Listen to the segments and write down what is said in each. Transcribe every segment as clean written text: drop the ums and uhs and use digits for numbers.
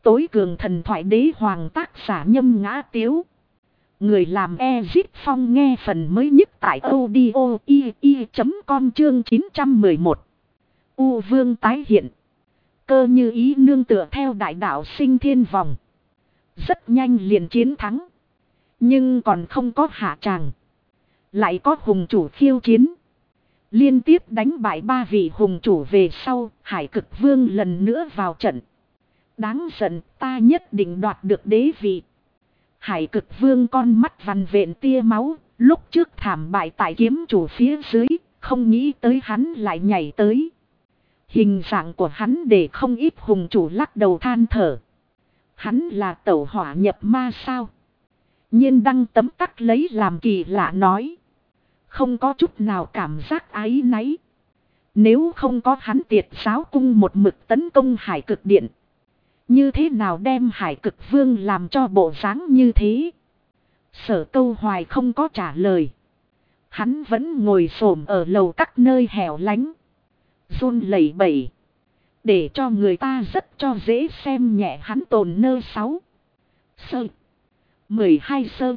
tối cường thần thoại đế hoàng tác giả Nhâm Ngã Tiếu. Người làm Ezit Phong nghe phần mới nhất tại audio i.com chương 911. U Vương tái hiện. Cơ Như Ý nương tựa theo đại đạo sinh thiên vòng. Rất nhanh liền chiến thắng. Nhưng còn không có hạ tràng. Lại có hùng chủ khiêu chiến. Liên tiếp đánh bại 3 vị hùng chủ về sau, Hải Cực Vương lần nữa vào trận. Đáng giận, ta nhất định đoạt được đế vị. Hải Cực Vương con mắt vằn vện tia máu, lúc trước thảm bại tại kiếm chủ phía dưới, không nghĩ tới hắn lại nhảy tới. Hình dạng của hắn để không ít hùng chủ lắc đầu than thở. Hắn là tẩu hỏa nhập ma sao? Nhiên Đăng tấm tắc lấy làm kỳ lạ nói. Không có chút nào cảm giác áy náy. Nếu không có hắn Tiệt Giáo Cung một mực tấn công Hải Cực Điện. Như thế nào đem Hải Cực Vương làm cho bộ dáng như thế? Sở Câu hoài không có trả lời. Hắn vẫn ngồi xổm ở lầu các nơi hẻo lánh. Run lẩy bẩy. Để cho người ta rất cho dễ xem nhẹ hắn tồn nơ 6. Sơ. 12 sơ.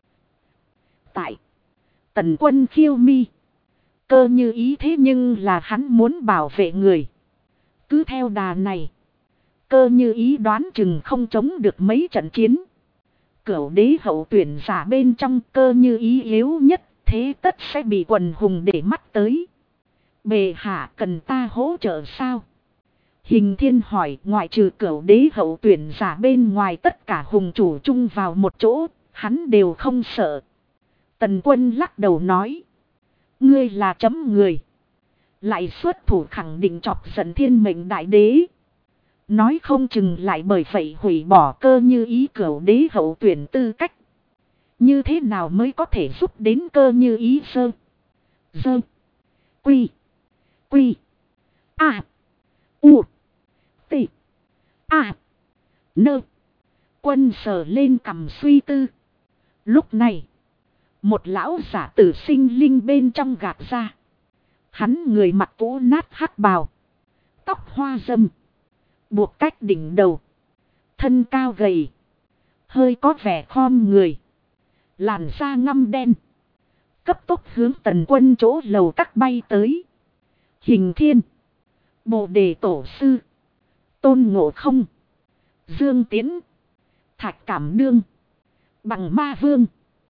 Tại. Tần Quân khiêu mi. Cơ Như Ý thế nhưng là hắn muốn bảo vệ người. Cứ theo đà này. Cơ Như Ý đoán chừng không chống được mấy trận chiến. Cửu đế hậu tuyển giả bên trong Cơ Như Ý yếu nhất. Thế tất sẽ bị quần hùng để mắt tới. Bệ hạ cần ta hỗ trợ sao? Hình Thiên hỏi, ngoại trừ cửu đế hậu tuyển giả bên ngoài tất cả hùng chủ chung vào một chỗ, hắn đều không sợ. Tần Quân lắc đầu nói. Ngươi là chấm người. Lại xuất thủ khẳng định chọc giận Thiên Mệnh Đại Đế. Nói không chừng lại bởi vậy hủy bỏ Cơ Như Ý cửu đế hậu tuyển tư cách. Như thế nào mới có thể giúp đến Cơ Như Ý sơ? Dơ. Quy. Quy. A. U. T. A. Nơ. Quân sờ lên cầm suy tư. Lúc này. Một lão giả tử sinh linh bên trong gạt ra. Hắn người mặc cũ nát hắc bào. Tóc hoa râm. Buộc cách đỉnh đầu. Thân cao gầy. Hơi có vẻ khom người. Làn da ngăm đen. Cấp tốc hướng Tần Quân chỗ lầu các bay tới. Hình Thiên. Bồ Đề Tổ Sư. Tôn Ngộ Không. Dương Tiến. Thạch Cảm Nương. Bằng Ma Vương.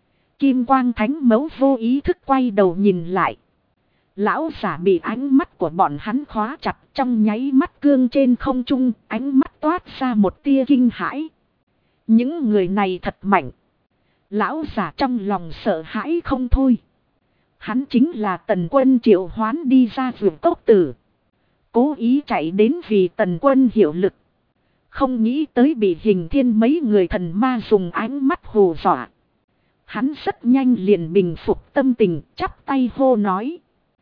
Kim Quang Thánh Mẫu vô ý thức quay đầu nhìn lại. Lão giả bị ánh mắt của bọn hắn khóa chặt, trong nháy mắt cương trên không trung, ánh mắt toát ra một tia kinh hãi. Những người này thật mạnh. Lão giả trong lòng sợ hãi không thôi. Hắn chính là Tần Quân triệu hoán đi ra vườn cốc tử. Cố ý chạy đến vì Tần Quân hiệu lực. Không nghĩ tới bị Hình Thiên mấy người thần ma dùng ánh mắt hù dọa. Hắn rất nhanh liền bình phục tâm tình, chắp tay hô nói.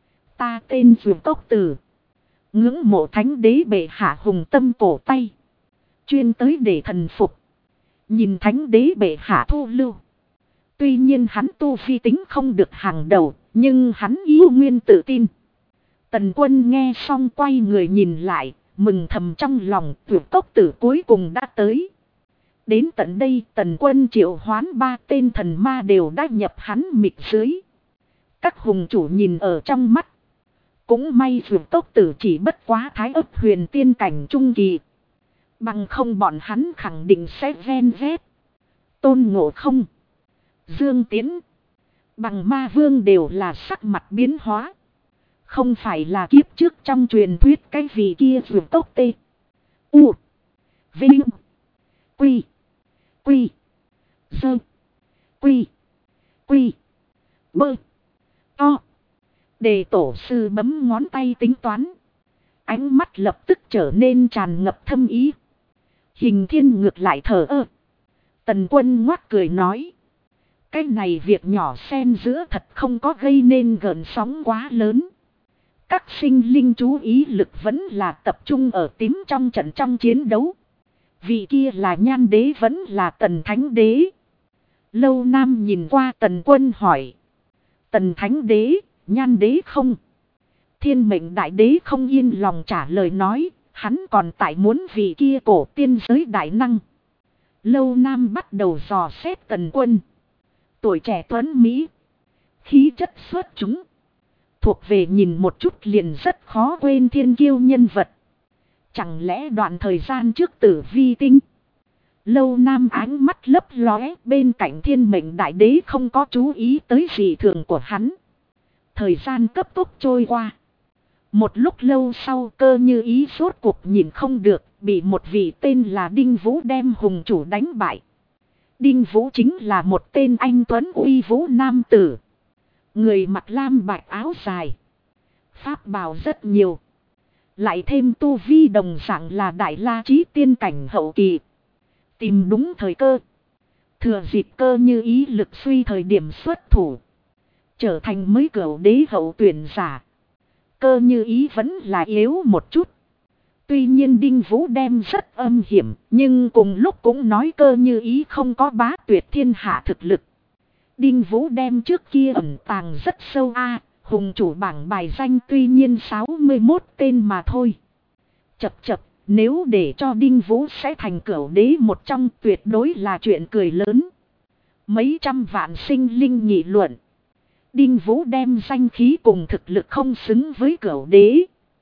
Ta tên vườn cốc tử. Ngưỡng mộ Thánh Đế bệ hạ hùng tâm cổ tay. Chuyên tới để thần phục. Nhìn Thánh Đế bệ hạ thu lưu. Tuy nhiên hắn tu vi tính không được hàng đầu, nhưng hắn yêu nguyên tự tin. Tần Quân nghe xong quay người nhìn lại, mừng thầm trong lòng, vườn cốc tử cuối cùng đã tới. Đến tận đây Tần Quân triệu hoán 3 tên thần ma đều đã nhập hắn mịch dưới. Các hùng chủ nhìn ở trong mắt. Cũng may vườn cốc tử chỉ bất quá thái ấp huyền tiên cảnh trung kỳ. Bằng không bọn hắn khẳng định sẽ ven vét. Tôn Ngộ Không. Dương Tiến. Bằng Ma Vương đều là sắc mặt biến hóa. Không phải là kiếp trước trong truyền thuyết cái vị kia vườn cốc tê. U. Vinh. Quy. Quy. Sơ. Quy. Quy. Bơ. To. Đề tổ sư bấm ngón tay tính toán. Ánh mắt lập tức trở nên tràn ngập thâm ý. Hình Thiên ngược lại thở ơ. Tần Quân ngoác cười nói. Cái này việc nhỏ xen giữa thật không có gây nên gợn sóng quá lớn. Các sinh linh chú ý lực vẫn là tập trung ở tím trong trận trong chiến đấu. Vị kia là Nhan Đế vẫn là Tần Thánh Đế. Lâu Nam nhìn qua Tần Quân hỏi. Tần Thánh Đế, Nhan Đế không? Thiên Mệnh Đại Đế không yên lòng trả lời nói. Hắn còn tại muốn vì kia cổ tiên giới đại năng. Lâu Nam bắt đầu dò xét Tần Quân. Tuổi trẻ tuấn Mỹ. Khí chất xuất chúng. Thuộc về nhìn một chút liền rất khó quên thiên kiêu nhân vật. Chẳng lẽ đoạn thời gian trước Tử Vi Tinh. Lâu Nam ánh mắt lấp lóe, bên cạnh Thiên Mệnh Đại Đế không có chú ý tới dị thường của hắn. Thời gian cấp tốc trôi qua. Một lúc lâu sau, Cơ Như Ý rốt cuộc nhìn không được, bị một vị tên là Đinh Vũ đem hùng chủ đánh bại. Đinh Vũ chính là một tên anh tuấn uy vũ nam tử. Người mặc lam bạch áo dài. Pháp bào rất nhiều. Lại thêm tu vi đồng dạng là đại la chí tiên cảnh hậu kỳ. Tìm đúng thời cơ. Thừa dịp Cơ Như Ý lực suy thời điểm xuất thủ. Trở thành mới cửu đế hậu tuyển giả. Cơ Như Ý vẫn là yếu một chút. Tuy nhiên Đinh Vũ đem rất âm hiểm. Nhưng cùng lúc cũng nói Cơ Như Ý không có bá tuyệt thiên hạ thực lực. Đinh Vũ đem trước kia ẩn tàng rất sâu hùng chủ bảng bài danh tuy nhiên 61 tên mà thôi. Chập chập, nếu để cho Đinh Vũ sẽ thành cửu đế một trong tuyệt đối là chuyện cười lớn. Mấy trăm vạn sinh linh nghị luận. Đinh Vũ đem danh khí cùng thực lực không xứng với cửu đế.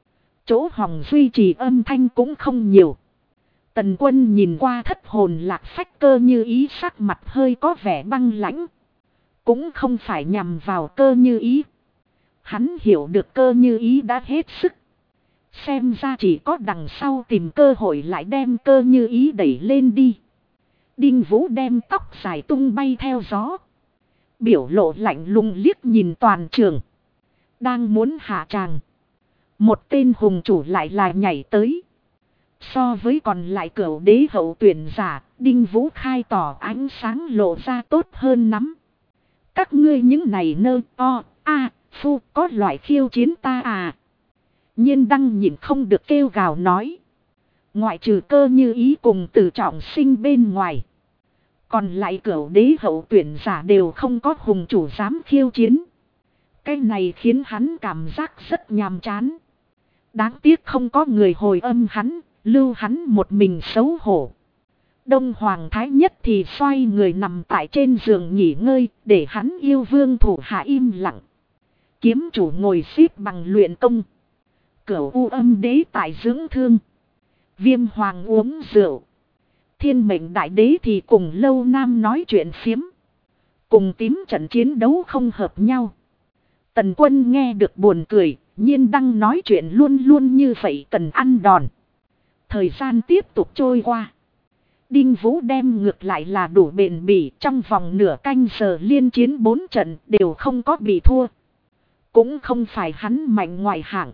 Chỗ hòng duy trì âm thanh cũng không nhiều. Tần Quân nhìn qua thất hồn lạc phách Cơ Như Ý sắc mặt hơi có vẻ băng lãnh. Cũng không phải nhằm vào Cơ Như Ý. Hắn hiểu được Cơ Như Ý đã hết sức. Xem ra chỉ có đằng sau tìm cơ hội lại đem Cơ Như Ý đẩy lên đi. Đinh Vũ đem tóc dài tung bay theo gió. Biểu lộ lạnh lùng liếc nhìn toàn trường. Đang muốn hạ tràng. Một tên hùng chủ lại là nhảy tới. So với còn lại cửu đế hậu tuyển giả, Đinh Vũ khai tỏ ánh sáng lộ ra tốt hơn lắm. Các ngươi những này phu có loại khiêu chiến ta à. Nhiên Đăng nhìn không được kêu gào nói. Ngoại trừ Cơ Như Ý cùng Từ Trọng Sinh bên ngoài. Còn lại cửu đế hậu tuyển giả đều không có hùng chủ dám khiêu chiến. Cái này khiến hắn cảm giác rất nhàm chán. Đáng tiếc không có người hồi âm hắn, lưu hắn một mình xấu hổ. Đông Hoàng Thái Nhất thì xoay người nằm tại trên giường nghỉ ngơi, để hắn yêu vương thủ hạ im lặng. Kiếm chủ ngồi xếp bằng luyện công. Cửu U Âm Đế tại dưỡng thương. Viêm Hoàng uống rượu. Thiên Mệnh Đại Đế thì cùng Lâu Nam nói chuyện phiếm. Cùng tím trận chiến đấu không hợp nhau. Tần Quân nghe được buồn cười, Nhiên Đăng nói chuyện luôn luôn như vậy cần ăn đòn. Thời gian tiếp tục trôi qua. Đinh Vũ đem ngược lại là đủ bền bỉ, trong vòng nửa canh giờ liên chiến 4 trận đều không có bị thua. Cũng không phải hắn mạnh ngoại hạng.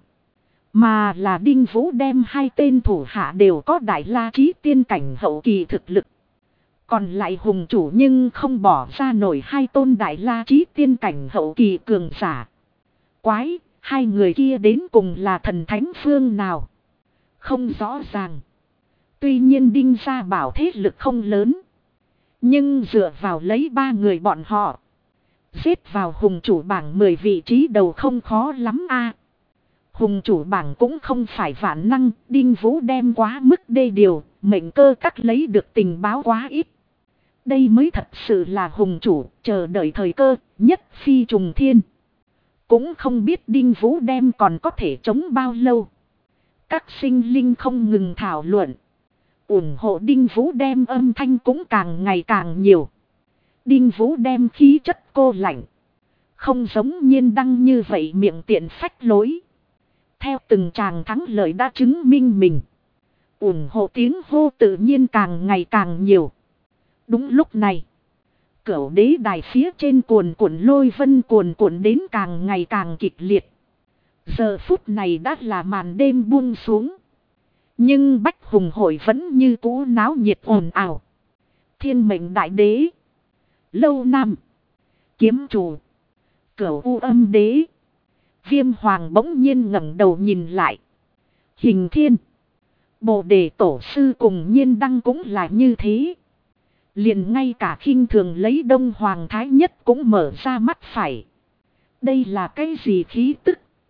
Mà là Đinh Vũ đem hai tên thủ hạ đều có đại la chí tiên cảnh hậu kỳ thực lực. Còn lại hùng chủ nhưng không bỏ ra nổi hai tôn đại la chí tiên cảnh hậu kỳ cường giả. Quái, hai người kia đến cùng là thần thánh phương nào? Không rõ ràng. Tuy nhiên Đinh gia bảo thế lực không lớn. Nhưng dựa vào lấy ba người bọn họ. Xếp vào hùng chủ bảng 10 vị trí đầu không khó lắm Hùng chủ bảng cũng không phải vạn năng, Đinh Vũ đem quá mức đê điều, mệnh cơ các lấy được tình báo quá ít. Đây mới thật sự là hùng chủ, chờ đợi thời cơ, nhất phi trùng thiên. Cũng không biết Đinh Vũ đem còn có thể chống bao lâu. Các sinh linh không ngừng thảo luận. Ủng hộ Đinh Vũ đem âm thanh cũng càng ngày càng nhiều. Đinh Vũ đem khí chất cô lạnh. Không giống Nhiên Đăng như vậy miệng tiện phách lối. Theo từng tràng thắng lợi đã chứng minh mình. Ủng hộ tiếng hô tự nhiên càng ngày càng nhiều. Đúng lúc này. Cửu đế đài phía trên cuồn cuộn lôi vân cuồn cuộn đến càng ngày càng kịch liệt. Giờ phút này đã là màn đêm buông xuống. Nhưng Bách Hùng hội vẫn như cũ náo nhiệt ồn ào. Thiên Mệnh Đại Đế. Lâu Nam. Kiếm Chủ. Cửu U Âm Đế. Viêm Hoàng bỗng nhiên ngẩng đầu nhìn lại. Hình Thiên. Bồ Đề Tổ Sư cùng Nhiên Đăng cũng là như thế. Liền ngay cả khinh thường lấy Đông Hoàng Thái Nhất cũng mở ra mắt phải. Đây là cái gì khí tức?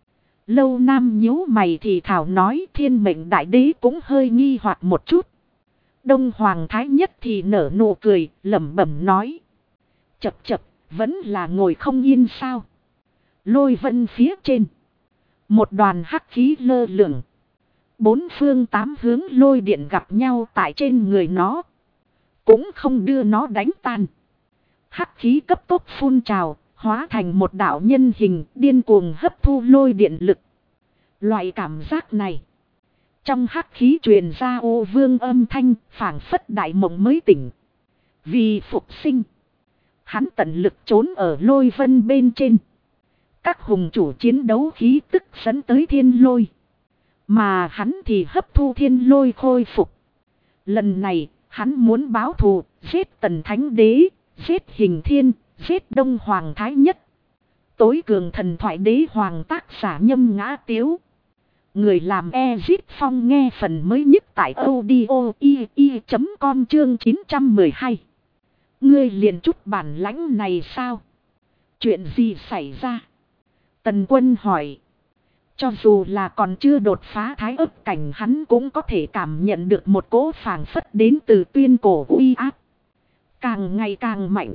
Lâu Nam nhíu mày thì thảo nói Thiên Mệnh Đại Đế cũng hơi nghi hoặc một chút. Đông Hoàng Thái Nhất thì nở nụ cười, lẩm bẩm nói. Chập chập, vẫn là ngồi không yên sao. Lôi vân phía trên. Một đoàn hắc khí lơ lửng. Bốn phương tám hướng lôi điện gặp nhau tại trên người nó. Cũng không đưa nó đánh tan. Hắc khí cấp tốc phun trào, hóa thành một đạo nhân hình điên cuồng hấp thu lôi điện lực. Loại cảm giác này. Trong hắc khí truyền ra ô vương âm thanh, phảng phất đại mộng mới tỉnh. Vì phục sinh. Hắn tận lực trốn ở lôi vân bên trên. Các hùng chủ chiến đấu khí tức dẫn tới thiên lôi. Mà hắn thì hấp thu thiên lôi khôi phục. Lần này, hắn muốn báo thù, giết Tần Thánh Đế, giết Hình Thiên, giết Đông Hoàng Thái Nhất. Tối cường thần thoại đế hoàng tác giả Nhâm Ngã Tiếu. Người làm Ezit Phong nghe phần mới nhất tại audio.com chương 912. Ngươi liền chút bản lãnh này sao? Chuyện gì xảy ra? Tần Quân hỏi. Cho dù là còn chưa đột phá thái ấp cảnh, hắn cũng có thể cảm nhận được một cỗ phảng phất đến từ tuyên cổ uy áp. Càng ngày càng mạnh.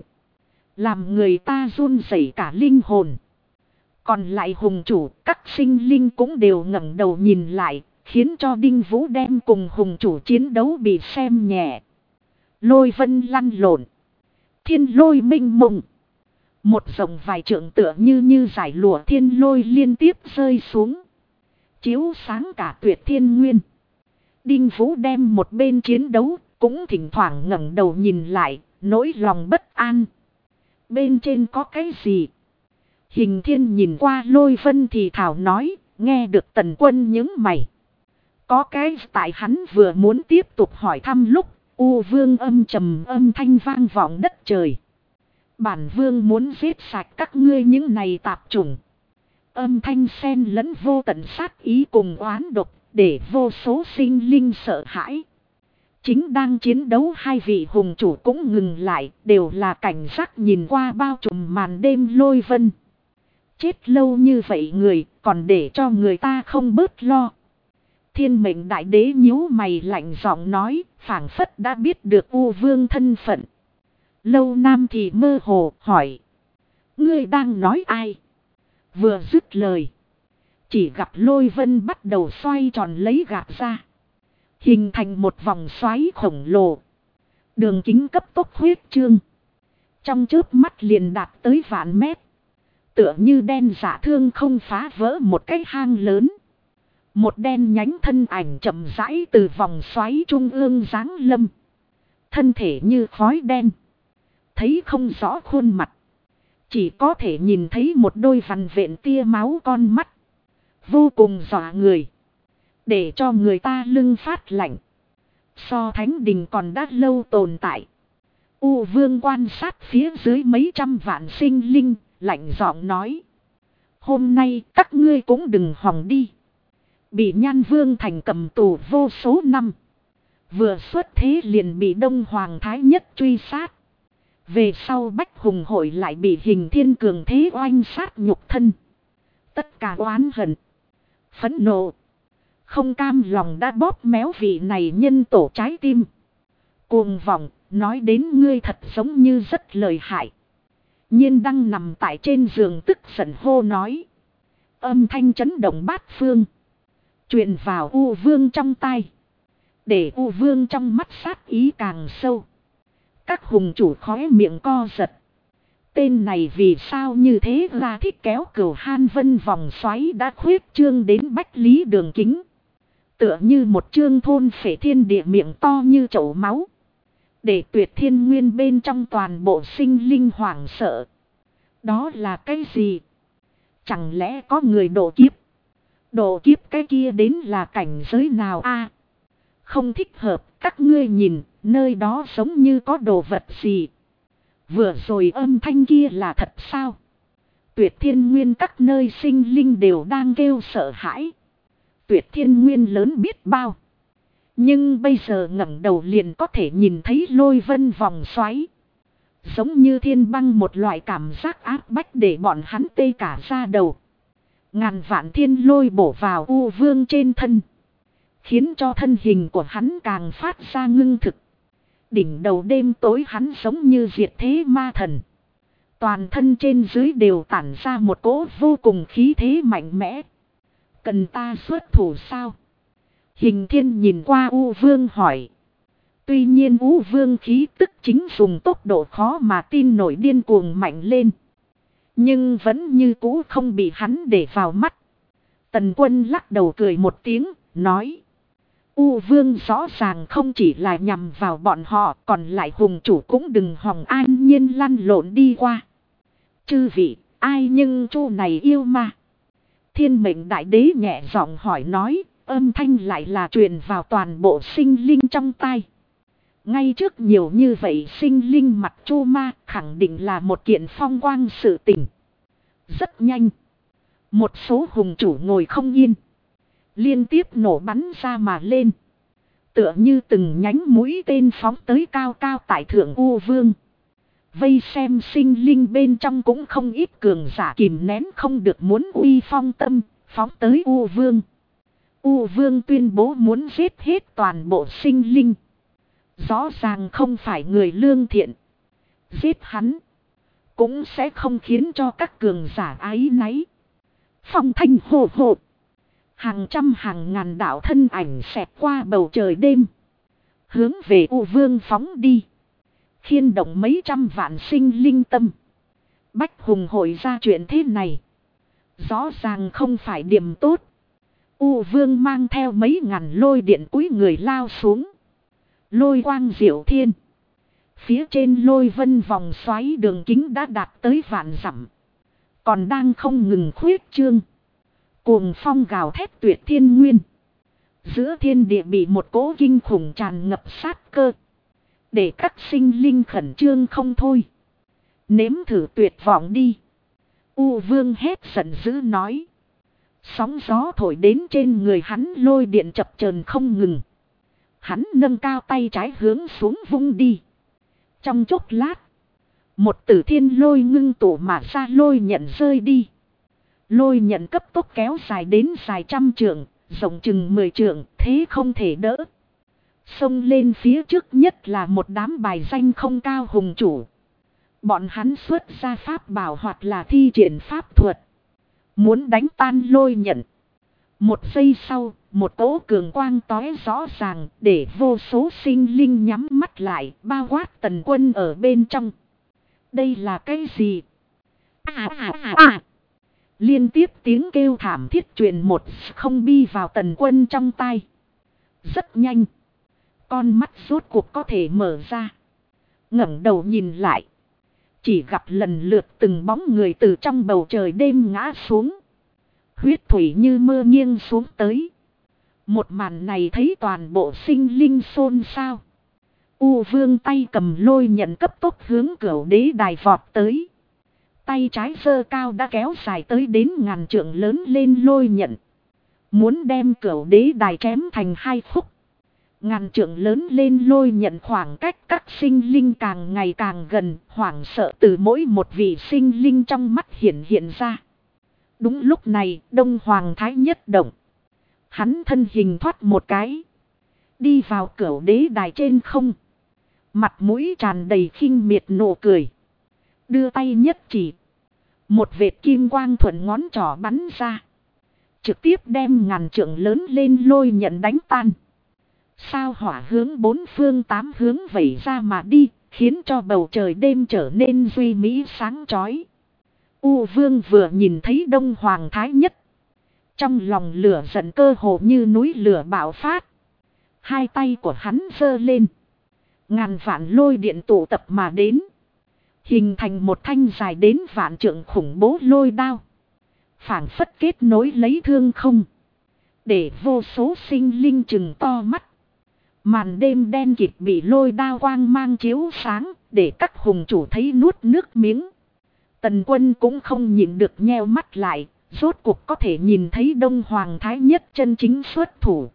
Làm người ta run rẩy cả linh hồn. Còn lại hùng chủ, các sinh linh cũng đều ngẩng đầu nhìn lại, khiến cho Đinh Vũ đem cùng hùng chủ chiến đấu bị xem nhẹ. Lôi vân lăn lộn. Thiên lôi minh mộng. Một dòng vài trượng tựa như giải lụa thiên lôi liên tiếp rơi xuống. Chiếu sáng cả tuyệt thiên nguyên. Đinh Vũ đem một bên chiến đấu, cũng thỉnh thoảng ngẩng đầu nhìn lại, nỗi lòng bất an. Bên trên có cái gì? Hình Thiên nhìn qua lôi vân thì thảo nói, nghe được Tần Quân những mày. Có cái tại hắn vừa muốn tiếp tục hỏi thăm lúc, U Vương âm trầm âm thanh vang vọng đất trời. Bản Vương muốn giết sạch các ngươi những này tạp chủng. Âm thanh xen lẫn vô tận sát ý cùng oán độc, để vô số sinh linh sợ hãi. Chính đang chiến đấu hai vị hùng chủ cũng ngừng lại, đều là cảnh giác nhìn qua bao trùm màn đêm lôi vân. Chết lâu như vậy người, còn để cho người ta không bớt lo. Thiên Mệnh Đại Đế nhíu mày lạnh giọng nói, phảng phất đã biết được U Vương thân phận. Lâu Nam thì mơ hồ hỏi. Ngươi đang nói ai? Vừa dứt lời. Chỉ gặp lôi vân bắt đầu xoay tròn lấy gạt ra. Hình thành một vòng xoáy khổng lồ. Đường kính cấp tốc huyết trương. Trong chớp mắt liền đạt tới vạn mét. Tựa như đen dạ thương không phá vỡ một cái hang lớn. Một đen nhánh thân ảnh chậm rãi từ vòng xoáy trung ương giáng lâm. Thân thể như khói đen. Thấy không rõ khuôn mặt. Chỉ có thể nhìn thấy một đôi vằn vện tia máu con mắt. Vô cùng dọa người. Để cho người ta lưng phát lạnh. So thánh đình còn đã lâu tồn tại. U Vương quan sát phía dưới mấy trăm vạn sinh linh, lạnh giọng nói. Hôm nay các ngươi cũng đừng hòng đi. Bị Nhan Vương thành cầm tù vô số năm. Vừa xuất thế liền bị Đông Hoàng Thái Nhất truy sát. Về sau Bách Hùng hội lại bị Hình Thiên cường thế oanh sát nhục thân. Tất cả oán hận, phẫn nộ, không cam lòng đã bóp méo vị này nhân tổ trái tim. Cuồng vọng, nói đến ngươi thật giống như rất lợi hại. Nhiên đang nằm tại trên giường tức giận hô nói. Âm thanh chấn động bát phương. Truyền vào U Vương trong tai. Để U Vương trong mắt sát ý càng sâu. Các hùng chủ khóe miệng co giật. Tên này vì sao như thế ra thích kéo cửu Han Vân vòng xoáy đã khuyết trương đến Bách Lý đường kính. Tựa như một chương thôn phệ thiên địa miệng to như chậu máu. Để tuyệt thiên nguyên bên trong toàn bộ sinh linh hoảng sợ. Đó là cái gì? Chẳng lẽ có người độ kiếp? Độ kiếp cái kia đến là cảnh giới nào a? Không thích hợp, các ngươi nhìn, nơi đó giống như có đồ vật gì. Vừa rồi âm thanh kia là thật sao? Tuyệt thiên nguyên các nơi sinh linh đều đang kêu sợ hãi. Tuyệt thiên nguyên lớn biết bao. Nhưng bây giờ ngẩng đầu liền có thể nhìn thấy lôi vân vòng xoáy. Giống như thiên băng, một loại cảm giác áp bách để bọn hắn tê cả da đầu. Ngàn vạn thiên lôi bổ vào U Vương trên thân. Khiến cho thân hình của hắn càng phát ra ngưng thực. Đỉnh đầu đêm tối hắn giống như diệt thế ma thần. Toàn thân trên dưới đều tản ra một cỗ vô cùng khí thế mạnh mẽ. Cần ta xuất thủ sao? Hình Thiên nhìn qua U Vương hỏi. Tuy nhiên U Vương khí tức chính dùng tốc độ khó mà tin nổi điên cuồng mạnh lên. Nhưng vẫn như cũ không bị hắn để vào mắt. Tần Quân lắc đầu cười một tiếng, nói. U Vương rõ ràng không chỉ là nhằm vào bọn họ, còn lại hùng chủ cũng đừng hòng an nhiên lăn lộn đi qua. Chư vị, ai nhưng chu này yêu ma? Thiên Mệnh Đại Đế nhẹ giọng hỏi nói, âm thanh lại là truyền vào toàn bộ sinh linh trong tai. Ngay trước nhiều như vậy sinh linh mặt chu ma khẳng định là một kiện phong quang sự tình. Rất nhanh. Một số hùng chủ ngồi không yên. Liên tiếp nổ bắn ra mà lên. Tựa như từng nhánh mũi tên phóng tới cao cao tại thượng U Vương. Vây xem sinh linh bên trong cũng không ít cường giả kìm nén không được muốn uy phong tâm, phóng tới U Vương. U Vương tuyên bố muốn giết hết toàn bộ sinh linh. Rõ ràng không phải người lương thiện. Giết hắn cũng sẽ không khiến cho các cường giả áy náy. Phong thanh hồ hồ. Hàng trăm hàng ngàn đạo thân ảnh xẹt qua bầu trời đêm. Hướng về U Vương phóng đi. Khiên động mấy trăm vạn sinh linh tâm. Bách hùng hội ra chuyện thế này. Rõ ràng không phải điểm tốt. U Vương mang theo mấy ngàn lôi điện cúi người lao xuống. Lôi quang diệu thiên. Phía trên lôi vân vòng xoáy đường kính đã đạt tới vạn dặm. Còn đang không ngừng khuyết trương. Cuồng phong gào thét tuyệt thiên nguyên. Giữa thiên địa bị một cỗ kinh khủng tràn ngập sát cơ. Để các sinh linh khẩn trương không thôi. Nếm thử tuyệt vọng đi. U Vương hét giận dữ nói. Sóng gió thổi đến trên người hắn lôi điện chập chờn không ngừng. Hắn nâng cao tay trái hướng xuống vung đi. Trong chốc lát. Một tử thiên lôi ngưng tụ mà ra lôi nhận rơi đi. Lôi nhận cấp tốc kéo dài đến dài trăm trượng, rộng chừng 10 trượng, thế không thể đỡ. Xông lên phía trước nhất là một đám bài danh không cao hùng chủ. Bọn hắn xuất ra pháp bảo hoặc là thi triển pháp thuật. Muốn đánh tan lôi nhận. Một giây sau, một cỗ cường quang tóe rõ ràng để vô số sinh linh nhắm mắt lại, bao quát Tần Quân ở bên trong. Đây là cái gì? Liên tiếp tiếng kêu thảm thiết truyền một không bi vào Tần Quân trong tai. Rất nhanh. Con mắt rốt cuộc có thể mở ra. Ngẩng đầu nhìn lại. Chỉ gặp lần lượt từng bóng người từ trong bầu trời đêm ngã xuống. Huyết thủy như mưa nghiêng xuống tới. Một màn này thấy toàn bộ sinh linh xôn xao. U Vương tay cầm lôi nhận cấp tốc hướng Cửu Đế đài vọt tới. Tay trái giơ cao đã kéo dài tới đến ngàn trượng lớn lên lôi nhận. Muốn đem Cửu Đế đài chém thành hai khúc. Ngàn trượng lớn lên lôi nhận khoảng cách các sinh linh càng ngày càng gần, hoảng sợ từ mỗi một vị sinh linh trong mắt hiện ra. Đúng lúc này, Đông Hoàng Thái Nhất động. Hắn thân hình thoát một cái. Đi vào Cửu Đế đài trên không. Mặt mũi tràn đầy khinh miệt nụ cười. Đưa tay nhất chỉ. Một vệt kim quang thuận ngón trỏ bắn ra. Trực tiếp đem ngàn trượng lớn lên lôi nhận đánh tan. Sao hỏa hướng bốn phương tám hướng vẩy ra mà đi, khiến cho bầu trời đêm trở nên duy mỹ sáng chói. U Vương vừa nhìn thấy Đông Hoàng Thái Nhất. Trong lòng lửa giận cơ hồ như núi lửa bạo phát. Hai tay của hắn giơ lên. Ngàn vạn lôi điện tụ tập mà đến. Hình thành một thanh dài đến vạn trượng khủng bố lôi đao. Phảng phất kết nối lấy thương không. Để vô số sinh linh chừng to mắt. Màn đêm đen kịt bị lôi đao quang mang chiếu sáng. Để các hùng chủ thấy nuốt nước miếng. Tần Quân cũng không nhìn được nheo mắt lại. Rốt cuộc có thể nhìn thấy Đông Hoàng Thái Nhất chân chính xuất thủ.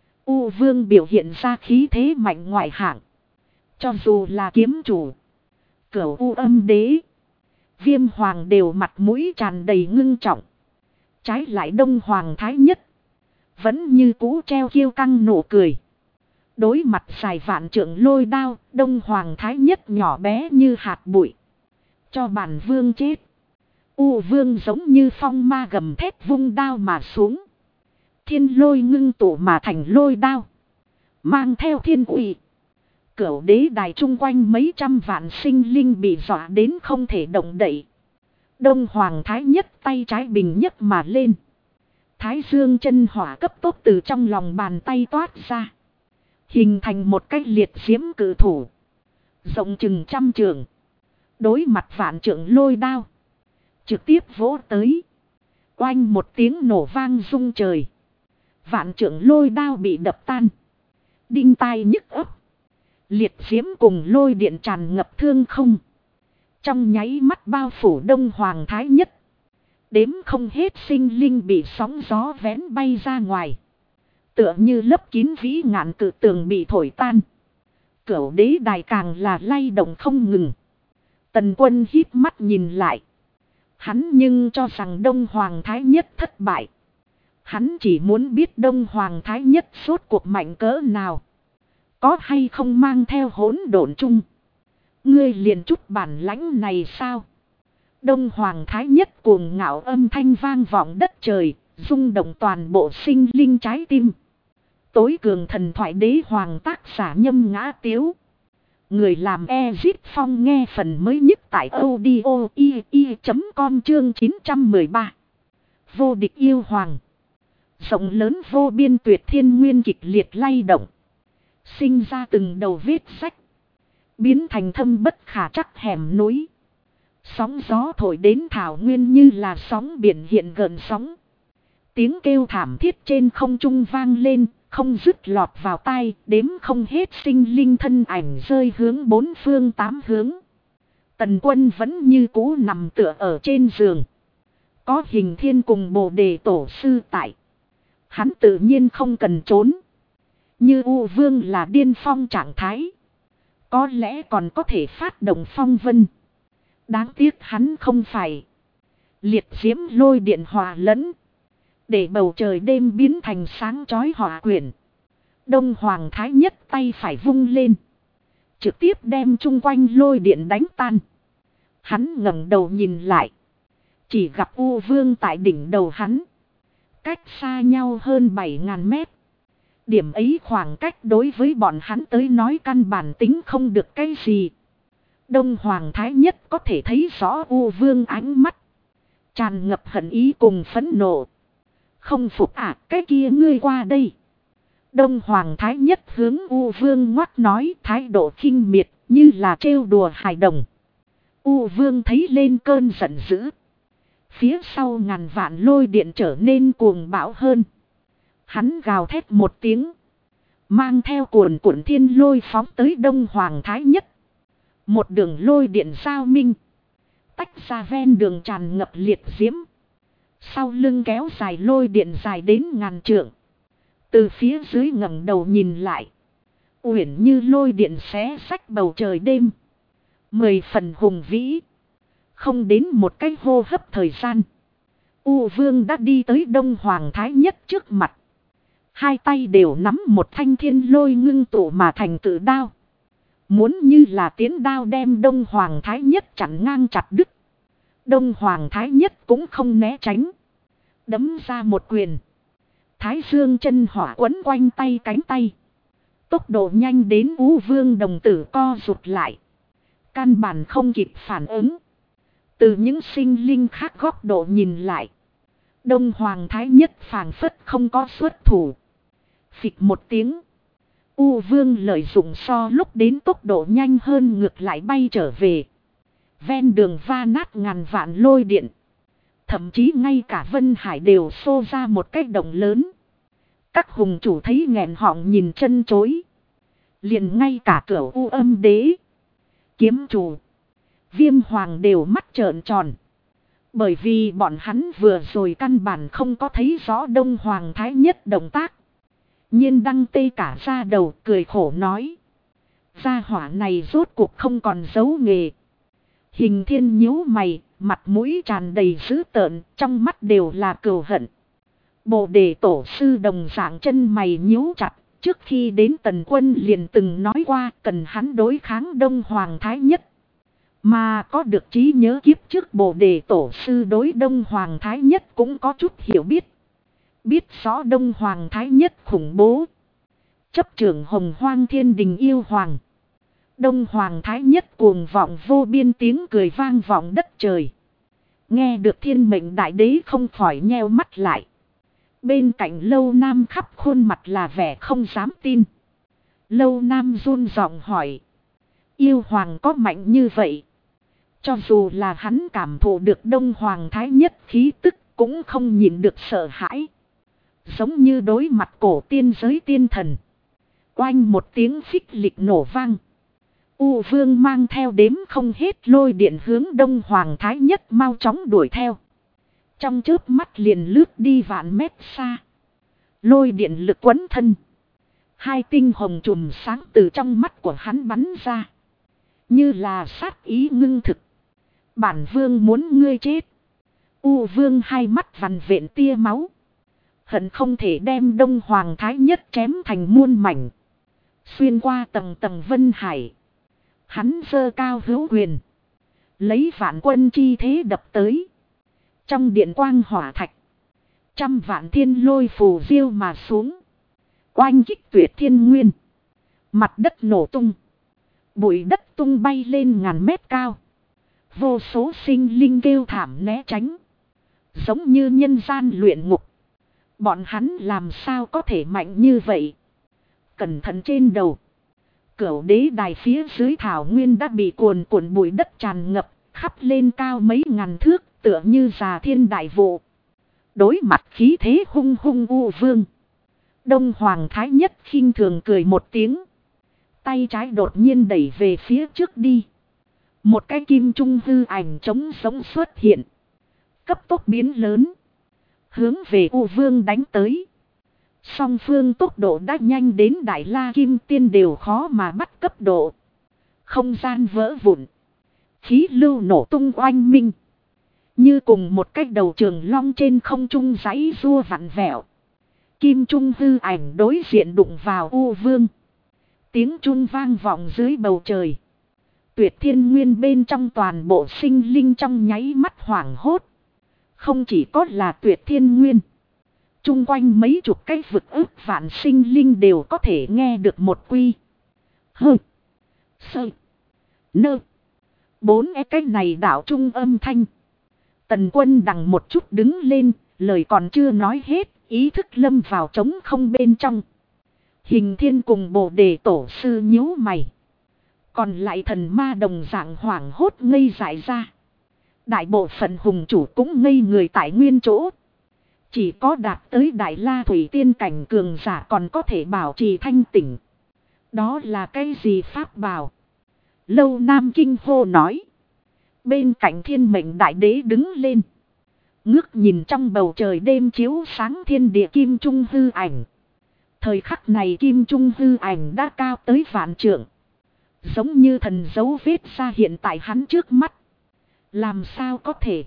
U Vương biểu hiện ra khí thế mạnh ngoại hạng. Cho dù là kiếm chủ, Cửu U Âm Đế, Viêm Hoàng đều mặt mũi tràn đầy ngưng trọng. Trái lại Đông Hoàng Thái Nhất. Vẫn như cũ treo kiêu căng nụ cười. Đối mặt dài vạn trượng lôi đao, Đông Hoàng Thái Nhất nhỏ bé như hạt bụi. Cho bản vương chết. U vương giống như phong ma gầm thét vung đao mà xuống. Thiên lôi ngưng tụ mà thành lôi đao. Mang theo thiên uy. Cửu đế đài chung quanh mấy trăm vạn sinh linh bị dọa đến không thể động đậy. Đông Hoàng Thái Nhất tay trái bình nhất mà lên. Thái dương chân hỏa cấp tốc từ trong lòng bàn tay toát ra. Hình thành một cái liệt diễm cử thủ. Rộng chừng 100 trượng. Đối mặt vạn trượng lôi đao. Trực tiếp vỗ tới. Oanh một tiếng nổ vang rung trời. Vạn trượng lôi đao bị đập tan. Đinh tai nhức ấp. Liệt diễm cùng lôi điện tràn ngập thương không. Trong nháy mắt bao phủ Đông Hoàng Thái Nhất. Đếm không hết sinh linh bị sóng gió vén bay ra ngoài. Tựa như lấp kín vĩ ngạn cự tường bị thổi tan. Cửu đế đài càng là lay động không ngừng. Tần Quân híp mắt nhìn lại. Hắn nhưng cho rằng Đông Hoàng Thái Nhất thất bại. Hắn chỉ muốn biết Đông Hoàng Thái Nhất rốt cuộc mạnh cỡ nào. Có hay không mang theo hỗn độn chung. Ngươi liền chút bản lãnh này sao? Đông Hoàng Thái Nhất cuồng ngạo âm thanh vang vọng đất trời, rung động toàn bộ sinh linh trái tim. Tối cường thần thoại đế hoàng tác giả Nhâm Ngã Tiếu. Người làm Ezip Phong nghe phần mới nhất tại audio.com chương 913. Vô địch yêu hoàng. Rộng lớn vô biên tuyệt thiên nguyên kịch liệt lay động. Sinh ra từng đầu vết rách. Biến thành thâm bất khả trắc hẻm núi. Sóng gió thổi đến thảo nguyên như là sóng biển hiện gần sóng. Tiếng kêu thảm thiết trên không trung vang lên, không dứt lọt vào tai, đếm không hết sinh linh thân ảnh rơi hướng bốn phương tám hướng. Tần Quân vẫn như cũ nằm tựa ở trên giường. Có Hình Thiên cùng Bồ Đề Tổ sư tại. Hắn tự nhiên không cần trốn. Như U Vương là điên phong trạng thái. Có lẽ còn có thể phát động phong vân. Đáng tiếc hắn không phải. Liệt diễm lôi điện hòa lẫn. Để bầu trời đêm biến thành sáng chói hỏa quyển. Đông Hoàng Thái Nhất tay phải vung lên. Trực tiếp đem chung quanh lôi điện đánh tan. Hắn ngẩng đầu nhìn lại. Chỉ gặp U Vương tại đỉnh đầu hắn. Cách xa nhau hơn 7.000 mét. Điểm ấy khoảng cách đối với bọn hắn tới nói căn bản tính không được cái gì. Đông Hoàng Thái Nhất có thể thấy rõ U Vương ánh mắt. Tràn ngập hận ý cùng phẫn nộ. Không phục à, cái kia ngươi qua đây. Đông Hoàng Thái Nhất hướng U Vương ngoắt nói, thái độ khinh miệt như là trêu đùa hài đồng. U Vương thấy lên cơn giận dữ. Phía sau ngàn vạn lôi điện trở nên cuồng bão hơn. Hắn gào thét một tiếng. Mang theo cuồn cuộn thiên lôi phóng tới Đông Hoàng Thái Nhất. Một đường lôi điện giao minh. Tách ra ven đường tràn ngập liệt diễm. Sau lưng kéo dài lôi điện dài đến ngàn trượng. Từ phía dưới ngẩng đầu nhìn lại. Uyển như lôi điện xé xách bầu trời đêm. 10 phần hùng vĩ. Không đến một cái hô hấp thời gian. U Vương đã đi tới Đông Hoàng Thái Nhất trước mặt. Hai tay đều nắm một thanh thiên lôi ngưng tụ mà thành cự đao. Muốn như là tiến đao đem Đông Hoàng Thái Nhất chặn ngang chặt đứt. Đông Hoàng Thái Nhất cũng không né tránh. Đấm ra một quyền. Thái dương chân hỏa quấn quanh tay cánh tay. Tốc độ nhanh đến U Vương đồng tử co rụt lại. Căn bản không kịp phản ứng. Từ những sinh linh khác góc độ nhìn lại. Đông Hoàng Thái Nhất phảng phất không có xuất thủ. Phịch một tiếng. U Vương lợi dụng so lúc đến tốc độ nhanh hơn ngược lại bay trở về. Ven đường va nát ngàn vạn lôi điện. Thậm chí ngay cả Vân Hải đều xô ra một cái động lớn. Các hùng chủ thấy nghẹn họng nhìn chân chối. Liền ngay cả Cửu U Âm Đế, Kiếm Chủ, Viêm Hoàng đều mắt trợn tròn. Bởi vì bọn hắn vừa rồi căn bản không có thấy rõ Đông Hoàng Thái Nhất động tác. Nhiên đăng tê cả ra đầu cười khổ nói. Gia hỏa này rốt cuộc không còn giấu nghề. Hình Thiên nhíu mày, mặt mũi tràn đầy dữ tợn, trong mắt đều là cừu hận. Bồ đề tổ sư đồng dạng chân mày nhíu chặt, trước khi đến Tần Quân liền từng nói qua cần hắn đối kháng Đông Hoàng Thái Nhất. Mà có được trí nhớ kiếp trước Bồ đề tổ sư đối Đông Hoàng Thái Nhất cũng có chút hiểu biết. Biết rõ Đông Hoàng Thái Nhất khủng bố. Chấp trưởng Hồng Hoang Thiên Đình yêu hoàng. Đông Hoàng Thái Nhất cuồng vọng vô biên tiếng cười vang vọng đất trời. Nghe được Thiên Mệnh Đại Đế không khỏi nheo mắt lại. Bên cạnh Lâu Nam khắp khuôn mặt là vẻ không dám tin. Lâu Nam run giọng hỏi. Yêu hoàng có mạnh như vậy? Cho dù là hắn cảm thụ được Đông Hoàng Thái Nhất khí tức cũng không nhìn được sợ hãi. Giống như đối mặt cổ tiên giới tiên thần. Oanh một tiếng phích lịch nổ vang. U Vương mang theo đếm không hết lôi điện hướng Đông Hoàng Thái Nhất mau chóng đuổi theo. Trong chớp mắt liền lướt đi vạn mét xa. Lôi điện lực quấn thân. Hai tinh hồng chùm sáng từ trong mắt của hắn bắn ra. Như là sát ý ngưng thực. Bản vương muốn ngươi chết. U Vương hai mắt vằn vện tia máu. Hận không thể đem Đông Hoàng Thái Nhất chém thành muôn mảnh. Xuyên qua tầng tầng vân hải. Hắn giơ cao hữu quyền. Lấy vạn quân chi thế đập tới. Trong điện quang hỏa thạch. Trăm vạn thiên lôi phù diêu mà xuống. Oanh kích tuyệt thiên nguyên. Mặt đất nổ tung. Bụi đất tung bay lên ngàn mét cao. Vô số sinh linh kêu thảm né tránh. Giống như nhân gian luyện ngục. Bọn hắn làm sao có thể mạnh như vậy? Cẩn thận trên đầu. Cửu đế đài phía dưới thảo nguyên đã bị cuồn cuộn bụi đất tràn ngập, khắp lên cao mấy ngàn thước, tựa như già thiên đại vụ. Đối mặt khí thế hung hung U Vương. Đông Hoàng Thái Nhất khinh thường cười một tiếng. Tay trái đột nhiên đẩy về phía trước đi. Một cái kim trung hư ảnh trống sống xuất hiện. Cấp tốc biến lớn. Hướng về U Vương đánh tới. Song phương tốc độ đã nhanh đến Đại La Kim Tiên đều khó mà bắt cấp độ. Không gian vỡ vụn. Khí lưu nổ tung oanh minh. Như cùng một cái đầu trường long trên không trung giãy rua vặn vẹo. Kim trung hư ảnh đối diện đụng vào U Vương. Tiếng chun vang vọng dưới bầu trời. Tuyệt thiên nguyên bên trong toàn bộ sinh linh trong nháy mắt hoảng hốt. Không chỉ có là tuyệt thiên nguyên. Trung quanh mấy chục cái vực ức vạn sinh linh đều có thể nghe được một quy. Hơ. Sơ. Nơ. Bốn cái này đảo trung âm thanh. Tần Quân đằng một chút đứng lên, lời còn chưa nói hết, ý thức lâm vào trống không bên trong. Hình Thiên cùng Bồ đề tổ sư nhíu mày. Còn lại thần ma đồng dạng hoảng hốt ngây dại ra. Đại bộ phận hùng chủ cũng ngây người tại nguyên chỗ. Chỉ có đạt tới Đại La Thủy Tiên cảnh cường giả còn có thể bảo trì thanh tỉnh. Đó là cái gì pháp bảo? Lâu Nam kinh hô nói. Bên cạnh Thiên Mệnh Đại Đế đứng lên. Ngước nhìn trong bầu trời đêm chiếu sáng thiên địa kim trung hư ảnh. Thời khắc này kim trung hư ảnh đã cao tới vạn trượng. Giống như thần dấu vết ra hiện tại hắn trước mắt. Làm sao có thể?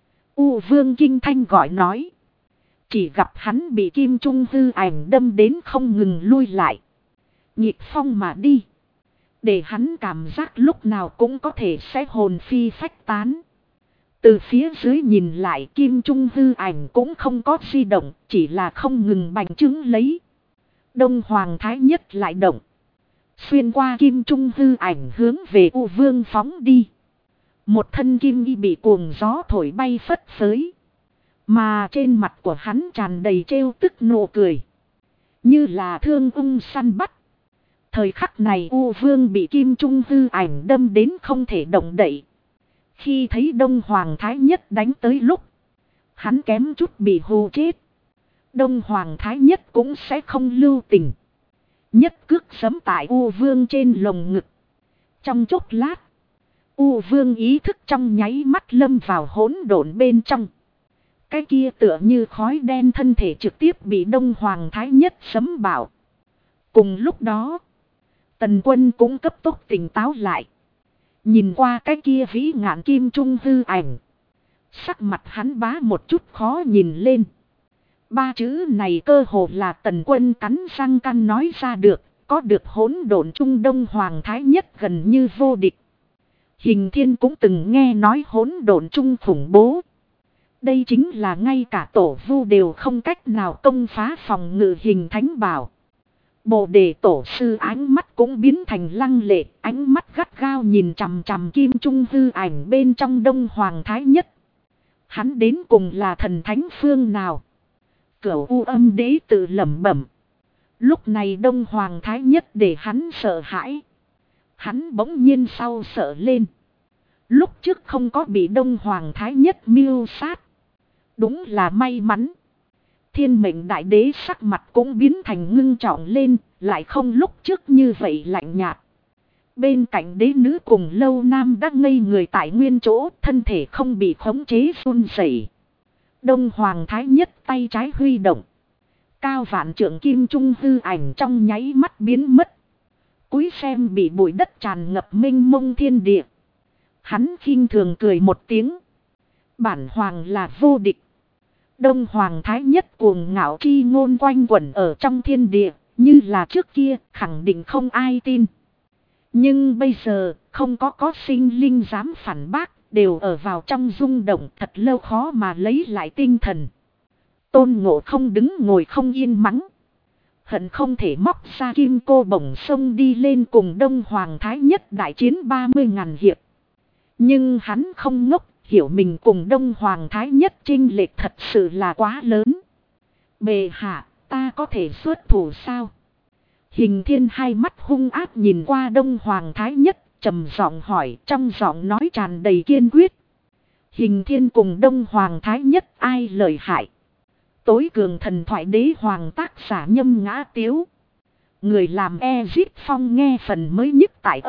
U Vương kinh thanh gọi nói. Chỉ gặp hắn bị kim trung hư ảnh đâm đến không ngừng lui lại. Nhịp phong mà đi. Để hắn cảm giác lúc nào cũng có thể sẽ hồn phi phách tán. Từ phía dưới nhìn lại kim trung hư ảnh cũng không có di động. Chỉ là không ngừng bành trướng lấy. Đông Hoàng Thái Nhất lại động. Xuyên qua kim trung hư ảnh hướng về U Vương phóng đi. Một thân kim y bị cuồng gió thổi bay phất phới. Mà trên mặt của hắn tràn đầy trêu tức nụ cười. Như là thương ung săn bắt. Thời khắc này U Vương bị kim trung hư ảnh đâm đến không thể động đậy. Khi thấy Đông Hoàng Thái Nhất đánh tới lúc. Hắn kém chút bị hù chết. Đông Hoàng Thái Nhất cũng sẽ không lưu tình. Nhất cước giẫm tại U Vương trên lồng ngực. Trong chốc lát. U Vương ý thức trong nháy mắt lâm vào hỗn độn bên trong. Cái kia tựa như khói đen thân thể trực tiếp bị Đông Hoàng Thái Nhất giẫm bảo. Cùng lúc đó. Tần Quân cũng cấp tốc tỉnh táo lại. Nhìn qua cái kia vĩ ngạn kim trung hư ảnh. Sắc mặt hắn bá một chút khó nhìn lên. Ba chữ này cơ hồ là Tần Quân cắn răng căn nói ra được. Có được hỗn độn Trung Đông Hoàng Thái Nhất gần như vô địch. Hình Thiên cũng từng nghe nói hỗn độn Trung khủng bố. Đây chính là ngay cả tổ vu đều không cách nào công phá phòng ngự hình thánh bảo. Bồ đề tổ sư ánh mắt cũng biến thành lăng lệ, ánh mắt gắt gao nhìn chằm chằm kim trung hư ảnh bên trong Đông Hoàng Thái Nhất. Hắn đến cùng là thần thánh phương nào? Cửu U Âm Đế tự lẩm bẩm. Lúc này Đông Hoàng Thái Nhất để hắn sợ hãi. Hắn bỗng nhiên sau sợ lên. Lúc trước không có bị Đông Hoàng Thái Nhất mưu sát. Đúng là may mắn. Thiên mệnh đại đế sắc mặt cũng biến thành ngưng trọng lên, lại không lúc trước như vậy lạnh nhạt. Bên cạnh đế nữ cùng Lâu Nam đã ngây người tại nguyên chỗ, thân thể không bị khống chế run rẩy. Đông Hoàng Thái Nhất tay trái huy động. Cao vạn trượng kim trung hư ảnh trong nháy mắt biến mất. Cúi xem bị bụi đất tràn ngập mênh mông thiên địa. Hắn khinh thường cười một tiếng. Bản hoàng là vô địch. Đông Hoàng Thái Nhất cuồng ngạo chi ngôn quanh quẩn ở trong thiên địa, như là trước kia, khẳng định không ai tin. Nhưng bây giờ, không có sinh linh dám phản bác, đều ở vào trong rung động thật lâu khó mà lấy lại tinh thần. Tôn Ngộ không đứng ngồi không yên mắng. Hận không thể móc ra kim cô bổng sông đi lên cùng Đông Hoàng Thái Nhất đại chiến 30.000 hiệp. Nhưng hắn không ngốc, hiểu mình cùng Đông Hoàng Thái Nhất chênh lệch thật sự là quá lớn. Bệ hạ, ta có thể xuất thủ sao? Hình Thiên hai mắt hung ác nhìn qua Đông Hoàng Thái Nhất, trầm giọng hỏi, trong giọng nói tràn đầy kiên quyết. Hình Thiên cùng Đông Hoàng Thái Nhất ai lợi hại? Tối cường thần thoại đế hoàng tác giả Nhâm Ngã Tiếu. Người làm Ezip Phong nghe phần mới nhất tại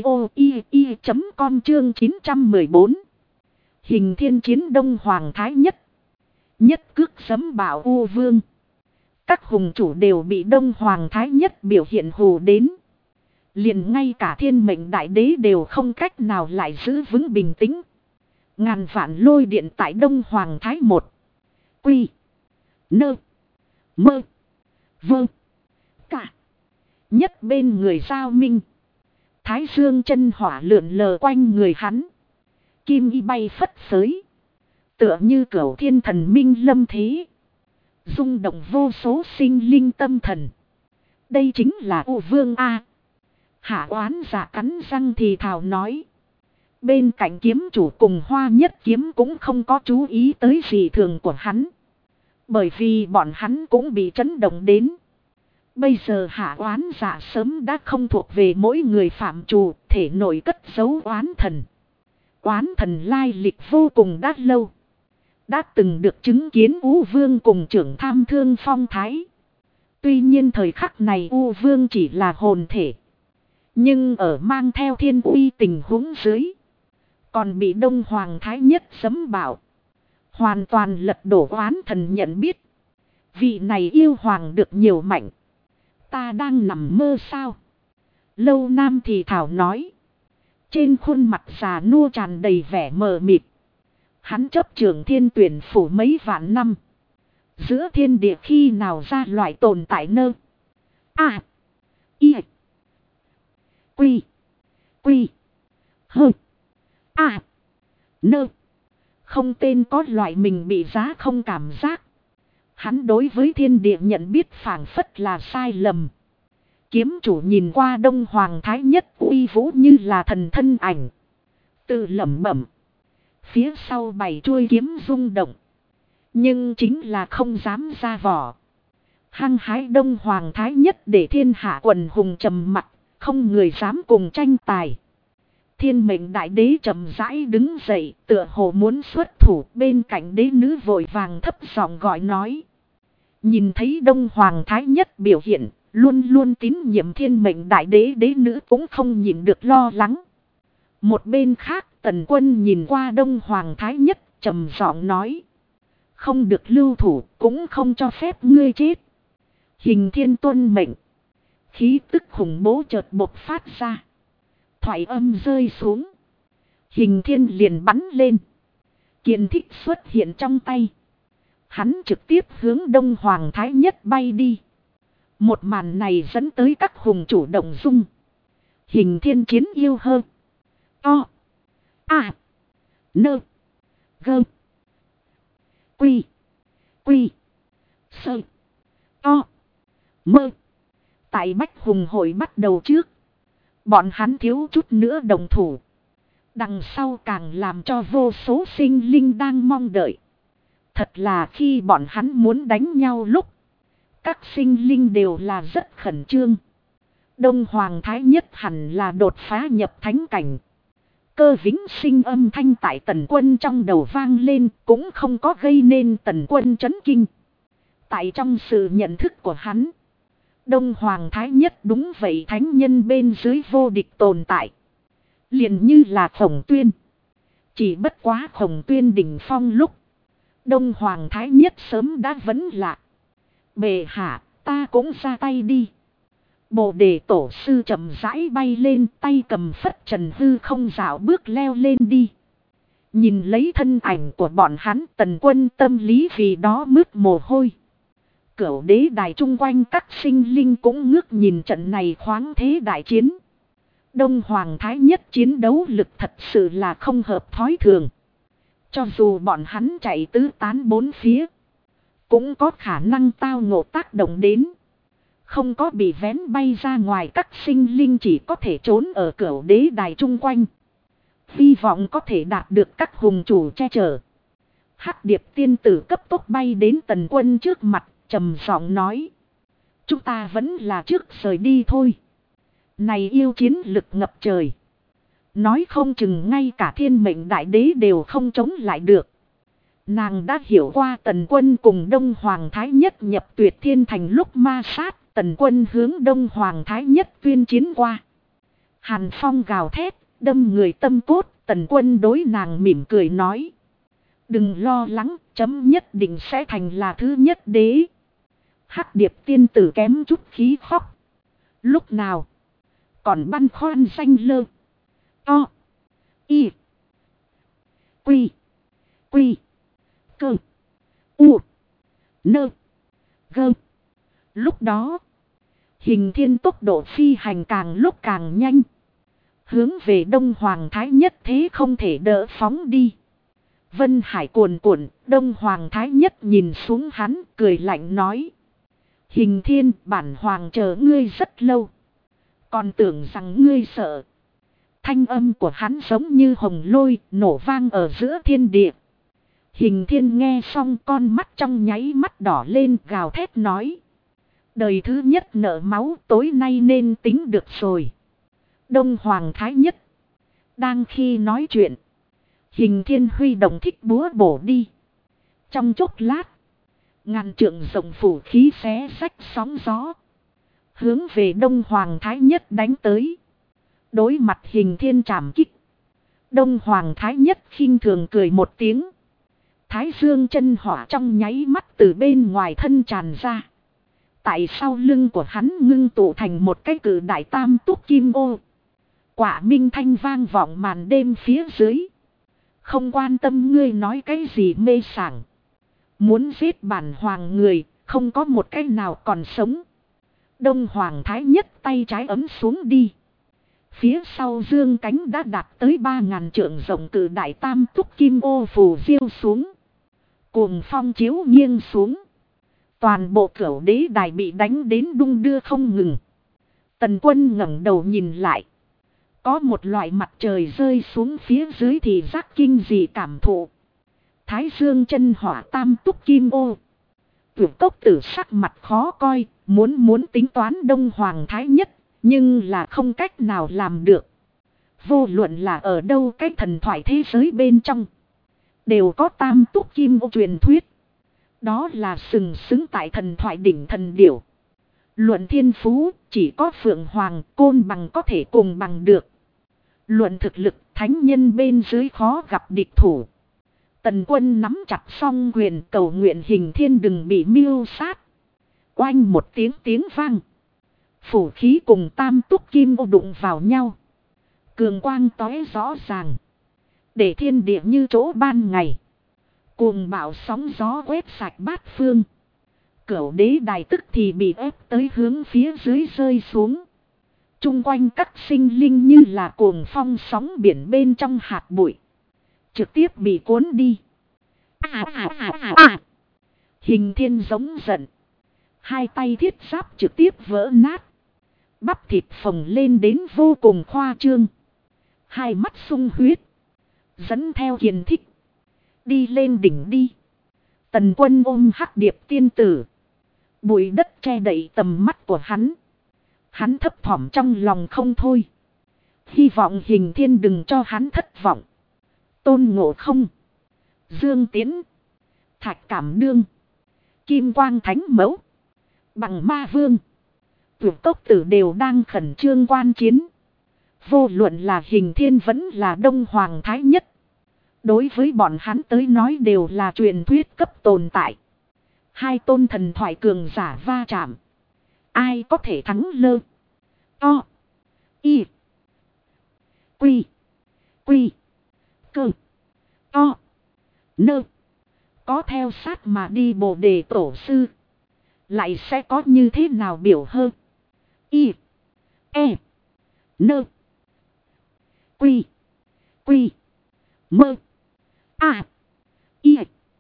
audio.com chương 914. Hình Thiên chiến Đông Hoàng Thái Nhất. Nhất cước sấm bảo U Vương. Các hùng chủ đều bị Đông Hoàng Thái Nhất biểu hiện hù đến. Liền ngay cả thiên mệnh đại đế đều không cách nào lại giữ vững bình tĩnh. Ngàn vạn lôi điện tại Đông Hoàng Thái một. Quy. Nơ. Mơ. Vơ. Cả. Nhất bên người giao minh. Thái dương chân hỏa lượn lờ quanh người hắn. Kim y bay phất phới. Tựa như cửu thiên thần minh lâm thế. Rung động vô số sinh linh tâm thần. Đây chính là U Vương A. Hạ Oán Dạ cắn răng thì thào nói. Bên cạnh kiếm chủ cùng Hoa Nhất Kiếm cũng không có chú ý tới dị thường của hắn. Bởi vì bọn hắn cũng bị chấn động đến. Bây giờ Hạ Oán Dạ sớm đã không thuộc về mỗi người phạm trù, thể nội cất giấu oán thần. Oán thần lai lịch vô cùng đã lâu. Đã từng được chứng kiến U Vương cùng trưởng tham thương phong thái. Tuy nhiên thời khắc này U Vương chỉ là hồn thể. Nhưng ở mang theo thiên uy tình huống dưới. Còn bị Đông Hoàng Thái Nhất sấm bảo. Hoàn toàn lật đổ oán thần nhận biết. Vị này yêu hoàng được nhiều mạnh. Ta đang nằm mơ sao? Lâu Nam thì thảo nói. Trên khuôn mặt già nua tràn đầy vẻ mờ mịt. Hắn chấp trường thiên tuyển phủ mấy vạn năm. Giữa thiên địa khi nào ra loại tồn tại nơ. A. I. Quy. Quy. Hơ. A. Nơ. Không tên có loại mình bị giá không cảm giác. Hắn đối với thiên địa nhận biết phảng phất là sai lầm. Kiếm chủ nhìn qua Đông Hoàng Thái Nhất uy vũ như là thần thân ảnh. Tự lẩm bẩm. Phía sau 7 chuôi kiếm rung động. Nhưng chính là không dám ra vỏ. Hăng hái Đông Hoàng Thái Nhất để thiên hạ quần hùng trầm mặc. Không người dám cùng tranh tài. Thiên mệnh đại đế chậm rãi đứng dậy, tựa hồ muốn xuất thủ, bên cạnh đế nữ vội vàng thấp giọng gọi nói. Nhìn thấy Đông Hoàng Thái Nhất biểu hiện, luôn luôn tín nhiệm thiên mệnh đại đế đế nữ cũng không nhịn được lo lắng. Một bên khác Tần Quân nhìn qua Đông Hoàng Thái Nhất, trầm giọng nói. Không được lưu thủ, cũng không cho phép ngươi chết. Hình Thiên tuân mệnh. Khí tức khủng bố chợt bộc phát ra. Thoại âm rơi xuống. Hình Thiên liền bắn lên. Kiên thích xuất hiện trong tay. Hắn trực tiếp hướng Đông Hoàng Thái Nhất bay đi. Một màn này dẫn tới các hùng chủ động dung. Hình thiên chiến yêu hơn. To. A. Nơ. Gơ. Quy. Quy. Sơ. To. Mơ. Tại Bách Hùng hội bắt đầu trước. Bọn hắn thiếu chút nữa đồng thủ. Đằng sau càng làm cho vô số sinh linh đang mong đợi. Thật là khi bọn hắn muốn đánh nhau lúc. Các sinh linh đều là rất khẩn trương. Đông Hoàng Thái Nhất hẳn là đột phá nhập thánh cảnh. Cơ vĩnh sinh âm thanh tại Tần Quân trong đầu vang lên cũng không có gây nên Tần Quân chấn kinh. Tại trong sự nhận thức của hắn. Đông Hoàng Thái Nhất đúng vậy thánh nhân bên dưới vô địch tồn tại. Liền như là Khổng Tuyên. Chỉ bất quá Khổng Tuyên đỉnh phong lúc. Đông Hoàng Thái Nhất sớm đã vấn lạ. Bệ hạ, ta cũng ra tay đi. Bồ đề tổ sư chậm rãi bay lên, tay cầm phất trần hư không dạo bước leo lên đi. Nhìn lấy thân ảnh của bọn hắn, Tần Quân tâm lý vì đó mướt mồ hôi. Cửu đế đài chung quanh các sinh linh cũng ngước nhìn trận này khoáng thế đại chiến. Đông Hoàng Thái Nhất chiến đấu lực thật sự là không hợp thói thường. Cho dù bọn hắn chạy tứ tán bốn phía, cũng có khả năng tao ngộ tác động đến. Không có bị vén bay ra ngoài, các sinh linh chỉ có thể trốn ở cửu đế đài chung quanh. Hy vọng có thể đạt được các hùng chủ che chở. Hắc Điệp tiên tử cấp tốc bay đến Tần Quân trước mặt, trầm giọng nói. Chúng ta vẫn là trước rời đi thôi. Này yêu chiến lực ngập trời. Nói không chừng ngay cả thiên mệnh đại đế đều không chống lại được. Nàng đã hiểu qua Tần Quân cùng Đông Hoàng Thái Nhất nhập Tuyệt Thiên Thành lúc ma sát. Tần Quân hướng Đông Hoàng Thái Nhất tuyên chiến qua. Hàn phong gào thét, đâm người tâm cốt. Tần Quân đối nàng mỉm cười nói. Đừng lo lắng, chấm nhất định sẽ thành là thứ nhất đế. Hắc Điệp tiên tử kém chút khí khóc. Lúc nào còn băn khoăn danh lơ. To. Y. Quy. Quy. Cơ. U. Nơ. Gơ. Lúc đó, Hình Thiên tốc độ phi hành càng lúc càng nhanh. Hướng về Đông Hoàng Thái Nhất thế không thể đỡ phóng đi. Vân Hải cuồn cuộn, Đông Hoàng Thái Nhất nhìn xuống hắn, cười lạnh nói. Hình Thiên, bản hoàng chờ ngươi rất lâu. Còn tưởng rằng ngươi sợ. Thanh âm của hắn giống như hồng lôi, nổ vang ở giữa thiên địa. Hình Thiên nghe xong, con mắt trong nháy mắt đỏ lên, gào thét nói. Đời thứ nhất nợ máu, tối nay nên tính được rồi. Đông Hoàng Thái Nhất đang khi nói chuyện, Hình Thiên huy động thích búa bổ đi. Trong chốc lát, ngàn trượng rộng phủ khí xé rách sóng gió, hướng về Đông Hoàng Thái Nhất đánh tới. Đối mặt Hình Thiên trảm kích, Đông Hoàng Thái Nhất khinh thường cười một tiếng. Thái dương chân hỏa trong nháy mắt từ bên ngoài thân tràn ra. Tại sau lưng của hắn ngưng tụ thành một cái cử đại tam túc kim ô. Quả minh thanh vang vọng màn đêm phía dưới. Không quan tâm ngươi nói cái gì mê sảng. Muốn giết bản hoàng người, không có một cái nào còn sống. Đông Hoàng Thái Nhất tay trái ấm xuống đi. Phía sau dương cánh đã đạt tới 3.000 trượng rộng cử đại tam túc kim ô phù diêu xuống. Cuồng phong chiếu nghiêng xuống. Toàn bộ cửu đế đài bị đánh đến đung đưa không ngừng. Tần Quân ngẩng đầu nhìn lại. Có một loại mặt trời rơi xuống phía dưới thì giác kinh dị cảm thụ. Thái dương chân hỏa tam túc kim ô. Tuyển cốc tử sắc mặt khó coi, muốn tính toán Đông Hoàng Thái Nhất, nhưng là không cách nào làm được. Vô luận là ở đâu cái thần thoại thế giới bên trong, đều có tam túc kim ô truyền thuyết. Đó là sừng sững tại thần thoại đỉnh thần điểu. Luận thiên phú, chỉ có Phượng Hoàng Côn Bằng có thể cùng bằng được. Luận thực lực, thánh nhân bên dưới khó gặp địch thủ. Tần Quân nắm chặt song quyền, cầu nguyện Hình Thiên đừng bị mưu sát. Oanh một tiếng vang. Phủ khí cùng tam túc kim ô đụng vào nhau. Cường quang tóe rõ ràng. Để thiên địa như chỗ ban ngày. Cuồng bạo sóng gió quét sạch bát phương. Cửu đế đài tức thì bị ép tới hướng phía dưới rơi xuống. Trung quanh các sinh linh như là cuồng phong sóng biển bên trong hạt bụi. Trực tiếp bị cuốn đi. Hình thiên giống giận. Hai tay thiết giáp trực tiếp vỡ nát. Bắp thịt phồng lên đến vô cùng khoa trương. Hai mắt sung huyết. Dẫn theo hiền thích. Đi lên đỉnh đi. Tần Quân ôm Hắc Điệp tiên tử. Bụi đất che đậy tầm mắt của hắn. Hắn thấp thỏm trong lòng không thôi. Hy vọng Hình thiên đừng cho hắn thất vọng. Tôn Ngộ Không, Dương Tiến, Thạch Cảm Đương, Kim Quang Thánh Mẫu, Bằng Ma Vương, Tuyệt Cốc Tử đều đang khẩn trương quan chiến. Vô luận là Hình thiên vẫn là Đông Hoàng Thái Nhất. Đối với bọn hắn tới nói đều là truyền thuyết cấp tồn tại. Hai tôn thần thoại cường giả va chạm. Ai có thể thắng lơ? To. Y. Quy. Quy. Cơ. To. Nơ. Có theo sát mà đi Bồ Đề Tổ Sư. Lại sẽ có như thế nào biểu hơn? Y. E. Nơ. Quy. Quy. Mơ. À. Y.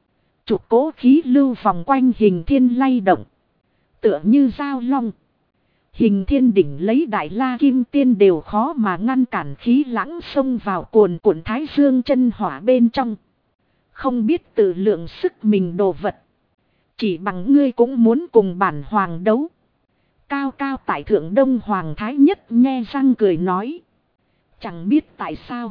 Trục cố khí lưu vòng quanh Hình thiên lay động. Tựa như dao long. Hình thiên đỉnh lấy Đại La Kim Tiên đều khó mà ngăn cản khí lãng xông vào cuồn cuộn Thái Dương chân hỏa bên trong. Không biết tự lượng sức mình đồ vật. Chỉ bằng ngươi cũng muốn cùng bản hoàng đấu. Cao cao tại thượng Đông Hoàng Thái Nhất nhe răng cười nói. Chẳng biết tại sao.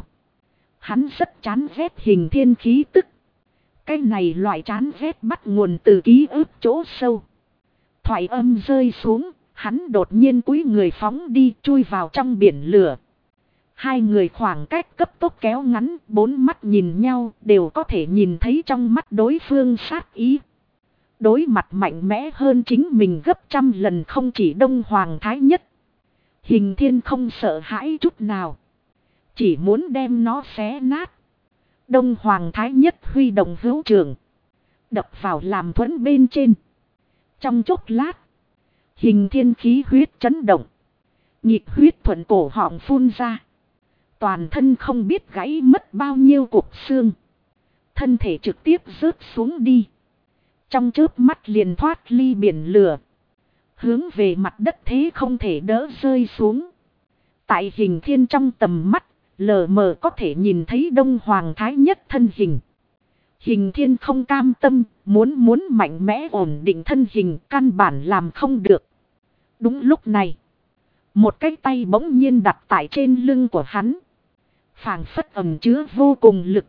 Hắn rất chán ghét Hình thiên khí tức. Cái này loại chán ghét bắt nguồn từ ký ức chỗ sâu. Thoại âm rơi xuống, hắn đột nhiên cúi người phóng đi chui vào trong biển lửa. Hai người khoảng cách cấp tốc kéo ngắn, bốn mắt nhìn nhau đều có thể nhìn thấy trong mắt đối phương sát ý. Đối mặt mạnh mẽ hơn chính mình gấp trăm lần không chỉ Đông Hoàng Thái Nhất. Hình thiên không sợ hãi chút nào. Chỉ muốn đem nó xé nát. Đông Hoàng Thái Nhất huy động hữu trường. Đập vào làm thuẫn bên trên. Trong chốc lát. Hình thiên khí huyết chấn động. Nhịp huyết thuận cổ họng phun ra. Toàn thân không biết gãy mất bao nhiêu cục xương. Thân thể trực tiếp rớt xuống đi. Trong chớp mắt liền thoát ly biển lửa. Hướng về mặt đất thế không thể đỡ rơi xuống. Tại Hình thiên trong tầm mắt. Lờ mờ có thể nhìn thấy Đông Hoàng Thái Nhất thân hình. Hình thiên không cam tâm, muốn mạnh mẽ ổn định thân hình căn bản làm không được. Đúng lúc này, một cái tay bỗng nhiên đặt tại trên lưng của hắn. Phảng phất ẩn chứa vô cùng lực.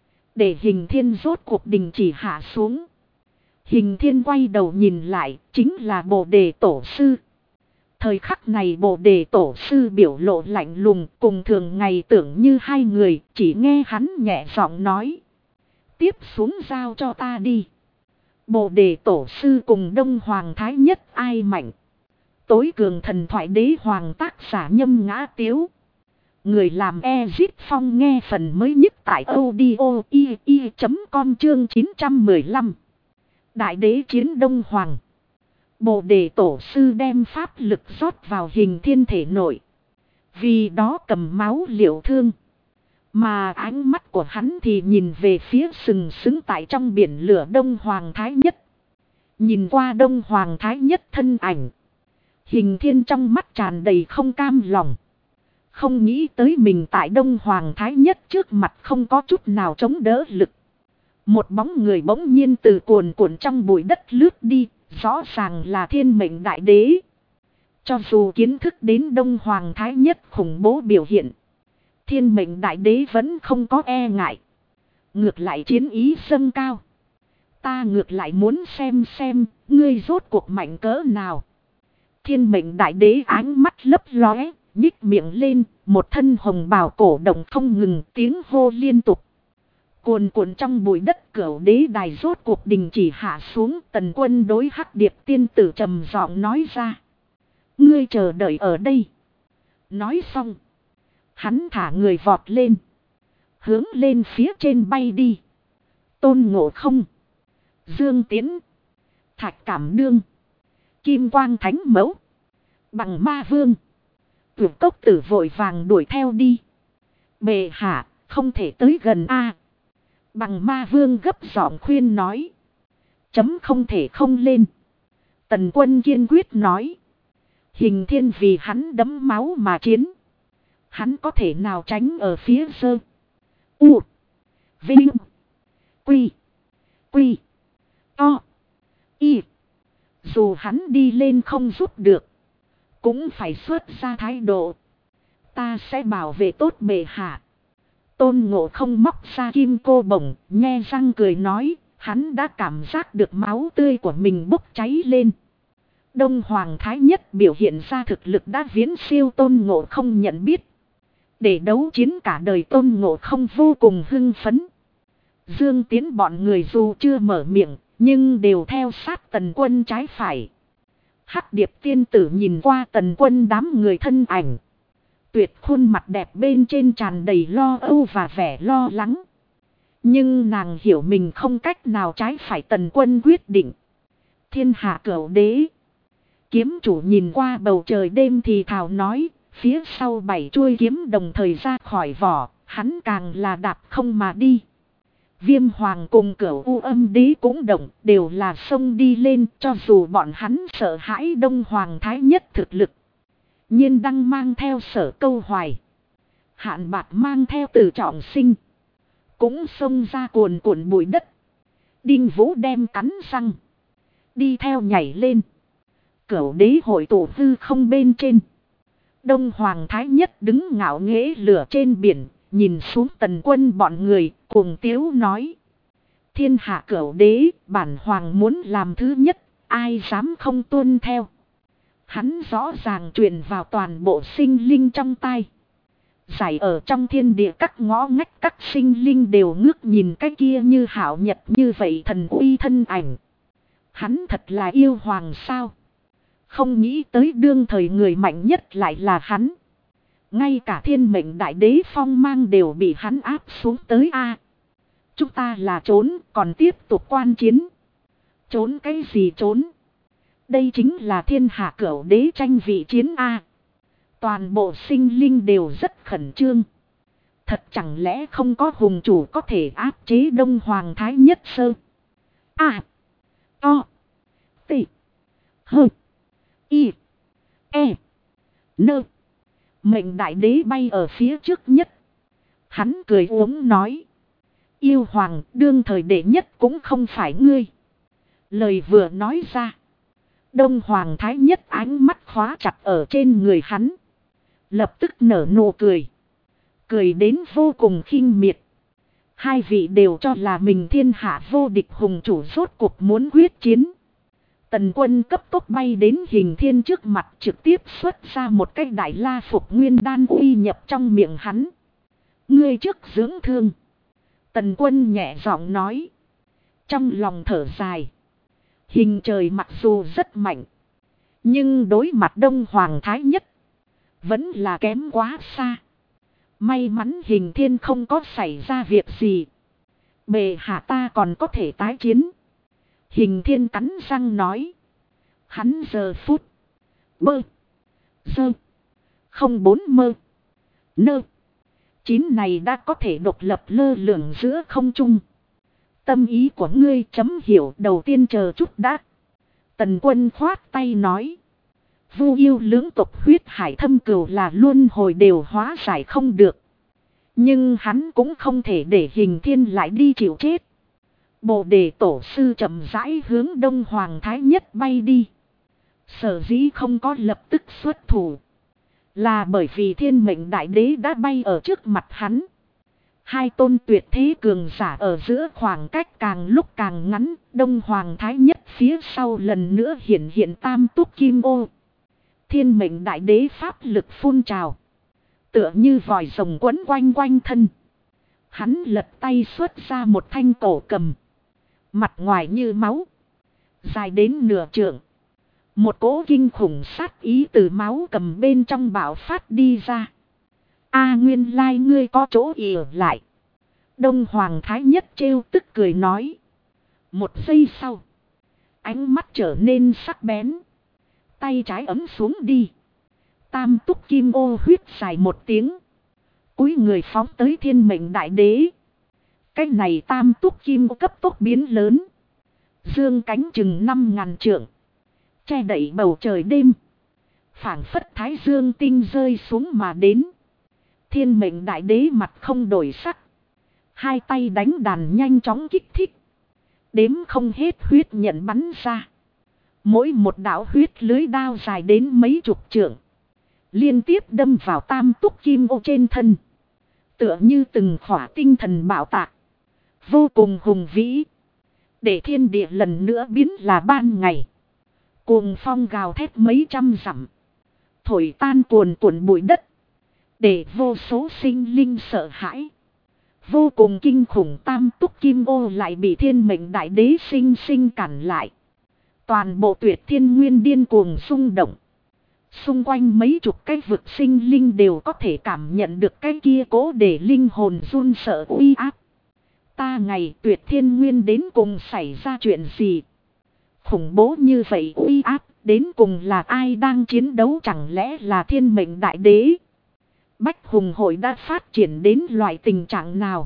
Để Hình thiên rốt cuộc đình chỉ hạ xuống. Hình thiên quay đầu nhìn lại, chính là Bồ Đề Tổ Sư. Thời khắc này Bồ Đề Tổ Sư biểu lộ lạnh lùng cùng thường ngày tưởng như hai người, chỉ nghe hắn nhẹ giọng nói. Tiếp xuống giao cho ta đi. Bồ Đề Tổ Sư cùng Đông Hoàng Thái Nhất ai mạnh. Tối cường thần thoại đế hoàng tác giả Nhâm Ngã Tiếu. Người làm Ezit Phong nghe phần mới nhất tại audio.com chương 915. Đại đế chiến Đông Hoàng. Bồ Đề Tổ Sư đem pháp lực rót vào Hình thiên thể nội. Vì đó cầm máu liệu thương. Mà ánh mắt của hắn thì nhìn về phía sừng sững tại trong biển lửa Đông Hoàng Thái Nhất. Nhìn qua Đông Hoàng Thái Nhất thân ảnh. Hình thiên trong mắt tràn đầy không cam lòng. Không nghĩ tới mình tại Đông Hoàng Thái Nhất trước mặt không có chút nào chống đỡ lực. Một bóng người bỗng nhiên từ cuồn cuộn trong bụi đất lướt đi. Rõ ràng là Thiên Mệnh Đại Đế. Cho dù kiến thức đến Đông Hoàng Thái Nhất khủng bố biểu hiện. Thiên Mệnh Đại Đế vẫn không có e ngại. Ngược lại chiến ý dâng cao. Ta ngược lại muốn xem ngươi rốt cuộc mạnh cỡ nào. Thiên Mệnh Đại Đế ánh mắt lấp lóe, nhích miệng lên, một thân hồng bào cổ động không ngừng tiếng hô liên tục. Cuồn cuộn trong bụi đất Cửu Đế đài rốt cuộc đình chỉ hạ xuống. Tần Quân đối Hắc Điệp tiên tử trầm giọng nói ra. Ngươi chờ đợi ở đây. Nói xong. Hắn thả người vọt lên. Hướng lên phía trên bay đi. Tôn Ngộ Không, Dương Tiến, Thạch Cảm Đương, Kim Quang Thánh Mẫu, Bằng Ma Vương. Tuyệt Cốc Tử vội vàng đuổi theo đi. Bệ hạ, không thể tới gần a. Bằng Ma Vương gấp giọng khuyên nói. Chấm không thể không lên. Tần Quân kiên quyết nói. Hình Thiên vì hắn đẫm máu mà chiến. Hắn có thể nào tránh ở phía sơ. U. Vinh. Quy. Quy. To. Y. Dù hắn đi lên không giúp được. Cũng phải xuất ra thái độ. Ta sẽ bảo vệ tốt bệ hạ. Tôn Ngộ Không móc ra kim cô bổng, nhe răng cười nói, hắn đã cảm giác được máu tươi của mình bốc cháy lên. Đông Hoàng Thái Nhất biểu hiện ra thực lực đã viễn siêu Tôn Ngộ Không nhận biết. Để đấu chiến cả đời Tôn Ngộ Không vô cùng hưng phấn. Dương Tiến bọn người dù chưa mở miệng, nhưng đều theo sát Tần Quân trái phải. Hắc Điệp tiên tử nhìn qua Tần Quân đám người thân ảnh. Tuyệt khuôn mặt đẹp bên trên tràn đầy lo âu và vẻ lo lắng. Nhưng nàng hiểu mình không cách nào trái phải Tần Quân quyết định. Thiên hạ cửu đế. Kiếm chủ nhìn qua bầu trời đêm thì thào nói. Phía sau 7 chuôi kiếm đồng thời ra khỏi vỏ. Hắn càng là đạp không mà đi. Viêm Hoàng cùng Cửu U Âm Đế cũng động, đều là xông đi lên, cho dù bọn hắn sợ hãi Đông Hoàng Thái Nhất thực lực. Nhiên Đăng mang theo Sở Câu Hoài, Hạn Bạt mang theo Từ Trọng Sinh, cũng xông ra cuồn cuộn bụi đất. Đinh Vũ đem cắn răng, đi theo nhảy lên. Cửu đế hội tụ hư không bên trên. Đông Hoàng Thái Nhất đứng ngạo nghễ lửa trên biển. Nhìn xuống Tần Quân bọn người, cùng tiếu nói. Thiên hạ cửu đế, bản hoàng muốn làm thứ nhất, ai dám không tuân theo. Hắn rõ ràng truyền vào toàn bộ sinh linh trong tai. Giải ở trong thiên địa các ngõ ngách các sinh linh đều ngước nhìn cái kia như hảo nhật như vậy thần uy thân ảnh. Hắn thật là yêu hoàng sao? Không nghĩ tới đương thời người mạnh nhất lại là hắn. Ngay cả thiên mệnh đại đế phong mang đều bị hắn áp xuống tới a. Chúng ta là trốn còn tiếp tục quan chiến. Trốn cái gì trốn? Đây chính là thiên hạ cửu đế tranh vị chiến a. Toàn bộ sinh linh đều rất khẩn trương. Thật chẳng lẽ không có hùng chủ có thể áp chế Đông Hoàng Thái Nhất sơ? A. O. T. H. I. E. Nơ. Mệnh đại đế bay ở phía trước nhất. Hắn cười uống nói. Yêu hoàng đương thời đệ nhất cũng không phải ngươi. Lời vừa nói ra. Đông Hoàng Thái Nhất ánh mắt khóa chặt ở trên người hắn. Lập tức nở nụ cười. Cười đến vô cùng khinh miệt. Hai vị đều cho là mình thiên hạ vô địch hùng chủ rốt cuộc muốn quyết chiến. Tần Quân cấp tốc bay đến Hình Thiên trước mặt trực tiếp xuất ra một cái đại la phục nguyên đan uy nhập trong miệng hắn. Ngươi trước dưỡng thương. Tần Quân nhẹ giọng nói. Trong lòng thở dài. Hình trời mặc dù rất mạnh. Nhưng đối mặt Đông Hoàng Thái Nhất. Vẫn là kém quá xa. May mắn Hình Thiên không có xảy ra việc gì. Bệ hạ ta còn có thể tái chiến. Hình Thiên cắn răng nói. Hắn giờ phút. Bơ. Sơ. 04 mơ. Nơ. 9 này đã có thể độc lập lơ lửng giữa không trung. Tâm ý của ngươi chấm hiểu đầu tiên chờ chút đã. Tần Quân khoát tay nói. Vu yêu lưỡng tộc huyết hải thâm cừu là luân hồi đều hóa giải không được. Nhưng hắn cũng không thể để Hình Thiên lại đi chịu chết. Bồ đề tổ sư chậm rãi hướng Đông Hoàng Thái Nhất bay đi. Sở dĩ không có lập tức xuất thủ. Là bởi vì thiên mệnh đại đế đã bay ở trước mặt hắn. Hai tôn tuyệt thế cường giả ở giữa khoảng cách càng lúc càng ngắn. Đông Hoàng Thái Nhất phía sau lần nữa hiện tam túc kim ô. Thiên mệnh đại đế pháp lực phun trào. Tựa như vòi rồng quấn quanh quanh thân. Hắn lật tay xuất ra một thanh cổ cầm. Mặt ngoài như máu. Dài đến nửa trượng. Một cỗ kinh khủng sát ý từ máu cầm bên trong bạo phát đi ra. A nguyên lai ngươi có chỗ ỉa lại. Đông Hoàng Thái Nhất trêu tức cười nói. Một giây sau. Ánh mắt trở nên sắc bén. Tay trái ấm xuống đi. Tam túc kim ô huyết dài một tiếng. Cúi người phóng tới thiên mệnh đại đế. Cái này tam túc kim ô cấp tốc biến lớn. Dương cánh chừng 5.000 trượng. Che đậy bầu trời đêm. Phảng phất thái dương tinh rơi xuống mà đến. Thiên mệnh đại đế mặt không đổi sắc. Hai tay đánh đàn nhanh chóng kích thích. Đếm không hết huyết nhận bắn ra. Mỗi một đạo huyết lưới đao dài đến mấy chục trượng. Liên tiếp đâm vào tam túc kim ô trên thân. Tựa như từng khỏa tinh thần bảo tạc. Vô cùng hùng vĩ. Để thiên địa lần nữa biến là ban ngày. Cuồng phong gào thét mấy trăm dặm. Thổi tan cuồn cuộn bụi đất. Để vô số sinh linh sợ hãi. Vô cùng kinh khủng tam túc kim ô lại bị thiên mệnh đại đế sinh sinh cản lại. Toàn bộ Tuyệt Thiên Nguyên điên cuồng xung động. Xung quanh mấy chục cái vực sinh linh đều có thể cảm nhận được cái kia cố để linh hồn run sợ uy áp. Ta ngày Tuyệt Thiên Nguyên đến cùng xảy ra chuyện gì? Khủng bố như vậy uy áp, đến cùng là ai đang chiến đấu, chẳng lẽ là thiên mệnh đại đế? Bách hùng hội đã phát triển đến loại tình trạng nào?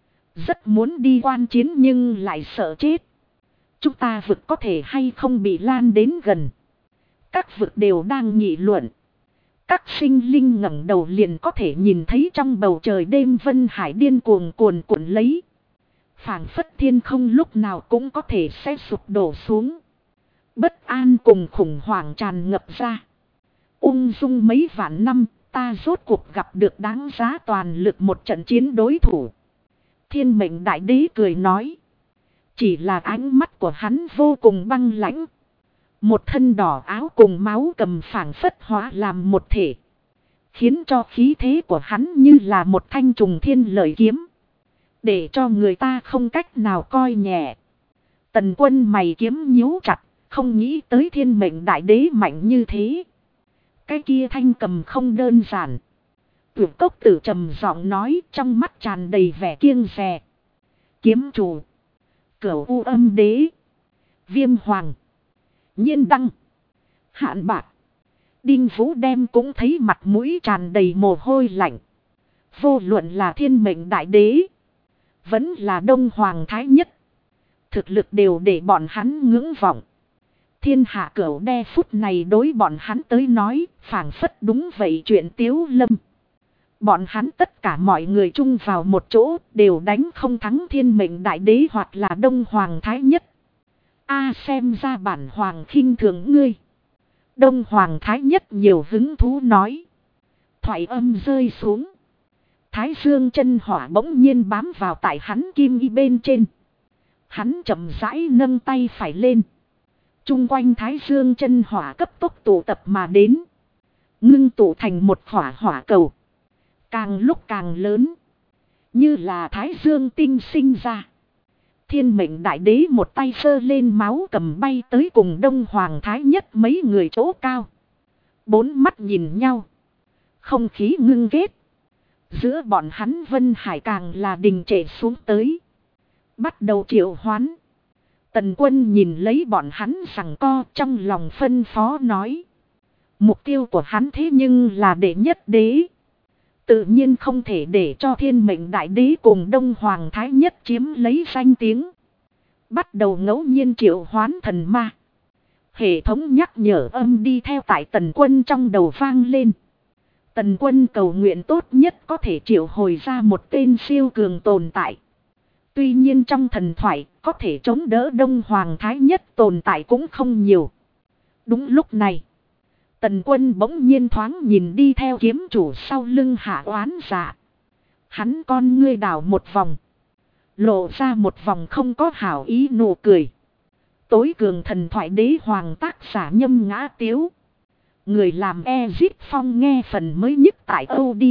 Rất muốn đi quan chiến nhưng lại sợ chết. Chúng ta vực có thể hay không bị lan đến gần? Các vực đều đang nghị luận. Các sinh linh ngẩng đầu liền có thể nhìn thấy trong bầu trời đêm vân hải điên cuồng cuồn cuộn lấy. Phảng phất thiên không lúc nào cũng có thể sẽ sụp đổ xuống. Bất an cùng khủng hoảng tràn ngập ra. Ung dung mấy vạn năm, ta rốt cuộc gặp được đáng giá toàn lực một trận chiến đối thủ. Thiên mệnh đại đế cười nói. Chỉ là ánh mắt của hắn vô cùng băng lãnh. Một thân đỏ áo cùng máu cầm phảng phất hóa làm một thể. Khiến cho khí thế của hắn như là một thanh trùng thiên lợi kiếm. Để cho người ta không cách nào coi nhẹ. Tần Quân mày kiếm nhíu chặt. Không nghĩ tới thiên mệnh đại đế mạnh như thế. Cái kia thanh cầm không đơn giản. Tuyệt cốc tử trầm giọng nói, trong mắt tràn đầy vẻ kiêng dè. Kiếm chủ. Cửu U Âm Đế. Viêm Hoàng. Nhiên Đăng. Hạn Bạc. Đinh Vũ đem cũng thấy mặt mũi tràn đầy mồ hôi lạnh. Vô luận là thiên mệnh đại đế. Vẫn là Đông Hoàng Thái Nhất. Thực lực đều để bọn hắn ngưỡng vọng. Thiên hạ cửu đe phút này đối bọn hắn tới nói, phảng phất đúng vậy chuyện Tiếu Lâm. Bọn hắn tất cả mọi người chung vào một chỗ, đều đánh không thắng thiên mệnh đại đế hoặc là Đông Hoàng Thái Nhất. Xem ra bản hoàng khinh thường ngươi. Đông Hoàng Thái Nhất nhiều hứng thú nói. Thoại âm rơi xuống. Thái Dương chân hỏa bỗng nhiên bám vào tại hắn kim y bên trên. Hắn chậm rãi nâng tay phải lên. Trung quanh Thái Dương chân hỏa cấp tốc tụ tập mà đến. Ngưng tụ thành một hỏa hỏa cầu. Càng lúc càng lớn. Như là Thái Dương tinh sinh ra. Thiên mệnh đại đế một tay sơ lên máu cầm bay tới cùng Đông Hoàng Thái Nhất mấy người chỗ cao. Bốn mắt nhìn nhau. Không khí ngưng ghét. Giữa bọn hắn Vân Hải càng là đình trệ xuống tới. Bắt đầu triệu hoán. Tần Quân nhìn lấy bọn hắn giằng co trong lòng phân phó nói. Mục tiêu của hắn thế nhưng là đệ nhất đế. Tự nhiên không thể để cho thiên mệnh đại đế cùng Đông Hoàng Thái Nhất chiếm lấy danh tiếng. Bắt đầu ngẫu nhiên triệu hoán thần ma. Hệ thống nhắc nhở âm đi theo tại Tần Quân trong đầu vang lên. Tần Quân cầu nguyện tốt nhất có thể triệu hồi ra một tên siêu cường tồn tại. Tuy nhiên trong thần thoại có thể chống đỡ Đông Hoàng Thái Nhất tồn tại cũng không nhiều. Đúng lúc này. Tần Quân bỗng nhiên thoáng nhìn đi theo kiếm chủ sau lưng Hạ Oán Dạ. Hắn con ngươi đảo một vòng. Lộ ra một vòng không có hảo ý nụ cười. Tối cường thần thoại đế hoàng tác giả Nhâm Ngã Tiếu. Người làm Ezip Phong nghe phần mới nhất tại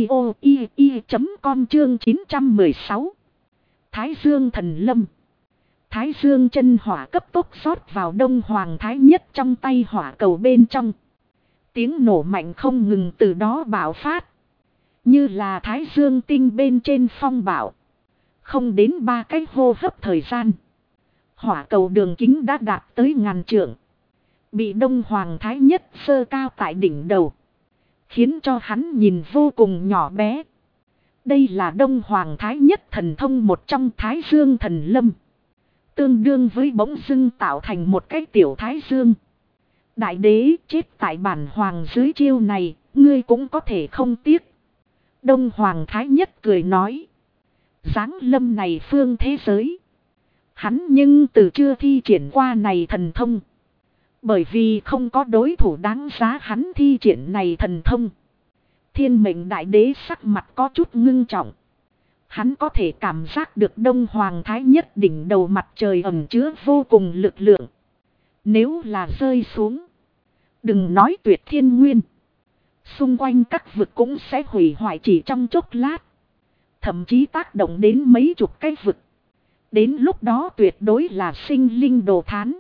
audio.com chương 916. Thái Dương thần lâm. Thái Dương chân hỏa cấp tốc rót vào Đông Hoàng Thái Nhất trong tay hỏa cầu bên trong. Tiếng nổ mạnh không ngừng từ đó bạo phát. Như là Thái Dương tinh bên trên phong bạo. Không đến 3 cái hô hấp thời gian. Hỏa cầu đường kính đã đạt tới ngàn trượng. Bị Đông Hoàng Thái Nhất sơ cao tại đỉnh đầu. Khiến cho hắn nhìn vô cùng nhỏ bé. Đây là Đông Hoàng Thái Nhất thần thông một trong Thái Dương Thần Lâm. Tương đương với bỗng dưng tạo thành một cái tiểu Thái Dương. Đại đế chết tại bản hoàng dưới chiêu này, ngươi cũng có thể không tiếc. Đông Hoàng Thái Nhất cười nói. Giáng lâm này phương thế giới. Hắn nhưng từ chưa thi triển qua này thần thông. Bởi vì không có đối thủ đáng giá hắn thi triển này thần thông. Thiên mệnh đại đế sắc mặt có chút ngưng trọng. Hắn có thể cảm giác được Đông Hoàng Thái Nhất đỉnh đầu mặt trời ẩn chứa vô cùng lực lượng. Nếu là rơi xuống. Đừng nói tuyệt thiên nguyên. Xung quanh các vực cũng sẽ hủy hoại chỉ trong chốc lát. Thậm chí tác động đến mấy chục cái vực. Đến lúc đó tuyệt đối là sinh linh đồ thán.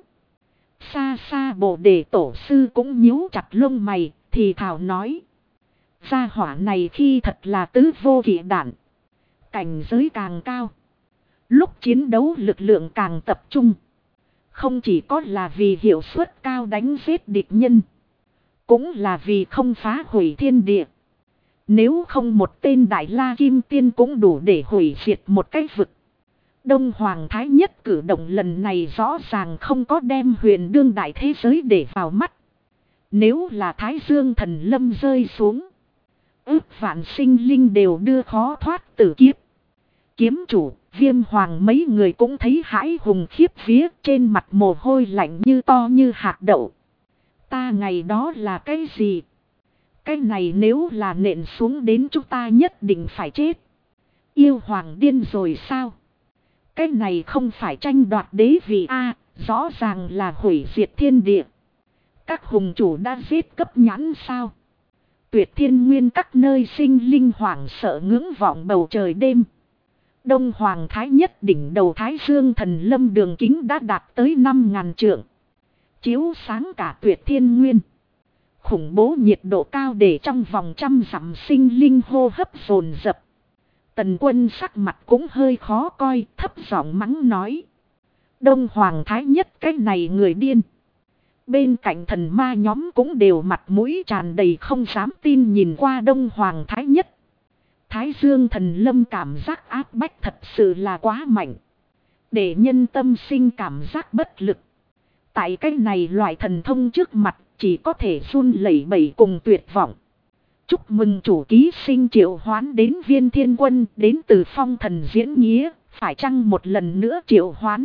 Xa xa Bồ Đề Tổ sư cũng nhíu chặt lông mày, thì thảo nói. Gia hỏa này khi thật là tứ vô kỵ đản. Cảnh giới càng cao. Lúc chiến đấu lực lượng càng tập trung. Không chỉ có là vì hiệu suất cao đánh giết địch nhân. Cũng là vì không phá hủy thiên địa. Nếu không một tên Đại La Kim Tiên cũng đủ để hủy diệt một cái vực. Đông Hoàng Thái Nhất cử động lần này rõ ràng không có đem huyền đương đại thế giới để vào mắt. Nếu là Thái Dương Thần Lâm rơi xuống. Ước vạn sinh linh đều đưa khó thoát tử kiếp. Kiếm chủ, Viêm Hoàng mấy người cũng thấy hãi hùng khiếp vía, trên mặt mồ hôi lạnh như to như hạt đậu. Ta ngày đó là cái gì? Cái này nếu là nện xuống đến chúng ta nhất định phải chết. Yêu Hoàng điên rồi sao? Cái này không phải tranh đoạt đế vị a, rõ ràng là hủy diệt thiên địa. Các hùng chủ đã giết cấp nhãn sao? Tuyệt thiên nguyên các nơi sinh linh hoảng sợ ngưỡng vọng bầu trời đêm. Đông Hoàng Thái Nhất đỉnh đầu Thái Dương Thần Lâm đường kính đã đạt tới 5.000 trượng. Chiếu sáng cả tuyệt thiên nguyên. Khủng bố nhiệt độ cao để trong vòng trăm dặm sinh linh hô hấp dồn dập. Tần Quân sắc mặt cũng hơi khó coi, thấp giọng mắng nói. Đông Hoàng Thái Nhất cái này người điên. Bên cạnh thần ma nhóm cũng đều mặt mũi tràn đầy không dám tin nhìn qua Đông Hoàng Thái Nhất. Thái Dương Thần Lâm cảm giác áp bách thật sự là quá mạnh. Để nhân tâm sinh cảm giác bất lực. Tại cái này loại thần thông trước mặt chỉ có thể run lẩy bẩy cùng tuyệt vọng. Chúc mừng chủ ký sinh triệu hoán đến Viên Thiên Quân đến từ Phong Thần Diễn Nghĩa, phải chăng một lần nữa triệu hoán.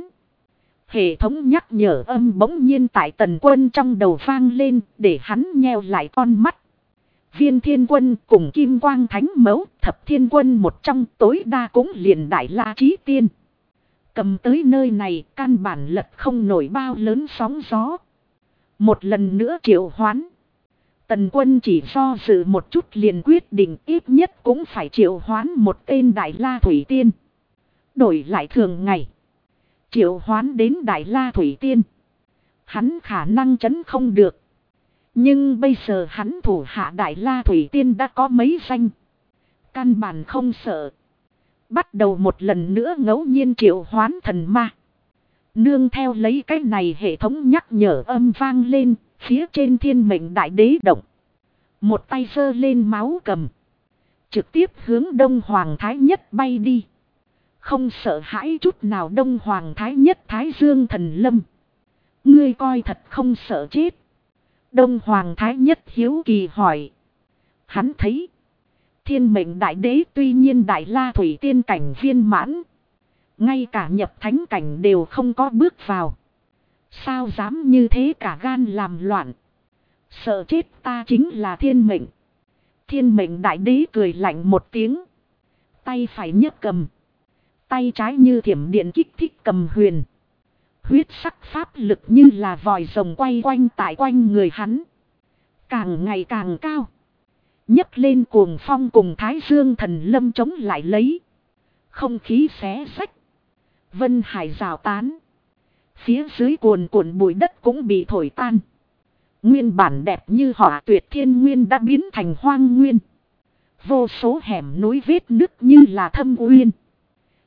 Hệ thống nhắc nhở âm bỗng nhiên tại Tần Quân trong đầu vang lên để hắn nheo lại con mắt. Viên Thiên Quân cùng Kim Quang Thánh Mẫu Thập Thiên Quân một trong tối đa cũng liền Đại La Chí Tiên. Cầm tới nơi này căn bản lật không nổi bao lớn sóng gió. Một lần nữa triệu hoán. Tần Quân chỉ do dự một chút liền quyết định ít nhất cũng phải triệu hoán một tên Đại La Thủy Tiên. Đổi lại thường ngày. Triệu hoán đến Đại La Thủy Tiên. Hắn khả năng chấn không được. Nhưng bây giờ hắn thủ hạ Đại La Thủy Tiên đã có mấy danh. Căn bản không sợ. Bắt đầu một lần nữa ngẫu nhiên triệu hoán thần ma. Nương theo lấy cái này hệ thống nhắc nhở âm vang lên. Phía trên Thiên Mệnh Đại Đế động. Một tay giơ lên máu cầm. Trực tiếp hướng Đông Hoàng Thái Nhất bay đi. Không sợ hãi chút nào Đông Hoàng Thái Nhất Thái Dương Thần Lâm. Ngươi coi thật không sợ chết. Đông Hoàng Thái Nhất hiếu kỳ hỏi. Hắn thấy. Thiên Mệnh Đại Đế tuy nhiên Đại La Thủy Tiên cảnh viên mãn. Ngay cả nhập thánh cảnh đều không có bước vào. Sao dám như thế cả gan làm loạn. Sợ chết ta chính là thiên mệnh. Thiên Mệnh Đại Đế cười lạnh một tiếng. Tay phải nhấc cầm. Tay trái như thiểm điện kích thích cầm huyền. Huyết sắc pháp lực như là vòi rồng quay quanh tại quanh người hắn. Càng ngày càng cao. Nhấc lên cuồng phong cùng Thái Dương Thần Lâm chống lại lấy. Không khí xé xách. Vân hải rào tán. Phía dưới cuồn cuộn bụi đất cũng bị thổi tan. Nguyên bản đẹp như họa tuyệt thiên nguyên đã biến thành hoang nguyên. Vô số hẻm núi vết nứt như là thâm uyên.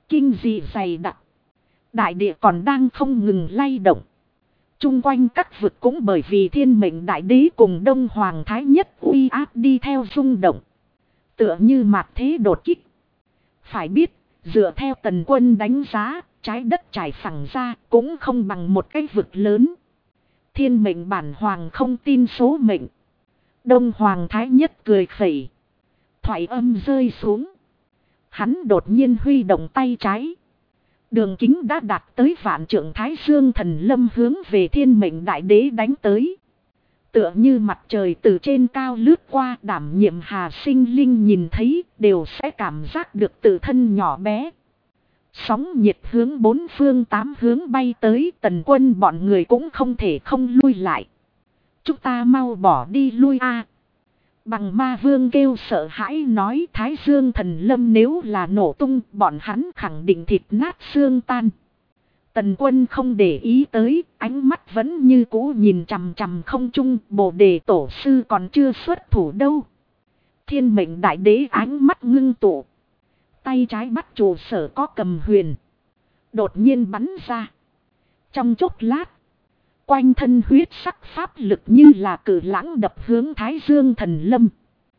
Kinh dị dày đặc. Đại địa còn đang không ngừng lay động. Chung quanh các vực cũng bởi vì thiên mệnh đại đế cùng Đông Hoàng Thái Nhất uy áp đi theo rung động. Tựa như mạt thế đột kích. Phải biết, dựa theo Tần Quân đánh giá, trái đất trải phẳng ra cũng không bằng một cái vực lớn. Thiên mệnh bản hoàng không tin số mệnh. Đông Hoàng Thái Nhất cười khẩy. Thoại âm rơi xuống. Hắn đột nhiên huy động tay trái. Đường kính đã đạt tới vạn trượng Thái Dương Thần Lâm hướng về thiên mệnh đại đế đánh tới. Tựa như mặt trời từ trên cao lướt qua, đảm nhiệm hà sinh linh nhìn thấy đều sẽ cảm giác được tự thân nhỏ bé. Sóng nhiệt hướng bốn phương tám hướng bay tới, Tần Quân bọn người cũng không thể không lui lại. Chúng ta mau bỏ đi lui a. Bằng ma vương kêu sợ hãi nói, Thái Dương Thần Lâm nếu là nổ tung, bọn hắn khẳng định thịt nát xương tan. Tần Quân không để ý tới, ánh mắt vẫn như cũ nhìn chằm chằm không trung, Bồ Đề tổ sư còn chưa xuất thủ đâu. Thiên mệnh đại đế ánh mắt ngưng tụ. Tay trái bắt trụ sở có cầm huyền. Đột nhiên bắn ra. Trong chốc lát. Quanh thân huyết sắc pháp lực như là cử lãng đập hướng Thái Dương Thần Lâm.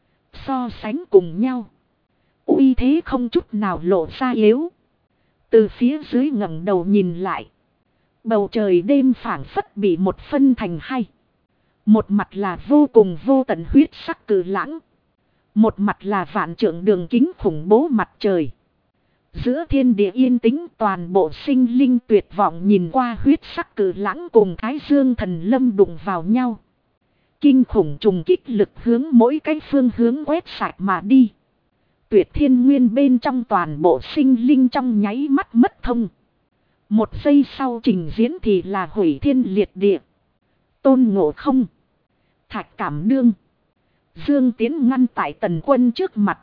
So sánh cùng nhau. Uy thế không chút nào lộ ra yếu. Từ phía dưới ngẩng đầu nhìn lại. Bầu trời đêm phảng phất bị một phân thành hai. Một mặt là vô cùng vô tận huyết sắc cử lãng. Một mặt là vạn trượng đường kính khủng bố mặt trời. Giữa thiên địa yên tĩnh, toàn bộ sinh linh tuyệt vọng nhìn qua huyết sắc cử lãng cùng Thái Dương Thần Lâm đụng vào nhau. Kinh khủng trùng kích lực hướng mỗi cái phương hướng quét sạch mà đi. Tuyệt thiên nguyên bên trong toàn bộ sinh linh trong nháy mắt mất thông. Một giây sau trình diễn thì là hủy thiên liệt địa. Tôn Ngộ Không, Thạch Cảm Nương, Dương Tiến ngăn tại Tần Quân trước mặt.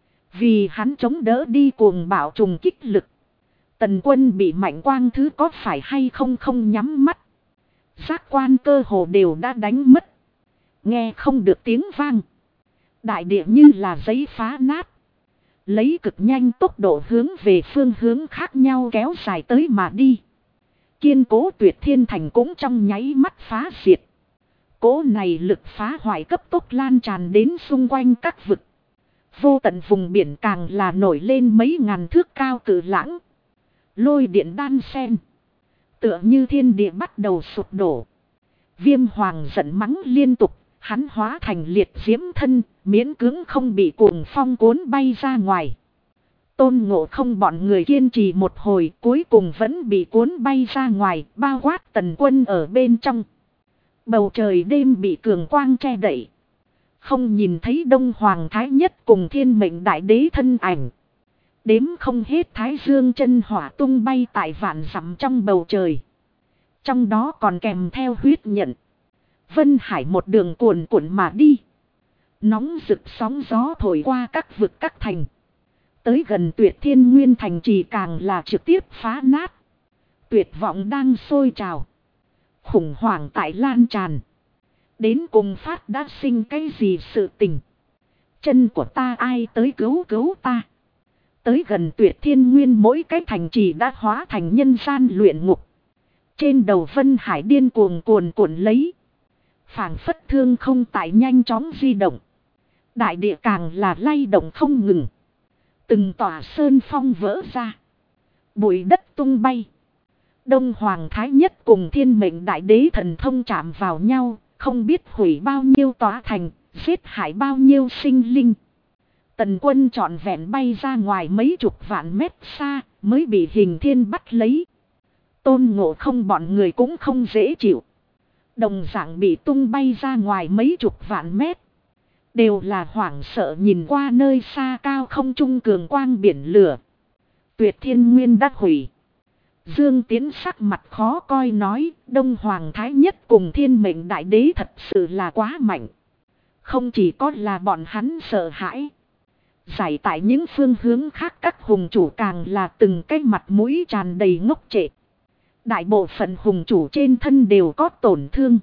Vì hắn chống đỡ đi cuồng bạo trùng kích lực. Tần Quân bị mạnh quang thứ có phải hay không không nhắm mắt. Giác quan cơ hồ đều đã đánh mất. Nghe không được tiếng vang. Đại địa như là giấy phá nát. Lấy cực nhanh tốc độ hướng về phương hướng khác nhau kéo dài tới mà đi. Kiên cố tuyệt thiên thành cũng trong nháy mắt phá diệt. Cố này lực phá hoại cấp tốc lan tràn đến xung quanh các vực. Vô tận vùng biển càng là nổi lên mấy ngàn thước cao cự lãng. Lôi điện đan sen. Tựa như thiên địa bắt đầu sụp đổ. Viêm hoàng giận mắng liên tục. Hắn hóa thành liệt diễm thân. Miễn cưỡng không bị cuồng phong cuốn bay ra ngoài. Tôn Ngộ Không bọn người kiên trì một hồi. Cuối cùng vẫn bị cuốn bay ra ngoài. Bao quát Tần Quân ở bên trong. Bầu trời đêm bị cường quang che đậy. Không nhìn thấy Đông Hoàng Thái Nhất cùng thiên mệnh đại đế thân ảnh. Đếm không hết Thái Dương chân hỏa tung bay tại vạn dặm trong bầu trời. Trong đó còn kèm theo huyết nhận. Vân Hải một đường cuồn cuộn mà đi. Nóng rực sóng gió thổi qua các vực các thành. Tới gần Tuyệt Thiên Nguyên thành trì càng là trực tiếp phá nát. Tuyệt vọng đang sôi trào. Khủng hoảng tại lan tràn. Đến cùng phát đã sinh cái gì sự tình. Chân của ta ai tới cứu ta. Tới gần Tuyệt Thiên Nguyên mỗi cái thành trì đã hóa thành nhân gian luyện ngục. Trên đầu Vân Hải điên cuồng cuồn cuộn lấy. Phảng phất thương không tại nhanh chóng di động. Đại địa càng là lay động không ngừng. Từng tòa sơn phong vỡ ra. Bụi đất tung bay. Đông Hoàng Thái Nhất cùng thiên mệnh đại đế thần thông chạm vào nhau. Không biết hủy bao nhiêu tòa thành, giết hại bao nhiêu sinh linh. Tần Quân trọn vẹn bay ra ngoài mấy chục vạn mét xa, mới bị Hình Thiên bắt lấy. Tôn Ngộ Không bọn người cũng không dễ chịu. Đồng dạng bị tung bay ra ngoài mấy chục vạn mét. Đều là hoảng sợ nhìn qua nơi xa cao không trung cường quang biển lửa. Tuyệt Thiên Nguyên đã hủy. Dương Tiến sắc mặt khó coi nói, Đông Hoàng Thái Nhất cùng thiên mệnh đại đế thật sự là quá mạnh. Không chỉ có là bọn hắn sợ hãi. Giải tại những phương hướng khác các hùng chủ càng là từng cái mặt mũi tràn đầy ngốc trệ. Đại bộ phận hùng chủ trên thân đều có tổn thương.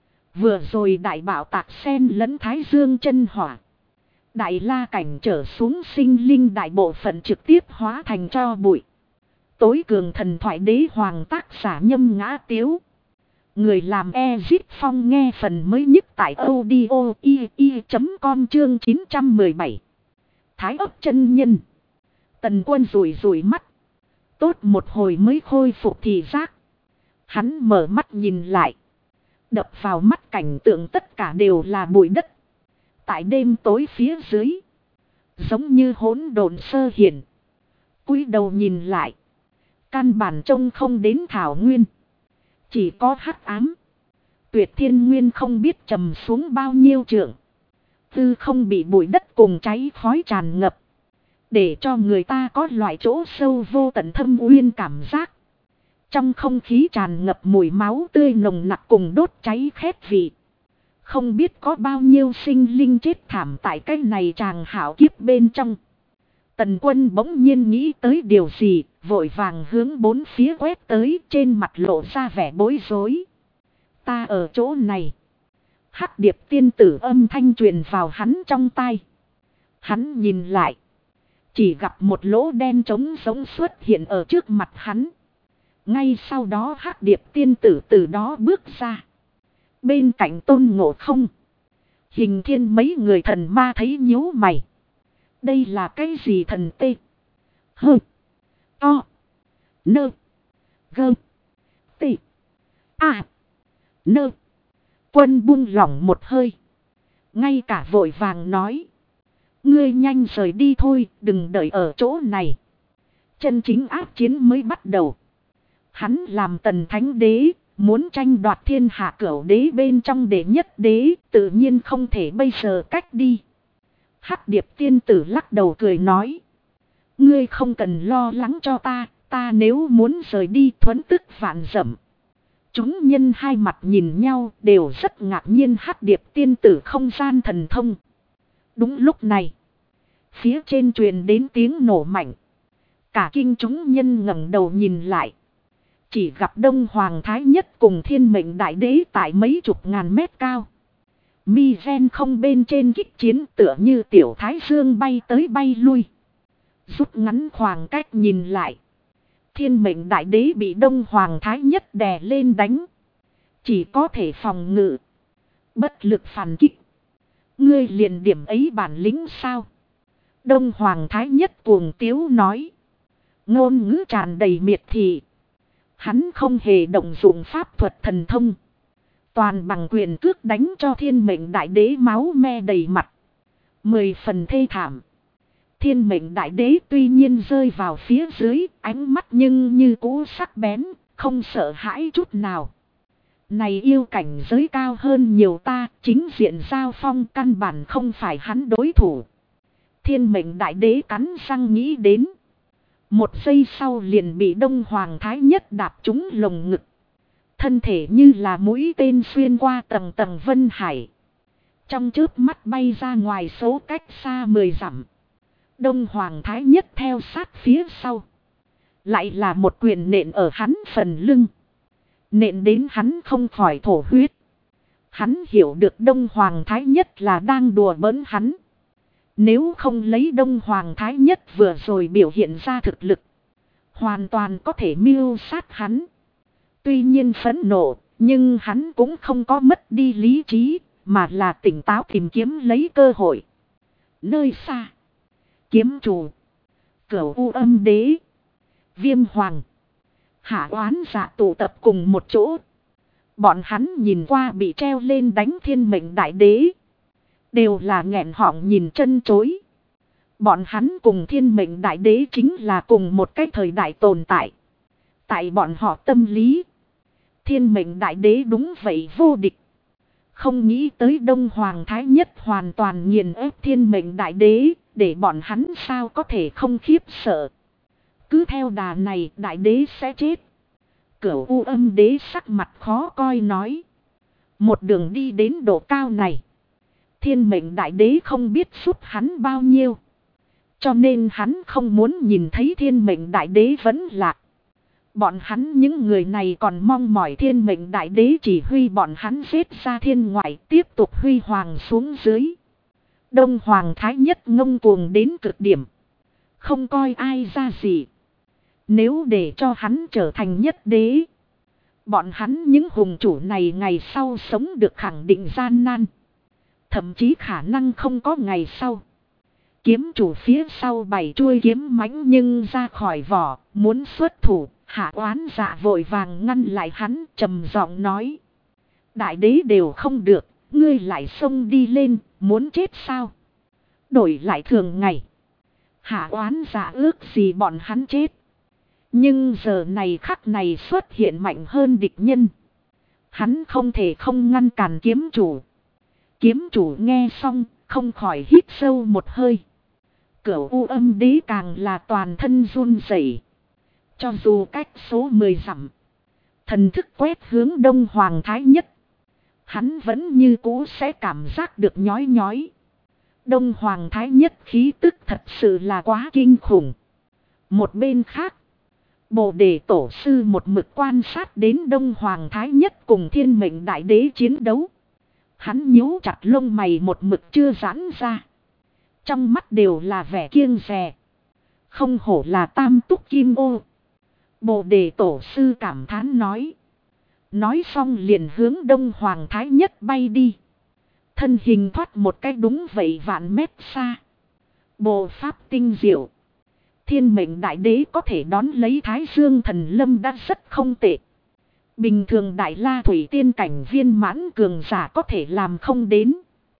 Vừa rồi đại bảo tạc sen lẫn Thái Dương chân hỏa. Đại la cảnh trở xuống sinh linh đại bộ phận trực tiếp hóa thành tro bụi. Tối cường thần thoại đế hoàng tác giả Nhâm Ngã Tiếu. Người làm Ezit Phong nghe phần mới nhất tại audio i.com chương 917. Thái ấp chân nhân. Tần Quân rủi rủi mắt. Tốt một hồi mới khôi phục thị giác. Hắn mở mắt nhìn lại. Đập vào mắt cảnh tượng tất cả đều là bụi đất. Tại đêm tối phía dưới. Giống như hỗn độn sơ hiển. Cúi đầu nhìn lại. Căn bản trông không đến thảo nguyên. Chỉ có hắc ám. Tuyệt thiên nguyên không biết trầm xuống bao nhiêu trượng. Tư không bị bụi đất cùng cháy khói tràn ngập. Để cho người ta có loại chỗ sâu vô tận thâm uyên cảm giác. Trong không khí tràn ngập mùi máu tươi nồng nặc cùng đốt cháy khét vị. Không biết có bao nhiêu sinh linh chết thảm tại cái này tràng hảo kiếp bên trong. Tần Quân bỗng nhiên nghĩ tới điều gì, vội vàng hướng bốn phía quét tới, trên mặt lộ ra vẻ bối rối. Ta ở chỗ này. Hắc điệp tiên tử âm thanh truyền vào hắn trong tai. Hắn nhìn lại. Chỉ gặp một lỗ đen trống giống xuất hiện ở trước mặt hắn. Ngay sau đó hắc điệp tiên tử từ đó bước ra. Bên cạnh Tôn Ngộ Không, Hình Thiên mấy người thần ma thấy nhíu mày. Đây là cái gì thần tê? Hơ. To. Nơ. Gơ. Tê. À. Nơ. Quân buông lỏng một hơi. Ngay cả vội vàng nói. Ngươi nhanh rời đi thôi, đừng đợi ở chỗ này. Chân chính ác chiến mới bắt đầu. Hắn làm Tần Thánh Đế, muốn tranh đoạt thiên hạ cửu đế bên trong đệ nhất đế, tự nhiên không thể bây giờ cách đi. Hắc điệp tiên tử lắc đầu cười nói. Ngươi không cần lo lắng cho ta nếu muốn rời đi thuẫn tức vạn dặm. Chúng nhân hai mặt nhìn nhau đều rất ngạc nhiên hắc điệp tiên tử không gian thần thông. Đúng lúc này, phía trên truyền đến tiếng nổ mạnh. Cả kinh chúng nhân ngẩng đầu nhìn lại. Chỉ gặp Đông Hoàng Thái Nhất cùng Thiên Mệnh Đại Đế tại mấy chục ngàn mét cao. Mi gen không bên trên kích chiến tựa như tiểu thái dương bay tới bay lui. Rút ngắn khoảng cách nhìn lại. Thiên Mệnh Đại Đế bị Đông Hoàng Thái Nhất đè lên đánh. Chỉ có thể phòng ngự. Bất lực phản kích. Ngươi liền điểm ấy bản lĩnh sao? Đông Hoàng Thái Nhất cuồng tiếu nói. Ngôn ngữ tràn đầy miệt thị. Hắn không hề động dụng pháp thuật thần thông. Toàn bằng quyền cước đánh cho Thiên Mệnh Đại Đế máu me đầy mặt. 10 phần thê thảm. Thiên Mệnh Đại Đế tuy nhiên rơi vào phía dưới, ánh mắt nhưng như cũ sắc bén, không sợ hãi chút nào. Này yêu cảnh giới cao hơn nhiều ta, chính diện giao phong căn bản không phải hắn đối thủ. Thiên Mệnh Đại Đế cắn răng nghĩ đến. Một giây sau liền bị Đông Hoàng Thái Nhất đạp trúng lồng ngực. Thân thể như là mũi tên xuyên qua tầng tầng vân hải. Trong chớp mắt bay ra ngoài số cách xa 10 dặm. Đông Hoàng Thái Nhất theo sát phía sau. Lại là một quyền nện ở hắn phần lưng. Nện đến hắn không khỏi thổ huyết. Hắn hiểu được Đông Hoàng Thái Nhất là đang đùa bỡn hắn. Nếu không lấy Đông Hoàng Thái Nhất vừa rồi biểu hiện ra thực lực. Hoàn toàn có thể mưu sát hắn. Tuy nhiên phẫn nộ, nhưng hắn cũng không có mất đi lý trí, mà là tỉnh táo tìm kiếm lấy cơ hội. Nơi xa, kiếm chủ, Cửu U Âm Đế, Viêm Hoàng, Hạ Oán Dạ tụ tập cùng một chỗ. Bọn hắn nhìn qua bị treo lên đánh Thiên Mệnh Đại Đế. Đều là nghẹn họng nhìn chân chối. Bọn hắn cùng Thiên Mệnh Đại Đế chính là cùng một cái thời đại tồn tại. Tại bọn họ tâm lý. Thiên Mệnh Đại Đế đúng vậy vô địch. Không nghĩ tới Đông Hoàng Thái Nhất hoàn toàn nghiền ép Thiên Mệnh Đại Đế. Để bọn hắn sao có thể không khiếp sợ. Cứ theo đà này Đại Đế sẽ chết. Cửu U Âm Đế sắc mặt khó coi nói. Một đường đi đến độ cao này. Thiên Mệnh Đại Đế không biết giúp hắn bao nhiêu. Cho nên hắn không muốn nhìn thấy Thiên Mệnh Đại Đế vẫn lạc. Bọn hắn những người này còn mong mỏi Thiên Mệnh Đại Đế chỉ huy bọn hắn giết ra thiên ngoại tiếp tục huy hoàng xuống dưới. Đông Hoàng Thái Nhất ngông cuồng đến cực điểm. Không coi ai ra gì. Nếu để cho hắn trở thành nhất đế, bọn hắn những hùng chủ này ngày sau sống được khẳng định gian nan. Thậm chí khả năng không có ngày sau. Kiếm chủ phía sau 7 chuôi kiếm mãnh nhưng ra khỏi vỏ, muốn xuất thủ. Hạ Oán Dạ vội vàng ngăn lại hắn, trầm giọng nói: đại đế đều không được, ngươi lại xông đi lên, muốn chết sao? Đổi lại thường ngày, Hạ Oán Dạ ước gì bọn hắn chết. Nhưng giờ này khắc này xuất hiện mạnh hơn địch nhân, hắn không thể không ngăn cản kiếm chủ. Kiếm chủ nghe xong, không khỏi hít sâu một hơi. Cửu U Âm Đế càng là toàn thân run rẩy. Cho dù cách số 10 dặm, thần thức quét hướng Đông Hoàng Thái Nhất, hắn vẫn như cũ sẽ cảm giác được nhói nhói. Đông Hoàng Thái Nhất khí tức thật sự là quá kinh khủng. Một bên khác, Bồ Đề Tổ Sư một mực quan sát đến Đông Hoàng Thái Nhất cùng Thiên Mệnh Đại Đế chiến đấu. Hắn nhíu chặt lông mày một mực chưa giãn ra. Trong mắt đều là vẻ kiêng dè. Không hổ là tam túc kim ô. Bồ Đề Tổ Sư cảm thán nói. Nói xong liền hướng Đông Hoàng Thái Nhất bay đi. Thân hình thoát một cái đúng vậy vạn mét xa. Bộ pháp tinh diệu. Thiên Mệnh Đại Đế có thể đón lấy Thái Dương Thần Lâm đã rất không tệ. Bình thường Đại La Thủy Tiên cảnh viên mãn cường giả có thể làm không đến.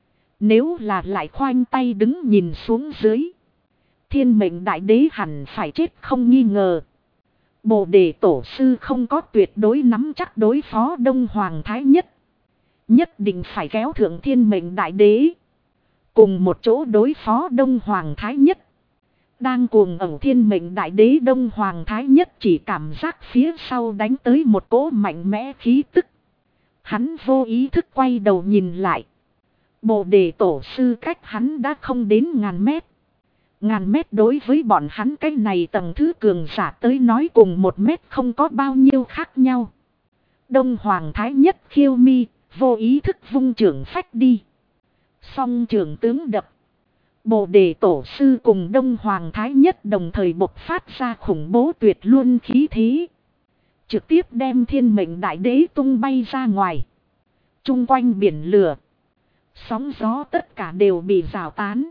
Nếu là lại khoanh tay đứng nhìn xuống dưới, Thiên Mệnh Đại Đế hẳn phải chết không nghi ngờ. Bồ Đề Tổ Sư không có tuyệt đối nắm chắc đối phó Đông Hoàng Thái Nhất. Nhất định phải kéo thượng Thiên Mệnh Đại Đế cùng một chỗ đối phó Đông Hoàng Thái Nhất. Đang cuồng ẩu Thiên Mệnh Đại Đế Đông Hoàng Thái Nhất chỉ cảm giác phía sau đánh tới một cỗ mạnh mẽ khí tức. Hắn vô ý thức quay đầu nhìn lại. Bồ Đề Tổ Sư cách hắn đã không đến ngàn mét. Ngàn mét đối với bọn hắn cái này tầng thứ cường giả tới nói cùng 1 mét không có bao nhiêu khác nhau. Đông Hoàng Thái Nhất khiêu mi, vô ý thức vung trưởng phách đi. Song trưởng tướng đập. Bồ Đề Tổ Sư cùng Đông Hoàng Thái Nhất đồng thời bộc phát ra khủng bố tuyệt luân khí thế. Trực tiếp đem Thiên Mệnh Đại Đế tung bay ra ngoài. Trung quanh biển lửa, sóng gió tất cả đều bị rào tán.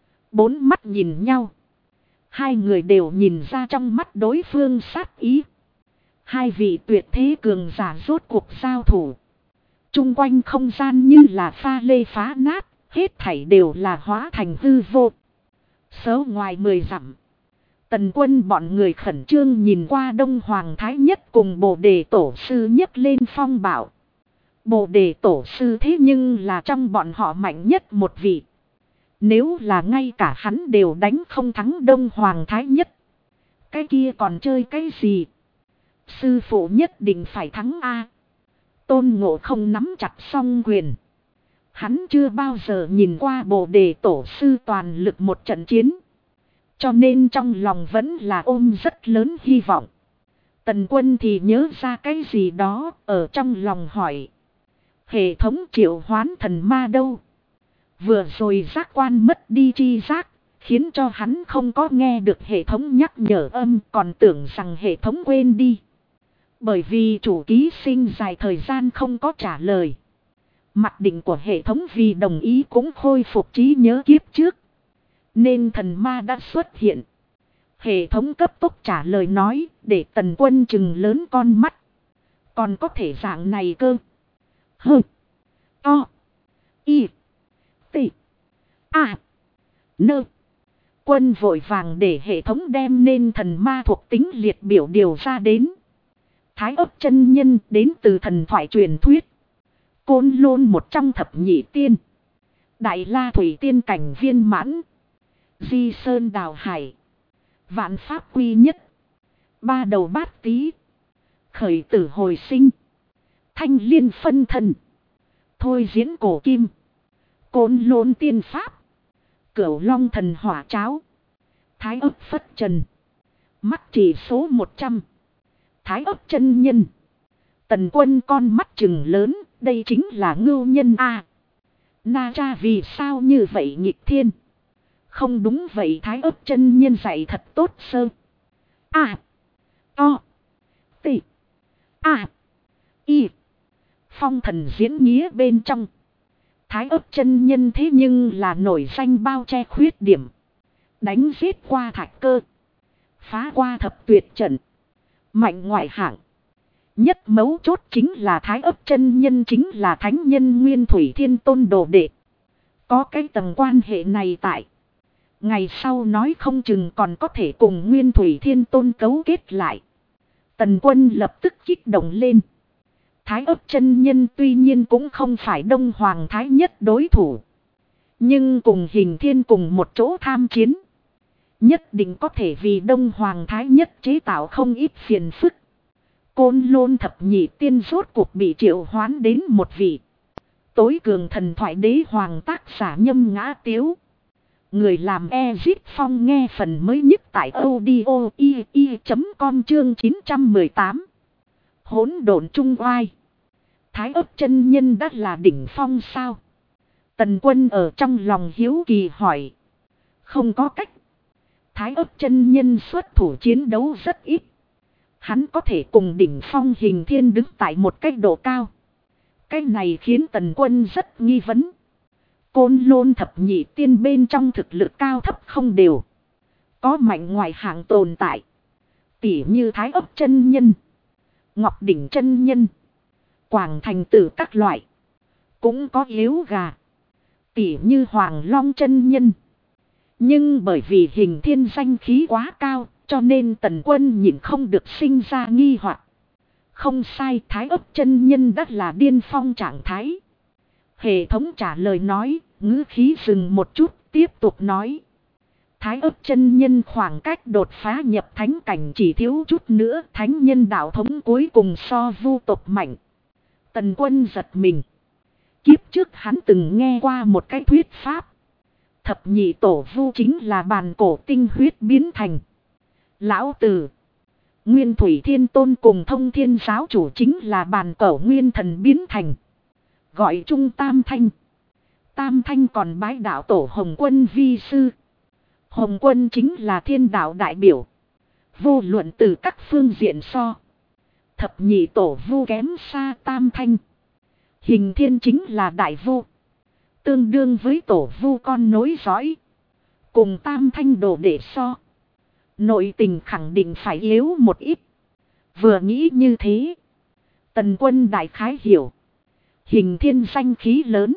4 mắt nhìn nhau. Hai người đều nhìn ra trong mắt đối phương sát ý. Hai vị tuyệt thế cường giả rốt cuộc giao thủ. Trung quanh không gian như là pha lê phá nát. Hết thảy đều là hóa thành hư vô. Số ngoài 10 dặm, Tần Quân bọn người khẩn trương nhìn qua Đông Hoàng Thái Nhất cùng Bồ Đề Tổ Sư nhấc lên phong bạo. Bồ Đề Tổ Sư thế nhưng là trong bọn họ mạnh nhất một vị. Nếu là ngay cả hắn đều đánh không thắng Đông Hoàng Thái Nhất, cái kia còn chơi cái gì? Sư phụ nhất định phải thắng a. Tôn Ngộ không nắm chặt song quyền. Hắn chưa bao giờ nhìn qua Bồ Đề Tổ Sư toàn lực một trận chiến. Cho nên trong lòng vẫn là ôm rất lớn hy vọng. Tần Quân thì nhớ ra cái gì đó ở trong lòng hỏi. Hệ thống triệu hoán thần ma đâu? Vừa rồi giác quan mất đi chi giác, khiến cho hắn không có nghe được hệ thống nhắc nhở âm, còn tưởng rằng hệ thống quên đi. Bởi vì chủ ký sinh dài thời gian không có trả lời. Mặc định của hệ thống vì đồng ý cũng khôi phục trí nhớ kiếp trước. Nên thần ma đã xuất hiện. Hệ thống cấp tốc trả lời nói để Tần Quân chừng lớn con mắt. Còn có thể dạng này cơ. Hơ. To. Y. T. A. Nơ. Quân vội vàng để hệ thống đem nên thần ma thuộc tính liệt biểu điều ra đến. Thái Ấp chân nhân đến từ thần thoại truyền thuyết. Côn Lôn một trong thập nhị tiên. Đại La Thủy Tiên cảnh viên mãn. Di Sơn Đào Hải. Vạn Pháp quy nhất. Ba đầu bát tý. Khởi tử hồi sinh. Thanh liên phân thần. Thôi diễn cổ kim. Côn Lôn tiên pháp. Cửu Long thần hỏa cháo. Thái Ấp phất trần. Mắt chỉ số 100. Thái Ấp chân nhân. Tần Quân con mắt trừng lớn. Đây chính là ngưu nhân a. Na cha vì sao như vậy nghịch thiên? Không đúng vậy, Thái Ấp chân nhân dạy thật tốt sơ. A. Y. Phong thần diễn nghĩa bên trong. Thái ấp chân nhân thế nhưng là nổi danh bao che khuyết điểm. Đánh giết qua thạch cơ. Phá qua thập tuyệt trận. Mạnh ngoại hạng. Nhất mấu chốt chính là thái ấp chân nhân chính là thánh nhân Nguyên Thủy Thiên Tôn đồ đệ. Có cái tầng quan hệ này tại. Ngày sau nói không chừng còn có thể cùng Nguyên Thủy Thiên Tôn cấu kết lại. Tần Quân lập tức kích động lên. Thái ấp chân nhân tuy nhiên cũng không phải Đông Hoàng Thái Nhất đối thủ. Nhưng cùng Hình Thiên cùng một chỗ tham chiến. Nhất định có thể vì Đông Hoàng Thái Nhất chế tạo không ít phiền phức. Côn Lôn thập nhị tiên rốt cuộc bị triệu hoán đến một vị. Tối cường thần thoại đế hoàng tác giả Nhâm Ngã Tiếu. Người làm Ezit Phong nghe phần mới nhất tại audio.com chương 918. Hỗn độn trung oai. Thái ấp chân nhân đã là đỉnh phong sao? Tần Quân ở trong lòng hiếu kỳ hỏi. Không có cách. Thái ấp chân nhân xuất thủ chiến đấu rất ít. Hắn có thể cùng đỉnh phong Hình Thiên đứng tại một cách độ cao. Cái này khiến Tần Quân rất nghi vấn. Côn Lôn thập nhị tiên bên trong thực lực cao thấp không đều. Có mạnh ngoại hạng tồn tại. Tỉ như Thái ấp chân nhân. Ngọc đỉnh chân nhân. Quảng thành tử các loại. Cũng có yếu gà. Tỉ như Hoàng Long chân nhân. Nhưng bởi vì Hình Thiên danh khí quá cao. Cho nên Tần Quân nhìn không được sinh ra nghi hoặc. Không sai, Thái ấp chân nhân đã là điên phong trạng thái. Hệ thống trả lời nói, ngữ khí dừng một chút, tiếp tục nói. Thái ấp chân nhân khoảng cách đột phá nhập thánh cảnh chỉ thiếu chút nữa, thánh nhân đạo thống cuối cùng so vu tộc mạnh. Tần Quân giật mình. Kiếp trước hắn từng nghe qua một cái thuyết pháp. Thập nhị tổ vu chính là bàn cổ tinh huyết biến thành. Lão Tử. Nguyên Thủy Thiên Tôn cùng Thông Thiên giáo chủ chính là bàn cổ nguyên thần biến thành. Gọi chung Tam Thanh. Tam Thanh còn bái đạo tổ Hồng Quân vi sư. Hồng Quân chính là thiên đạo đại biểu. Vô luận từ các phương diện so. Thập nhị tổ vu kém xa Tam Thanh. Hình Thiên chính là đại vu. Tương đương với tổ vu con nối dõi. Cùng Tam Thanh đồ để so. Nội tình khẳng định phải yếu một ít. Vừa nghĩ như thế. Tần Quân đại khái hiểu. Hình Thiên danh khí lớn.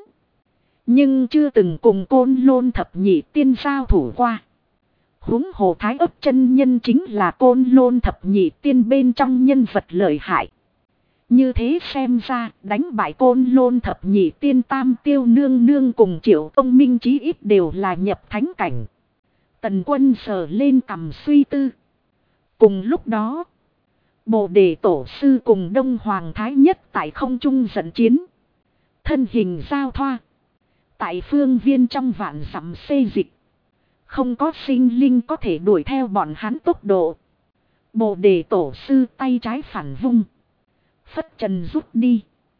Nhưng chưa từng cùng Côn Lôn thập nhị tiên giao thủ qua. Huống hồ Thái ấp chân nhân chính là Côn Lôn thập nhị tiên bên trong nhân vật lợi hại. Như thế xem ra đánh bại Côn Lôn thập nhị tiên Tam Tiêu nương nương cùng Triệu Công Minh chí ít đều là nhập thánh cảnh. Tần Quân sờ lên cằm suy tư. Cùng lúc đó, Bồ Đề Tổ Sư cùng Đông Hoàng Thái Nhất tại không trung dẫn chiến. Thân hình giao thoa. Tại phương viên trong vạn dặm xê dịch. Không có sinh linh có thể đuổi theo bọn hắn tốc độ. Bồ Đề Tổ Sư tay trái phản vung. Phất trần rút đi.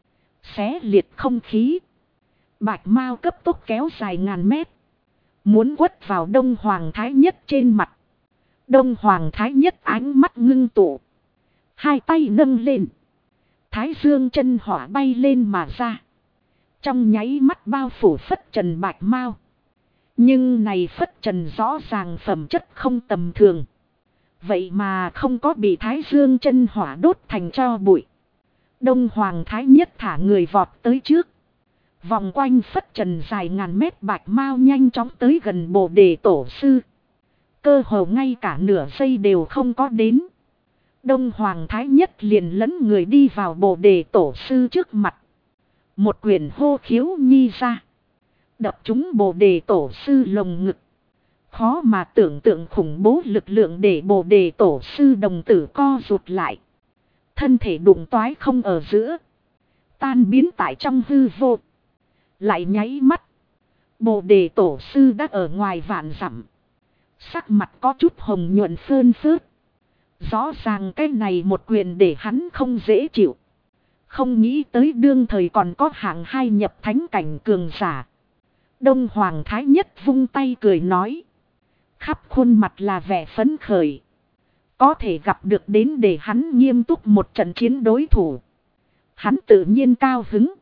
Xé liệt không khí. Bạch mao cấp tốc kéo dài ngàn mét. Muốn quất vào Đông Hoàng Thái Nhất trên mặt. Đông Hoàng Thái Nhất ánh mắt ngưng tụ. Hai tay nâng lên. Thái dương chân hỏa bay lên mà ra. Trong nháy mắt bao phủ phất trần bạch mao. Nhưng này phất trần rõ ràng phẩm chất không tầm thường. Vậy mà không có bị Thái dương chân hỏa đốt thành tro bụi. Đông Hoàng Thái Nhất thả người vọt tới trước. Vòng quanh phất trần dài ngàn mét bạch mao nhanh chóng tới gần Bồ Đề Tổ Sư. Cơ hồ ngay cả nửa giây đều không có đến. Đông Hoàng Thái Nhất liền lấn người đi vào Bồ Đề Tổ Sư trước mặt. Một quyền hô khiếu nhi ra. Đập trúng Bồ Đề Tổ Sư lồng ngực. Khó mà tưởng tượng khủng bố lực lượng để Bồ Đề Tổ Sư đồng tử co rụt lại. Thân thể đụng toái không ở giữa. Tan biến tại trong hư vô. Lại nháy mắt. Bồ Đề Tổ Sư đã ở ngoài vạn dặm. Sắc mặt có chút hồng nhuận phơn phớt. Rõ ràng cái này một quyền để hắn không dễ chịu. Không nghĩ tới đương thời còn có hạng hai nhập thánh cảnh cường giả. Đông Hoàng Thái Nhất vung tay cười nói. Khắp khuôn mặt là vẻ phấn khởi. có thể gặp được đến để hắn nghiêm túc một trận chiến đối thủ. Hắn tự nhiên cao hứng.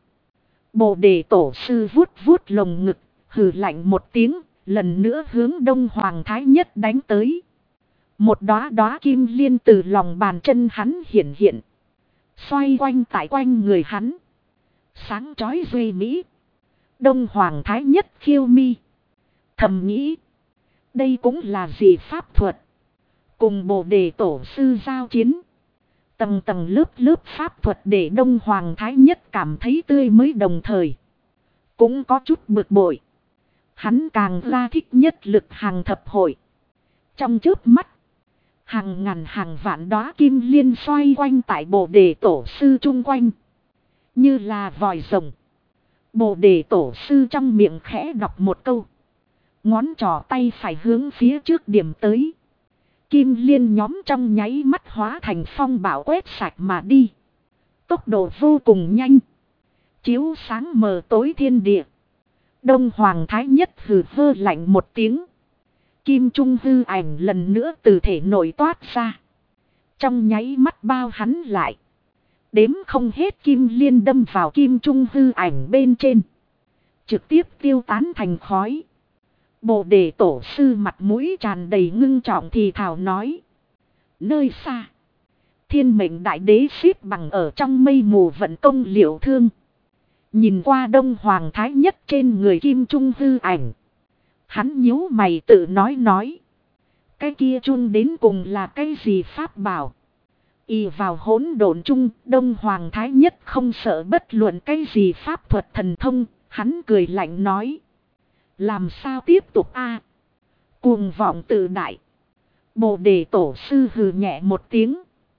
Bồ đề tổ sư vuốt vuốt lồng ngực, hừ lạnh một tiếng, lần nữa hướng Đông Hoàng Thái Nhất đánh tới. Một đóa đóa kim liên từ lòng bàn chân hắn hiện hiện. Xoay quanh tại quanh người hắn. Sáng chói duy mỹ. Đông Hoàng Thái Nhất khiêu mi. Thầm nghĩ. Đây cũng là gì pháp thuật. Cùng bồ đề tổ sư giao chiến. Tầng tầng lớp lớp pháp thuật để Đông Hoàng Thái Nhất cảm thấy tươi mới đồng thời. Cũng có chút bực bội. Hắn càng ra thích nhất lực hàng thập hội. Trong chớp mắt. Hàng ngàn hàng vạn đóa kim liên xoay quanh tại bồ đề tổ sư chung quanh. Như là vòi rồng. Bồ đề tổ sư trong miệng khẽ đọc một câu. Ngón trỏ tay phải hướng phía trước điểm tới. Kim liên nhóm trong nháy mắt hóa thành phong bão quét sạch mà đi. Tốc độ vô cùng nhanh. Chiếu sáng mờ tối thiên địa. Đông Hoàng Thái Nhất hừ hơ lạnh một tiếng. Kim trung hư ảnh lần nữa từ thể nổi toát ra. Trong nháy mắt bao hắn lại. Đếm không hết kim liên đâm vào kim trung hư ảnh bên trên. Trực tiếp tiêu tán thành khói. Bồ đề tổ sư mặt mũi tràn đầy ngưng trọng thì thào nói. Nơi xa. Thiên mệnh đại đế xếp bằng ở trong mây mù vận công liệu thương. Nhìn qua Đông Hoàng Thái Nhất trên người kim trung hư ảnh. Hắn nhíu mày tự nói. Cái kia chun đến cùng là cái gì pháp bảo. Y vào hỗn độn chung, Đông Hoàng Thái Nhất không sợ bất luận cái gì pháp thuật thần thông, hắn cười lạnh nói. Làm sao tiếp tục a? Cuồng vọng tự đại. Bồ đề tổ sư hừ nhẹ một tiếng.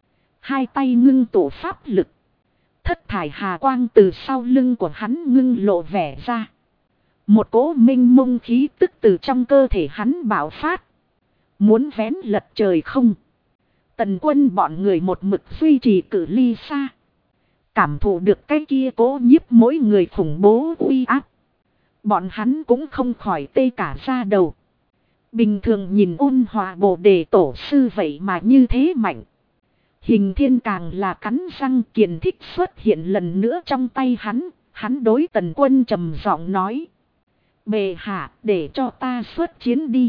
Hai tay ngưng tụ pháp lực. Thất thải hà quang từ sau lưng của hắn ngưng lộ vẻ ra. Một cỗ minh mông khí tức từ trong cơ thể hắn bạo phát. Muốn vén lật trời không. Tần Quân bọn người một mực duy trì cự ly xa. Cảm thụ được cái kia cố nhiếp mỗi người khủng bố uy áp. Bọn hắn cũng không khỏi tê cả da đầu. Bình thường nhìn ôn hòa bồ đề tổ sư vậy mà như thế mạnh. Hình thiên càng là cắn răng kiền thích xuất hiện lần nữa trong tay hắn. Hắn đối Tần Quân trầm giọng nói. Bệ hạ để cho ta xuất chiến đi.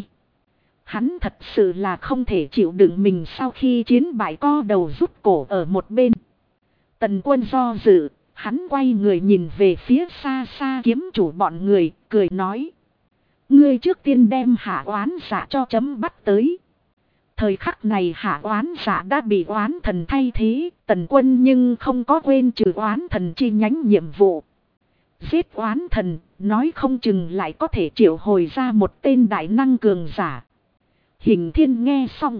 Hắn thật sự là không thể chịu đựng mình sau khi chiến bại co đầu rút cổ ở một bên. Tần Quân do dự, hắn quay người nhìn về phía xa xa kiếm chủ bọn người, cười nói. Ngươi trước tiên đem hạ oán giả cho chấm bắt tới. Thời khắc này hạ oán giả đã bị oán thần thay thế, Tần Quân nhưng không có quên trừ oán thần chi nhánh nhiệm vụ. Giết oán thần, nói không chừng lại có thể triệu hồi ra một tên đại năng cường giả. Hình thiên nghe xong.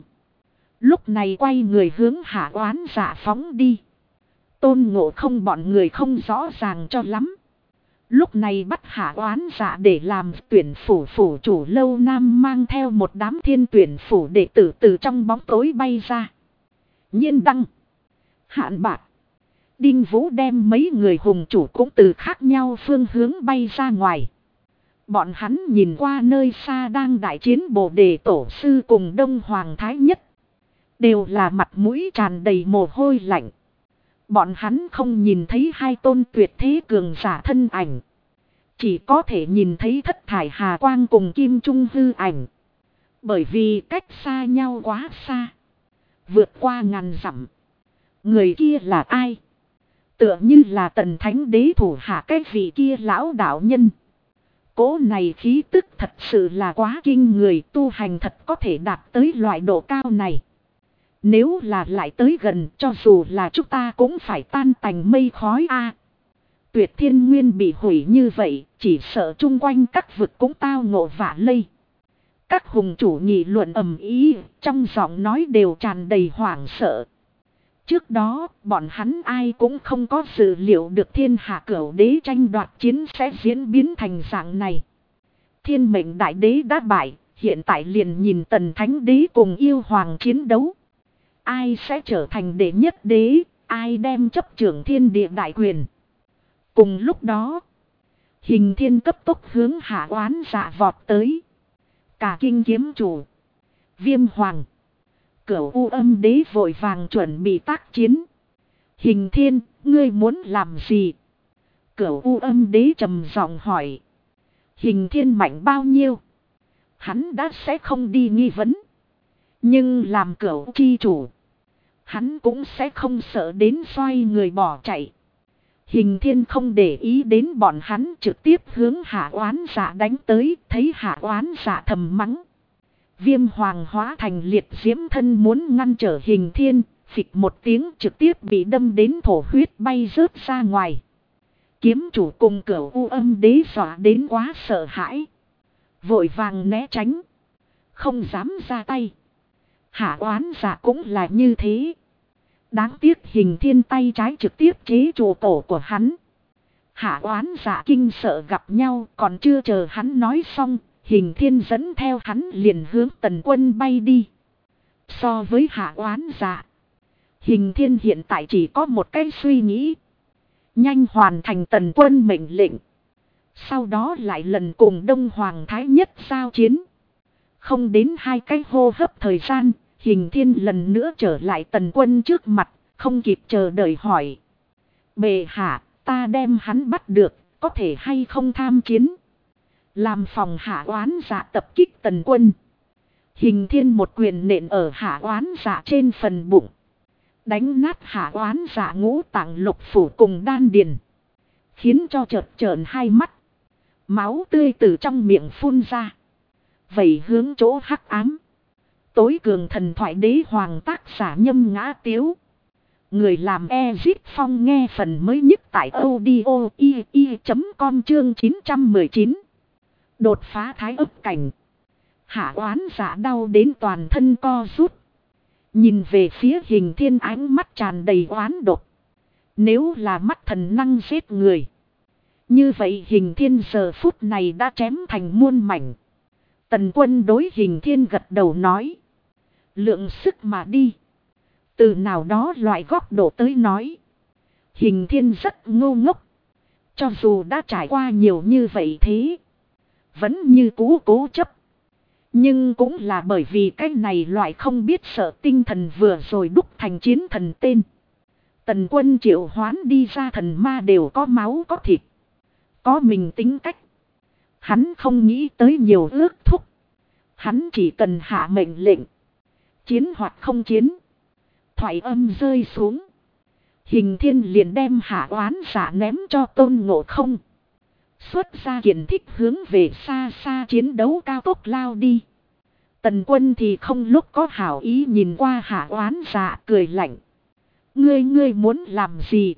Lúc này quay người hướng hạ oán giả phóng đi. Tôn Ngộ Không bọn người không rõ ràng cho lắm. Lúc này bắt hạ oán giả để làm tuyển phủ phủ chủ Lâu Nam mang theo một đám thiên tuyển phủ đệ tử từ trong bóng tối bay ra. Nhiên Đăng, Hạn Bạc, Đinh Vũ đem mấy người hùng chủ cũng từ khác nhau phương hướng bay ra ngoài. Bọn hắn nhìn qua nơi xa đang đại chiến bồ đề tổ sư cùng Đông Hoàng Thái Nhất. Đều là mặt mũi tràn đầy mồ hôi lạnh. Bọn hắn không nhìn thấy hai tôn tuyệt thế cường giả thân ảnh. Chỉ có thể nhìn thấy thất thải hà quang cùng kim trung hư ảnh. Bởi vì cách xa nhau quá xa. Vượt qua ngàn dặm. Người kia là ai? Tựa như là Tần Thánh Đế thủ hạ cái vị kia lão đạo nhân. Cỗ này khí tức thật sự là quá kinh người, tu hành thật có thể đạt tới loại độ cao này. Nếu là lại tới gần, cho dù là chúng ta cũng phải tan tành mây khói a. Tuyệt thiên nguyên bị hủy như vậy, chỉ sợ chung quanh các vực cũng tao ngộ vạ lây. Các hùng chủ nghị luận ầm ĩ, trong giọng nói đều tràn đầy hoảng sợ. Trước đó, bọn hắn ai cũng không có dự liệu được thiên hạ cửu đế tranh đoạt chiến sẽ diễn biến thành dạng này. Thiên mệnh đại đế đã bại, hiện tại liền nhìn Tần Thánh Đế cùng yêu hoàng chiến đấu. Ai sẽ trở thành đệ nhất đế, ai đem chấp trưởng thiên địa đại quyền. Cùng lúc đó, Hình thiên cấp tốc hướng hạ oán dạ vọt tới. Cả kinh kiếm chủ, Viêm hoàng, Cửu U Âm Đế vội vàng chuẩn bị tác chiến. Hình Thiên, ngươi muốn làm gì? Cửu U Âm Đế trầm giọng hỏi. Hình Thiên mạnh bao nhiêu? Hắn đã sẽ không đi nghi vấn. Nhưng làm Cửu chi chủ, hắn cũng sẽ không sợ đến xoay người bỏ chạy. Hình Thiên không để ý đến bọn hắn, trực tiếp hướng Hạ Oán Dạ đánh tới. Thấy Hạ Oán Dạ thầm mắng. Viêm Hoàng hóa thành liệt diễm thân muốn ngăn trở Hình Thiên. Phịch một tiếng trực tiếp bị đâm đến thổ huyết bay rớt ra ngoài. Kiếm chủ cùng Cửu U Âm Đế dọa đến quá sợ hãi, vội vàng né tránh, không dám ra tay. Hạ Oán Dạ cũng là như thế. Đáng tiếc Hình Thiên tay trái trực tiếp chế trụ cổ của hắn. Hạ Oán Dạ kinh sợ gặp nhau, còn chưa chờ hắn nói xong, Hình Thiên dẫn theo hắn liền hướng Tần Quân bay đi. So với Hạ Oán Dạ, Hình Thiên hiện tại chỉ có một cái suy nghĩ. Nhanh hoàn thành Tần Quân mệnh lệnh. Sau đó lại lần cùng Đông Hoàng Thái Nhất giao chiến. Không đến 2 cái hô hấp thời gian, Hình Thiên lần nữa trở lại Tần Quân trước mặt, không kịp chờ đợi hỏi. Bệ hạ, ta đem hắn bắt được, có thể hay không tham chiến? Làm phòng Hạ Oán Dạ tập kích Tần Quân. Hình Thiên một quyền nện ở Hạ Oán Dạ trên phần bụng. Đánh nát Hạ Oán Dạ ngũ tạng lục phủ cùng đan điền, khiến cho chợt trợn hai mắt. Máu tươi từ trong miệng phun ra, vẩy hướng chỗ hắc ám. Tối cường thần thoại đế hoàng tác giả Nhâm Ngã Tiếu. Người làm Ezip Phong nghe phần mới nhất tại audio.com chương 919. Đột phá thái ấp cảnh. Hạ Oán Dạ đau đến toàn thân co rút. Nhìn về phía Hình Thiên ánh mắt tràn đầy oán độc. Nếu là mắt thần năng giết người, như vậy Hình Thiên giờ phút này đã chém thành muôn mảnh. Tần Quân đối Hình Thiên gật đầu nói. Lượng sức mà đi. Từ nào đó loại góc độ tới nói, Hình Thiên rất ngu ngốc. Cho dù đã trải qua nhiều như vậy thế, vẫn như cũ cố chấp. Nhưng cũng là bởi vì cái này loại không biết sợ tinh thần vừa rồi đúc thành chiến thần tên. Tần Quân triệu hoán đi ra thần ma đều có máu có thịt, có mình tính cách. Hắn không nghĩ tới nhiều ước thúc. Hắn chỉ cần hạ mệnh lệnh, chiến hoặc không chiến. Thoại âm rơi xuống, Hình Thiên liền đem Hạ Oán Dạ ném cho Tôn Ngộ Không. Xuất ra kiền thích hướng về xa xa chiến đấu cao tốc lao đi. Tần Quân thì không lúc có hảo ý nhìn qua Hạ Oán Dạ cười lạnh. Ngươi muốn làm gì?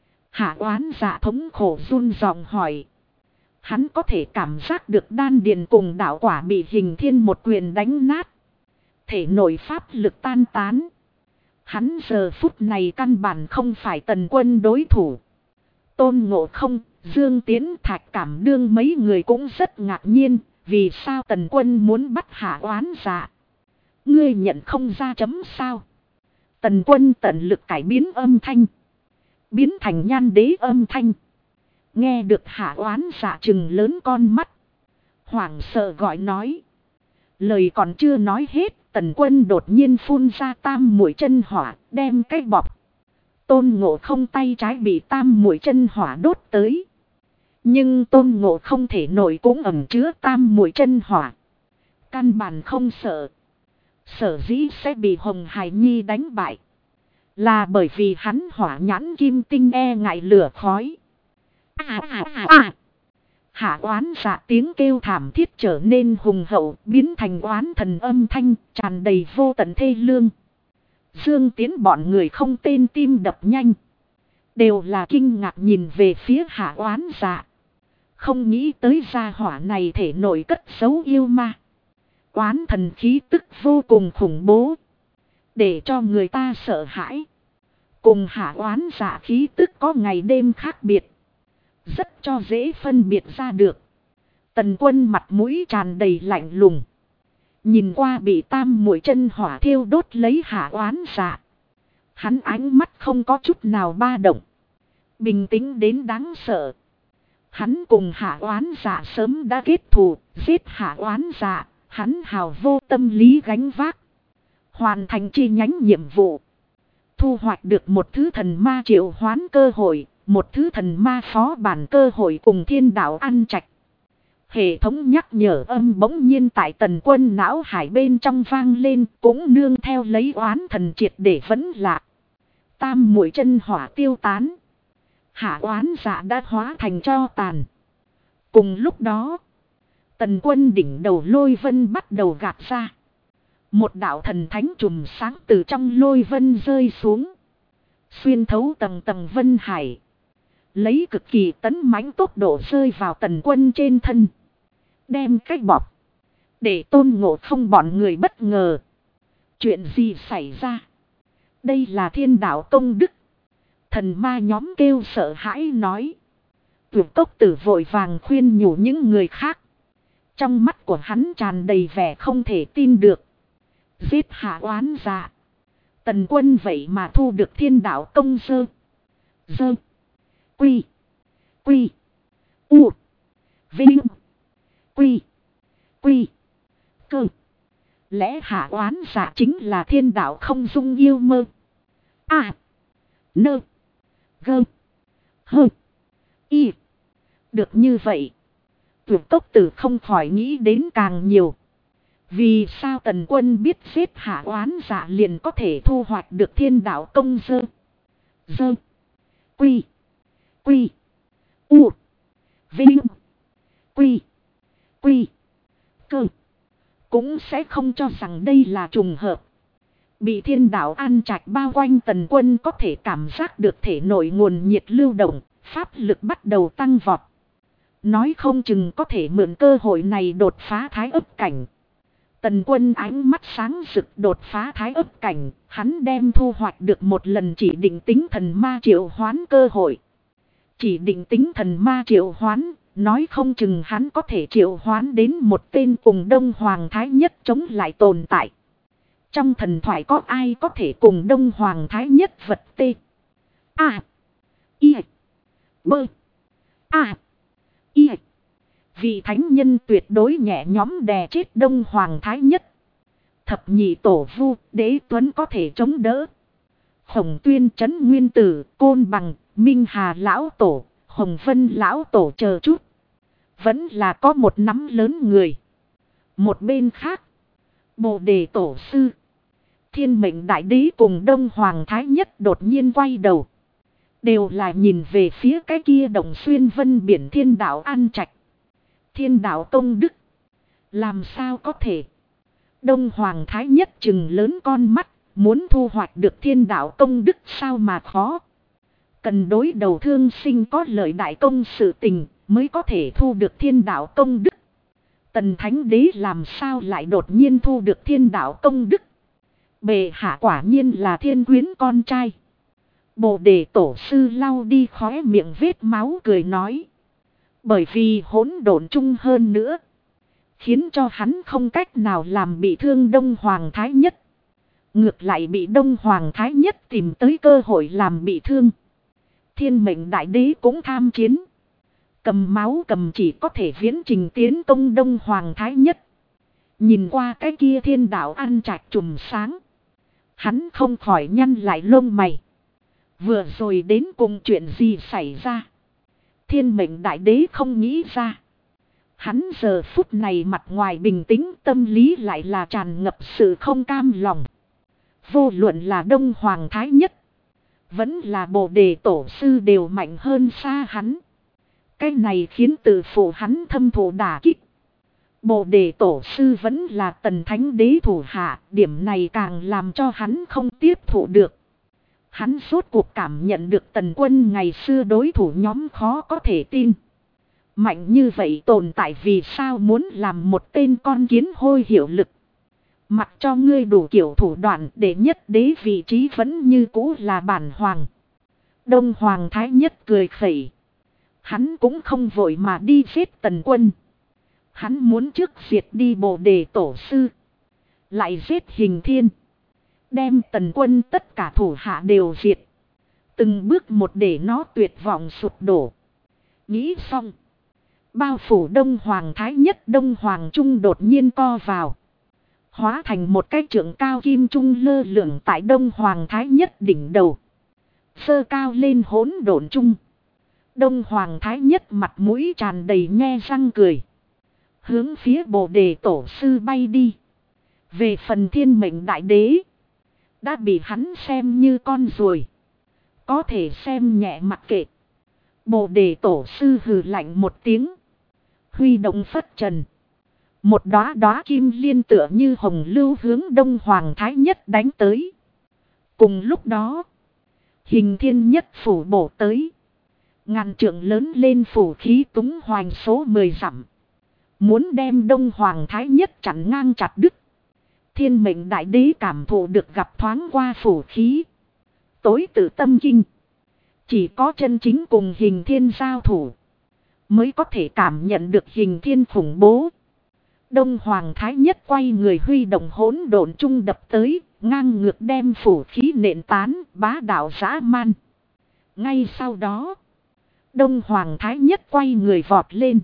Hạ Oán Dạ thống khổ run giọng hỏi. Hắn có thể cảm giác được đan điền cùng đạo quả bị Hình Thiên một quyền đánh nát. Thể nội pháp lực tan tán. Hắn giờ phút này căn bản không phải Tần Quân đối thủ. Tôn Ngộ Không, Dương Tiến, Thạch Cảm Đương mấy người cũng rất ngạc nhiên. Vì sao Tần Quân muốn bắt Hạ Oán Dạ? Ngươi nhận không ra chấm sao? Tần Quân tận lực cải biến âm thanh, biến thành Nhan Đế âm thanh. Nghe được Hạ Oán Dạ trừng lớn con mắt, hoảng sợ gọi nói. Lời còn chưa nói hết, Tần Quân đột nhiên phun ra tam muội chân hỏa, đem cái bọc. Tôn Ngộ Không tay trái bị tam muội chân hỏa đốt tới. Nhưng Tôn Ngộ Không thể nổi cũng ẩn chứa tam muội chân hỏa. Căn bản không sợ. Sở dĩ sẽ bị Hồng Hải Nhi đánh bại, là bởi vì hắn hỏa nhãn kim tinh e ngại lửa khói. Hạ Oán Dạ tiếng kêu thảm thiết trở nên hùng hậu, biến thành oán thần âm thanh, tràn đầy vô tận thê lương. Dương Tiến bọn người không tên tim đập nhanh, đều là kinh ngạc nhìn về phía Hạ Oán Dạ. Không nghĩ tới gia hỏa này thể nội cất giấu yêu ma. Oán thần khí tức vô cùng khủng bố, để cho người ta sợ hãi. Cùng Hạ Oán Dạ khí tức có ngày đêm khác biệt, rất cho dễ phân biệt ra được. Tần Quân mặt mũi tràn đầy lạnh lùng, nhìn qua bị tam muội chân hỏa thiêu đốt lấy Hạ Oán Dạ. Hắn ánh mắt không có chút nào ba động, bình tĩnh đến đáng sợ. Hắn cùng Hạ Oán Dạ sớm đã kết thù, giết Hạ Oán Dạ, hắn hào vô tâm lý gánh vác. Hoàn thành chi nhánh nhiệm vụ. Thu hoạch được một thứ thần ma triệu hoán cơ hội, một thứ thần ma phó bản cơ hội cùng thiên đạo ăn trạch. Hệ thống nhắc nhở âm bỗng nhiên tại Tần Quân não hải bên trong vang lên, cũng nương theo lấy oán thần triệt để vẫn lạ. Tam muội chân hỏa tiêu tán. Hạ oán dạ đã hóa thành tro tàn. Cùng lúc đó, Tần Quân đỉnh đầu lôi vân bắt đầu gạt ra. Một đạo thần thánh chùm sáng từ trong lôi vân rơi xuống. Xuyên thấu tầng tầng vân hải. Lấy cực kỳ tấn mãnh tốc độ rơi vào Tần Quân trên thân. Đem cách bọc. Để Tôn Ngộ Không bọn người bất ngờ. Chuyện gì xảy ra? Đây là thiên đạo công đức. Thần ma nhóm kêu sợ hãi nói. Tuyệt cốc tử vội vàng khuyên nhủ những người khác. Trong mắt của hắn tràn đầy vẻ không thể tin được. Giết hạ oán dạ. Tần Quân vậy mà thu được thiên đạo công dơ. Dơ. Quy. Quy. U. Vinh. Quy. Quy. Cơ. Lẽ hạ oán dạ chính là thiên đạo không dung yêu mơ. À. Nơ. Gơ. Hơ. Y. Được như vậy. Tuyệt cốc tử không khỏi nghĩ đến càng nhiều. Vì sao Tần Quân biết giết hạ oán dạ liền có thể thu hoạch được thiên đạo công dơ. Dơ. Quy. Quy. U. Vinh. Quy. Quy. Cơ. Cũng sẽ không cho rằng đây là trùng hợp. Bị thiên đạo an trạch bao quanh Tần Quân có thể cảm giác được thể nội nguồn nhiệt lưu động, pháp lực bắt đầu tăng vọt. Nói không chừng có thể mượn cơ hội này đột phá thái ấp cảnh. Tần Quân ánh mắt sáng rực đột phá thái ấp cảnh, hắn đem thu hoạch được một lần chỉ định tính thần ma triệu hoán cơ hội. Chỉ định tính thần ma triệu hoán, nói không chừng hắn có thể triệu hoán đến một tên cùng Đông Hoàng Thái Nhất chống lại tồn tại. Trong thần thoại có ai có thể cùng Đông Hoàng Thái Nhất vật tê? A. I. Bơ. A. I. Vị thánh nhân tuyệt đối nhẹ nhóm đè chết Đông Hoàng Thái Nhất. Thập nhị tổ vu, Đế Tuấn có thể chống đỡ. Khổng Tuyên, Trấn Nguyên Tử, Côn Bằng, Minh Hà Lão Tổ, Hồng Vân Lão Tổ chờ chút. Vẫn là có một nắm lớn người. Một bên khác, Bồ Đề Tổ Sư, Thiên Mệnh Đại Đế cùng Đông Hoàng Thái Nhất đột nhiên quay đầu. Đều là nhìn về phía cái kia đồng xuyên vân biển thiên đạo an trạch. Thiên đạo công đức. Làm sao có thể? Đông Hoàng Thái Nhất chừng lớn con mắt. Muốn thu hoạch được thiên đạo công đức sao mà khó. Cần đối đầu thương sinh có lợi đại công sự tình mới có thể thu được thiên đạo công đức. Tần Thánh Đế làm sao lại đột nhiên thu được thiên đạo công đức. Bệ hạ quả nhiên là thiên quyến con trai. Bồ Đề Tổ Sư lau đi khóe miệng vết máu cười nói. Bởi vì hỗn độn chung hơn nữa. Khiến cho hắn không cách nào làm bị thương Đông Hoàng Thái Nhất. Ngược lại bị Đông Hoàng Thái Nhất tìm tới cơ hội làm bị thương. Thiên Mệnh Đại Đế cũng tham chiến. Cầm máu cầm chỉ có thể viễn trình tiến công Đông Hoàng Thái Nhất. Nhìn qua cái kia thiên đạo ăn trạch trùm sáng. Hắn không khỏi nhăn lại lông mày. Vừa rồi đến cùng chuyện gì xảy ra. Thiên Mệnh Đại Đế không nghĩ ra. Hắn giờ phút này mặt ngoài bình tĩnh, tâm lý lại là tràn ngập sự không cam lòng. Vô luận là Đông Hoàng Thái Nhất, vẫn là Bồ Đề Tổ Sư đều mạnh hơn xa hắn. Cái này khiến tự phụ hắn thâm thụ đả kích. Bồ Đề Tổ Sư vẫn là Tần Thánh Đế thủ hạ, điểm này càng làm cho hắn không tiếp thụ được. Hắn rốt cuộc cảm nhận được Tần Quân ngày xưa đối thủ nhóm khó có thể tin. Mạnh như vậy tồn tại vì sao muốn làm một tên con kiến hôi hiệu lực. Mặc cho ngươi đủ kiểu thủ đoạn để nhất đế vị trí vẫn như cũ là bản hoàng. Đông Hoàng Thái Nhất cười khẩy. Hắn cũng không vội mà đi giết Tần Quân. Hắn muốn trước diệt đi Bồ Đề Tổ Sư. Lại giết Hình Thiên. Đem Tần Quân tất cả thủ hạ đều diệt. Từng bước một để nó tuyệt vọng sụp đổ. Nghĩ xong. Bao phủ Đông Hoàng Thái Nhất Đông Hoàng Trung đột nhiên co vào. Hóa thành một cái trượng cao kim trung lơ lửng tại Đông Hoàng Thái Nhất đỉnh đầu. Sơ cao lên hỗn độn trung. Đông Hoàng Thái Nhất mặt mũi tràn đầy nhe răng cười. Hướng phía Bồ Đề Tổ Sư bay đi. Về phần Thiên Mệnh Đại Đế. Đã bị hắn xem như con ruồi. Có thể xem nhẹ mặc kệ. Bồ Đề Tổ Sư hừ lạnh một tiếng. Huy động phất trần. Một đóa đóa kim liên tựa như hồng lưu hướng Đông Hoàng Thái Nhất đánh tới. Cùng lúc đó. Hình Thiên Nhất phủ bổ tới. Ngàn trượng lớn lên phủ khí túng hoành số 10 dặm. Muốn đem Đông Hoàng Thái Nhất chặn ngang chặt đứt. Thiên Mệnh Đại Đế cảm thụ được gặp thoáng qua phủ khí. Tối tự tâm kinh. Chỉ có chân chính cùng Hình Thiên giao thủ. Mới có thể cảm nhận được Hình Thiên khủng bố. Đông Hoàng Thái Nhất quay người huy động hỗn độn trung đập tới. Ngang ngược đem phủ khí nện tán, bá đạo dã man. Ngay sau đó. Đông Hoàng Thái Nhất quay người vọt lên.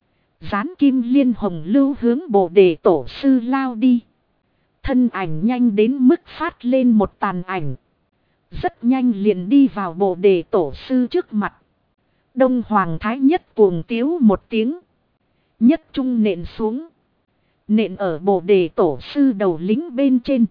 Gián kim liên hồng lưu hướng Bồ Đề Tổ Sư lao đi. Thân ảnh nhanh đến mức phát lên một tàn ảnh. Rất nhanh liền đi vào Bồ Đề Tổ Sư trước mặt. Đông Hoàng Thái Nhất cuồng tiếu một tiếng. Nhất trung nện xuống. Nện ở Bồ Đề Tổ Sư đầu lính bên trên.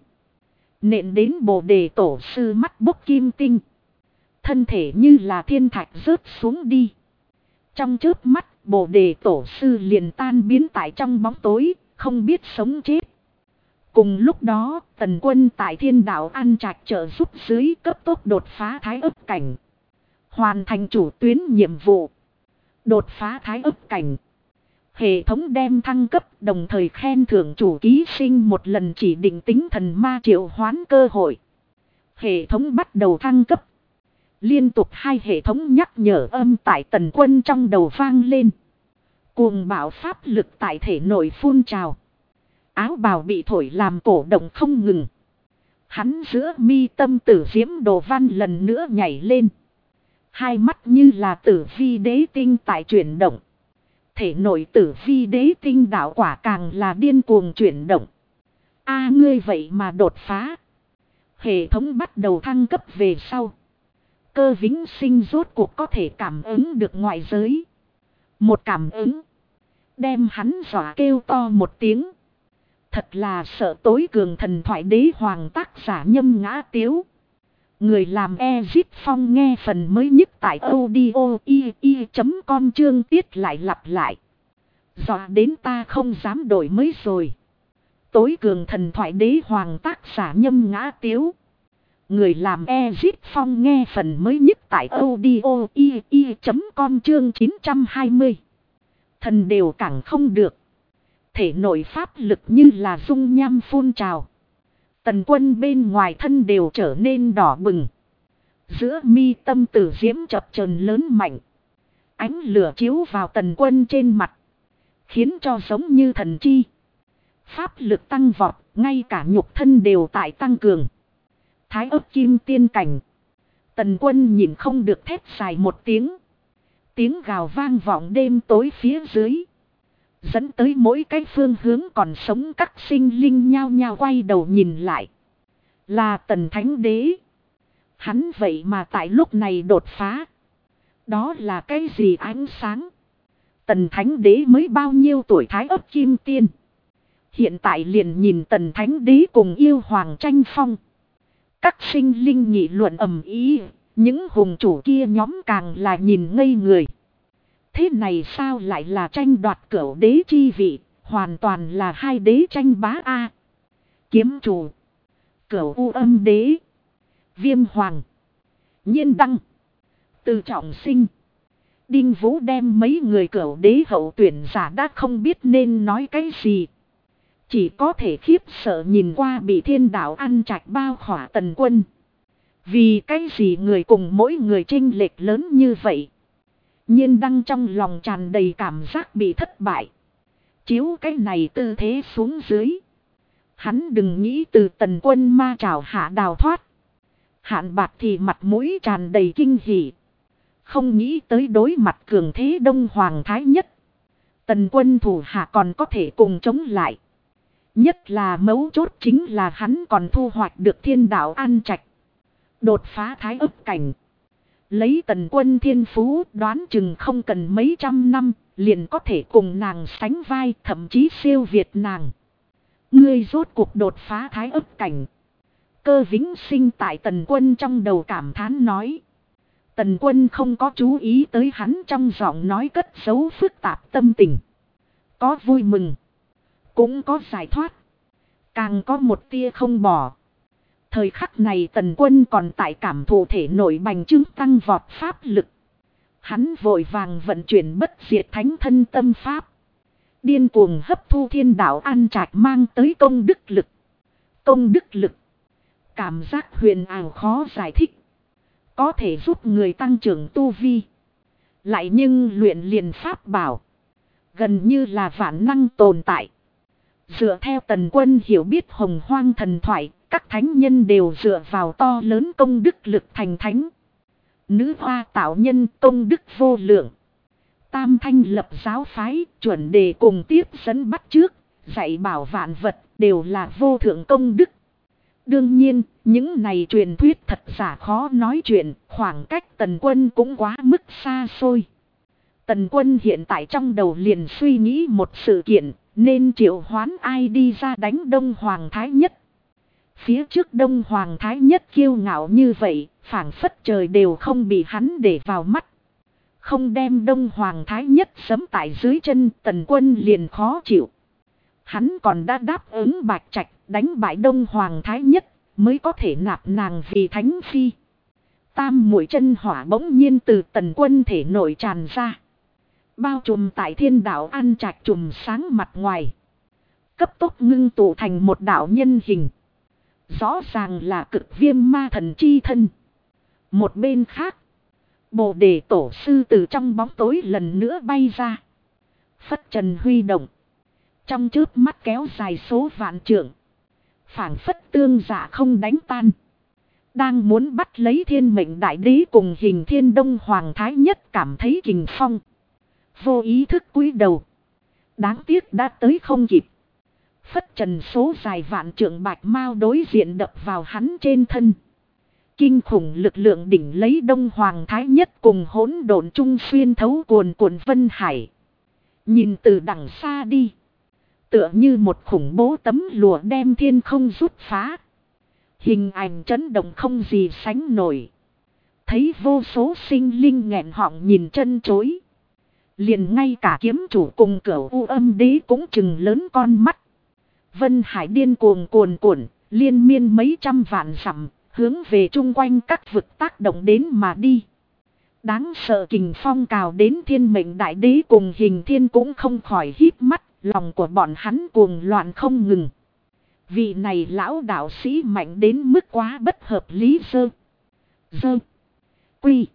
Nện đến Bồ Đề Tổ Sư mắt bốc kim tinh. Thân thể như là thiên thạch rớt xuống đi. Trong chớp mắt Bồ Đề Tổ Sư liền tan biến tại trong bóng tối. Không biết sống chết. Cùng lúc đó Tần Quân tại Thiên Đạo An Trạch trợ giúp dưới cấp tốc đột phá Thái Ấp cảnh. Hoàn thành chủ tuyến nhiệm vụ. Đột phá Thái Ấp cảnh. Hệ thống đem thăng cấp đồng thời khen thưởng chủ ký sinh một lần chỉ định tính thần ma triệu hoán cơ hội. Hệ thống bắt đầu thăng cấp. Liên tục hai hệ thống nhắc nhở âm tại Tần Quân trong đầu vang lên. Cuồng bạo pháp lực tại thể nội phun trào. Áo bào bị thổi làm cổ động không ngừng. Hắn giữa mi tâm tử diễm đồ văn lần nữa nhảy lên. Hai mắt như là tử vi đế tinh tại chuyển động. Thể nội tử vi đế tinh đạo quả càng là điên cuồng chuyển động. A ngươi vậy mà đột phá. Hệ thống bắt đầu thăng cấp về sau. Cơ vĩnh sinh rốt cuộc có thể cảm ứng được ngoại giới. Một cảm ứng. Đem hắn dọa kêu to một tiếng. Thật là sợ tối cường thần thoại đế hoàng tác giả Nhâm Ngã Tiếu. Người làm Ezip Phong nghe phần mới nhất tại audio.com chương tiết lại lặp lại. Dọa đến ta không dám đổi mới rồi. Tối cường thần thoại đế hoàng tác giả Nhâm Ngã Tiếu. Người làm Ezip Phong nghe phần mới nhất tại audio.com chương 920. Thần đều cẳng không được. Thể nội pháp lực như là dung nham phun trào. Tần Quân bên ngoài thân đều trở nên đỏ bừng. Giữa mi tâm tử diễm chập chờn lớn mạnh. Ánh lửa chiếu vào Tần Quân trên mặt. Khiến cho giống như thần chi. Pháp lực tăng vọt, ngay cả nhục thân đều tại tăng cường. Thái Ấp kim tiên cảnh. Tần Quân nhìn không được thét dài một tiếng. Tiếng gào vang vọng đêm tối phía dưới. Dẫn tới mỗi cái phương hướng còn sống các sinh linh nhao nhao quay đầu nhìn lại. Là Tần Thánh Đế. Hắn vậy mà tại lúc này đột phá. Đó là cái gì ánh sáng? Tần Thánh Đế mới bao nhiêu tuổi Thái Ấp kim tiên. Hiện tại liền nhìn Tần Thánh Đế cùng yêu hoàng tranh phong. Các sinh linh nghị luận ầm ĩ. Những hùng chủ kia nhóm càng là nhìn ngây người. Thế này sao lại là tranh đoạt cửu đế chi vị, hoàn toàn là hai đế tranh bá A. Kiếm chủ, cửu u âm đế, Viêm hoàng, Nhiên đăng, Từ trọng sinh. Đinh Vũ đem mấy người cửu đế hậu tuyển giả đã không biết nên nói cái gì. Chỉ có thể khiếp sợ nhìn qua bị Thiên Đạo An Trạch bao khỏa Tần Quân. Vì cái gì người cùng mỗi người chênh lệch lớn như vậy. Nhiên đăng trong lòng tràn đầy cảm giác bị thất bại. Chiếu cái này tư thế xuống dưới. Hắn đừng nghĩ từ Tần Quân ma trảo hạ đào thoát. Hạn Bạc thì mặt mũi tràn đầy kinh hỉ. Không nghĩ tới đối mặt cường thế Đông Hoàng Thái Nhất. Tần Quân thủ hạ còn có thể cùng chống lại. Nhất là mấu chốt chính là hắn còn thu hoạch được thiên đạo an trạch. Đột phá thái ấp cảnh. Lấy Tần Quân thiên phú đoán chừng không cần mấy trăm năm, liền có thể cùng nàng sánh vai, thậm chí siêu việt nàng. Ngươi rốt cuộc đột phá thái ấp cảnh. Cơ Vĩnh Sinh tại Tần Quân trong đầu cảm thán nói. Tần Quân không có chú ý tới hắn trong giọng nói cất giấu phức tạp tâm tình. Có vui mừng, cũng có giải thoát, càng có một tia không bỏ. Thời khắc này Tần Quân còn tại cảm thụ thể nội bành trướng tăng vọt pháp lực. Hắn vội vàng vận chuyển bất diệt thánh thân tâm pháp. Điên cuồng hấp thu thiên đạo an trạch mang tới công đức lực. Công đức lực. Cảm giác huyền ảo khó giải thích. Có thể giúp người tăng trưởng tu vi. Lại nhưng luyện liền pháp bảo. Gần như là vạn năng tồn tại. Dựa theo Tần Quân hiểu biết hồng hoang thần thoại. Các thánh nhân đều dựa vào to lớn công đức lực thành thánh. Nữ hoa tạo nhân công đức vô lượng. Tam thanh lập giáo phái chuẩn đề cùng tiếp dẫn bắt trước. Dạy bảo vạn vật đều là vô thượng công đức. Đương nhiên, những này truyền thuyết thật giả khó nói chuyện, khoảng cách Tần Quân cũng quá mức xa xôi. Tần Quân hiện tại trong đầu liền suy nghĩ một sự kiện, nên triệu hoán ai đi ra đánh Đông Hoàng Thái Nhất. Phía trước Đông Hoàng Thái Nhất kiêu ngạo như vậy, phảng phất trời đều không bị hắn để vào mắt. Không đem Đông Hoàng Thái Nhất giẫm tại dưới chân, Tần Quân liền khó chịu. Hắn còn đã đáp ứng Bạch Trạch đánh bại Đông Hoàng Thái Nhất mới có thể nạp nàng vì thánh phi. Tam muội chân hỏa bỗng nhiên từ Tần Quân thể nội tràn ra. Bao trùm tại thiên đạo an trạch trùm sáng mặt ngoài. Cấp tốc ngưng tụ thành một đạo nhân hình. Rõ ràng là Cực Viêm ma thần chi thân. Một bên khác, Bồ Đề tổ sư từ trong bóng tối lần nữa bay ra. Phất trần huy động. Trong chớp mắt kéo dài số vạn trượng. Phảng phất tương dạ không đánh tan. Đang muốn bắt lấy thiên mệnh đại đế cùng Hình Thiên Đông Hoàng Thái Nhất cảm thấy kình phong. Vô ý thức cúi đầu. Đáng tiếc đã tới không kịp. Phất trần số dài vạn trượng bạch mao đối diện đập vào hắn trên thân. Kinh khủng lực lượng đỉnh lấy Đông Hoàng Thái Nhất cùng hỗn độn trung xuyên thấu cuồn cuộn vân hải. Nhìn từ đằng xa đi. Tựa như một khủng bố tấm lụa đem thiên không rút phá. Hình ảnh chấn động không gì sánh nổi. Thấy vô số sinh linh nghẹn họng nhìn chân chối. Liền ngay cả kiếm chủ cùng Cửu U Âm Đế cũng chừng lớn con mắt. Vân hải điên cuồng cuồn cuộn, liên miên mấy trăm vạn dặm, hướng về chung quanh các vực tác động đến mà đi. Đáng sợ kình phong cào đến thiên mệnh đại đế cùng Hình Thiên cũng không khỏi híp mắt, lòng của bọn hắn cuồng loạn không ngừng. Vị này lão đạo sĩ mạnh đến mức quá bất hợp lý dơ. Quy.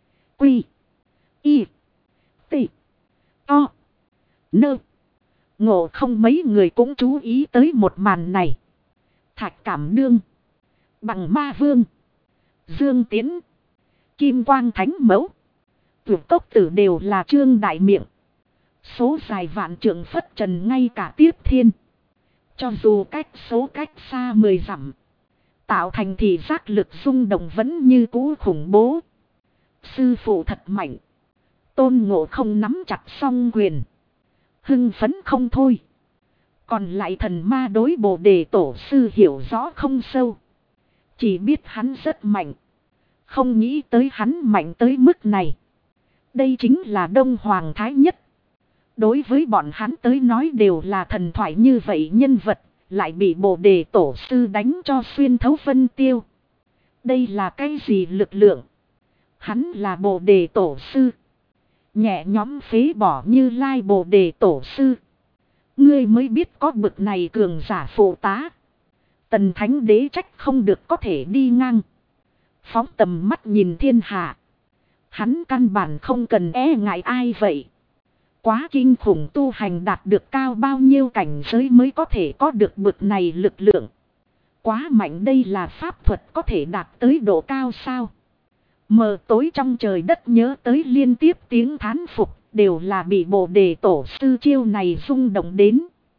Y. T. O. Nơ. Ngộ không mấy người cũng chú ý tới một màn này. Thạch Cảm Đương. Bằng Ma Vương. Dương Tiến. Kim Quang Thánh Mẫu. Tuyệt Cốc Tử đều là trương đại miệng. Số dài vạn trượng phất trần ngay cả tiếp thiên. Cho dù cách xa 10 dặm. Tạo thành thì giác lực rung động vẫn như cũ khủng bố. Sư phụ thật mạnh. Tôn Ngộ không nắm chặt song quyền. Hưng phấn không thôi. Còn lại thần ma đối Bồ Đề tổ sư hiểu rõ không sâu. Chỉ biết hắn rất mạnh. Không nghĩ tới hắn mạnh tới mức này. Đây chính là Đông Hoàng Thái Nhất. Đối với bọn hắn tới nói đều là thần thoại như vậy nhân vật. Lại bị Bồ Đề tổ sư đánh cho xuyên thấu vân tiêu. Đây là cái gì lực lượng? Hắn là Bồ Đề tổ sư. Nhẹ nhóm phế bỏ Như Lai Bồ Đề tổ sư. Ngươi mới biết có bực này cường giả phụ tá. Tần Thánh Đế trách không được có thể đi ngang. Phóng tầm mắt nhìn thiên hạ. Hắn căn bản không cần e ngại ai vậy. Quá kinh khủng, tu hành đạt được cao bao nhiêu cảnh giới mới có thể có được bực này lực lượng. Quá mạnh, đây là pháp thuật có thể đạt tới độ cao sao? Mờ tối trong trời đất nhớ tới liên tiếp tiếng thán phục, đều là bị Bồ Đề tổ sư chiêu này rung động đến.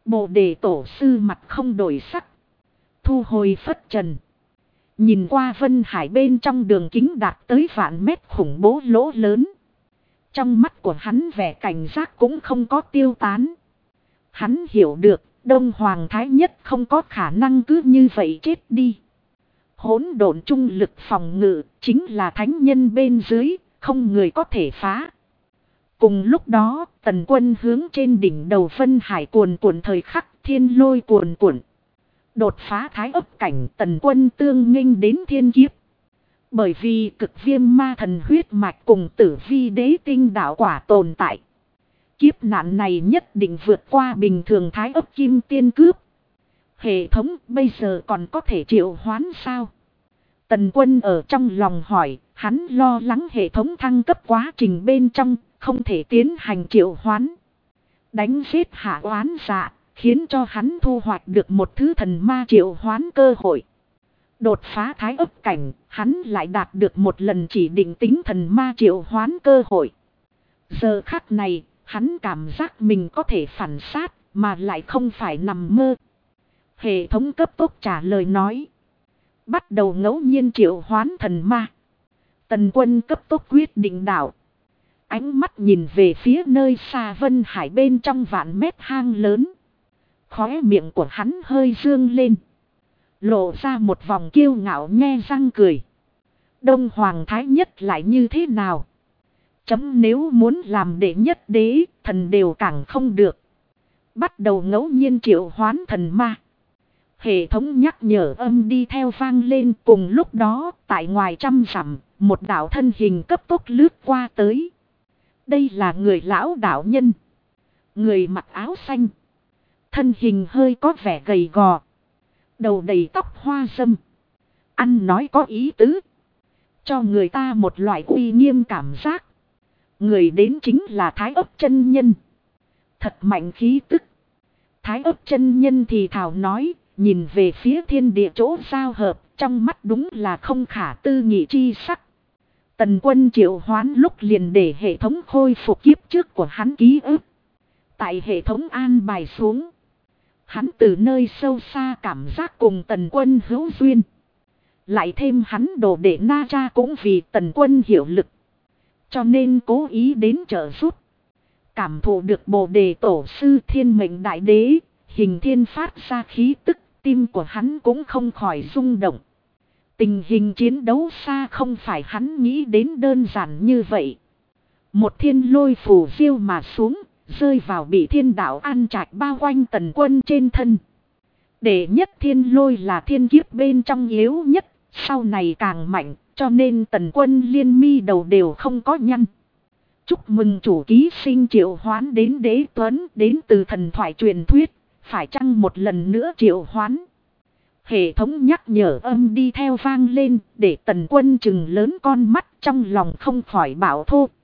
Bồ đề tổ sư mặt không đổi sắc. Thu hồi phất trần. Nhìn qua Vân Hải bên trong đường kính đạt tới vạn mét khủng bố lỗ lớn. Trong mắt của hắn vẻ cảnh giác cũng không có tiêu tán. Hắn hiểu được Đông Hoàng Thái Nhất không có khả năng cứ như vậy chết đi. Hỗn độn trung lực phòng ngự chính là thánh nhân bên dưới, không người có thể phá. Cùng lúc đó, Tần Quân hướng trên đỉnh đầu Vân Hải cuồn cuộn thời khắc, thiên lôi cuồn cuộn. Đột phá thái ấp cảnh, Tần Quân tương nghênh đến thiên kiếp. Bởi vì cực viêm ma thần huyết mạch cùng tử vi đế tinh đạo quả tồn tại. Kiếp nạn này nhất định vượt qua bình thường thái ấp kim tiên cướp. Hệ thống bây giờ còn có thể triệu hoán sao? Tần Quân ở trong lòng hỏi, hắn lo lắng hệ thống thăng cấp quá trình bên trong, không thể tiến hành triệu hoán. Đánh giết hạ oán dạ, khiến cho hắn thu hoạch được một thứ thần ma triệu hoán cơ hội. Đột phá thái ấp cảnh, hắn lại đạt được một lần chỉ định tính thần ma triệu hoán cơ hội. Giờ khắc này, hắn cảm giác mình có thể phản sát, mà lại không phải nằm mơ. Hệ thống cấp tốc trả lời nói. Bắt đầu ngẫu nhiên triệu hoán thần ma. Tần Quân cấp tốc quyết định đạo. Ánh mắt nhìn về phía nơi xa Vân Hải bên trong vạn mét hang lớn. Khóe miệng của hắn hơi dương lên. Lộ ra một vòng kiêu ngạo nhe răng cười. Đông Hoàng Thái Nhất lại như thế nào? Chấm nếu muốn làm đệ nhất đế, thần đều càng không được. Bắt đầu ngẫu nhiên triệu hoán thần ma. Hệ thống nhắc nhở âm đi theo vang lên, cùng lúc đó tại ngoài trăm dặm, một đạo thân hình cấp tốc lướt qua tới. Đây là người lão đạo nhân. Người mặc áo xanh. Thân hình hơi có vẻ gầy gò. Đầu đầy tóc hoa râm. Ăn nói có ý tứ. Cho người ta một loại uy nghiêm cảm giác. Người đến chính là Thái Ấp chân nhân. Thật mạnh khí tức. Thái Ấp chân nhân thì thảo nói. Nhìn về phía thiên địa chỗ giao hợp. Trong mắt đúng là không khả tư nghị chi sắc. Tần Quân triệu hoán lúc liền để hệ thống khôi phục kiếp trước của hắn ký ức. Tại hệ thống an bài xuống. Hắn từ nơi sâu xa cảm giác cùng Tần Quân hữu duyên. Lại thêm hắn đồ đệ Na Cha cũng vì Tần Quân hiểu lực. Cho nên cố ý đến trợ giúp. Cảm thụ được Bồ đề tổ sư thiên mệnh đại đế. Hình thiên phát ra khí tức. Tim của hắn cũng không khỏi rung động. Tình hình chiến đấu xa không phải hắn nghĩ đến đơn giản như vậy. Một thiên lôi phù diêu mà xuống. Rơi vào bị thiên đạo an trạch bao quanh Tần Quân trên thân. Đệ nhất thiên lôi là thiên kiếp bên trong yếu nhất. Sau này càng mạnh. Cho nên Tần Quân liên mi đầu đều không có nhăn. Chúc mừng chủ ký sinh triệu hoán đến đế tuấn. Đến từ thần thoại truyền thuyết. Phải chăng một lần nữa triệu hoán. Hệ thống nhắc nhở âm đi theo vang lên. Để Tần Quân chừng lớn con mắt trong lòng không khỏi bảo thô.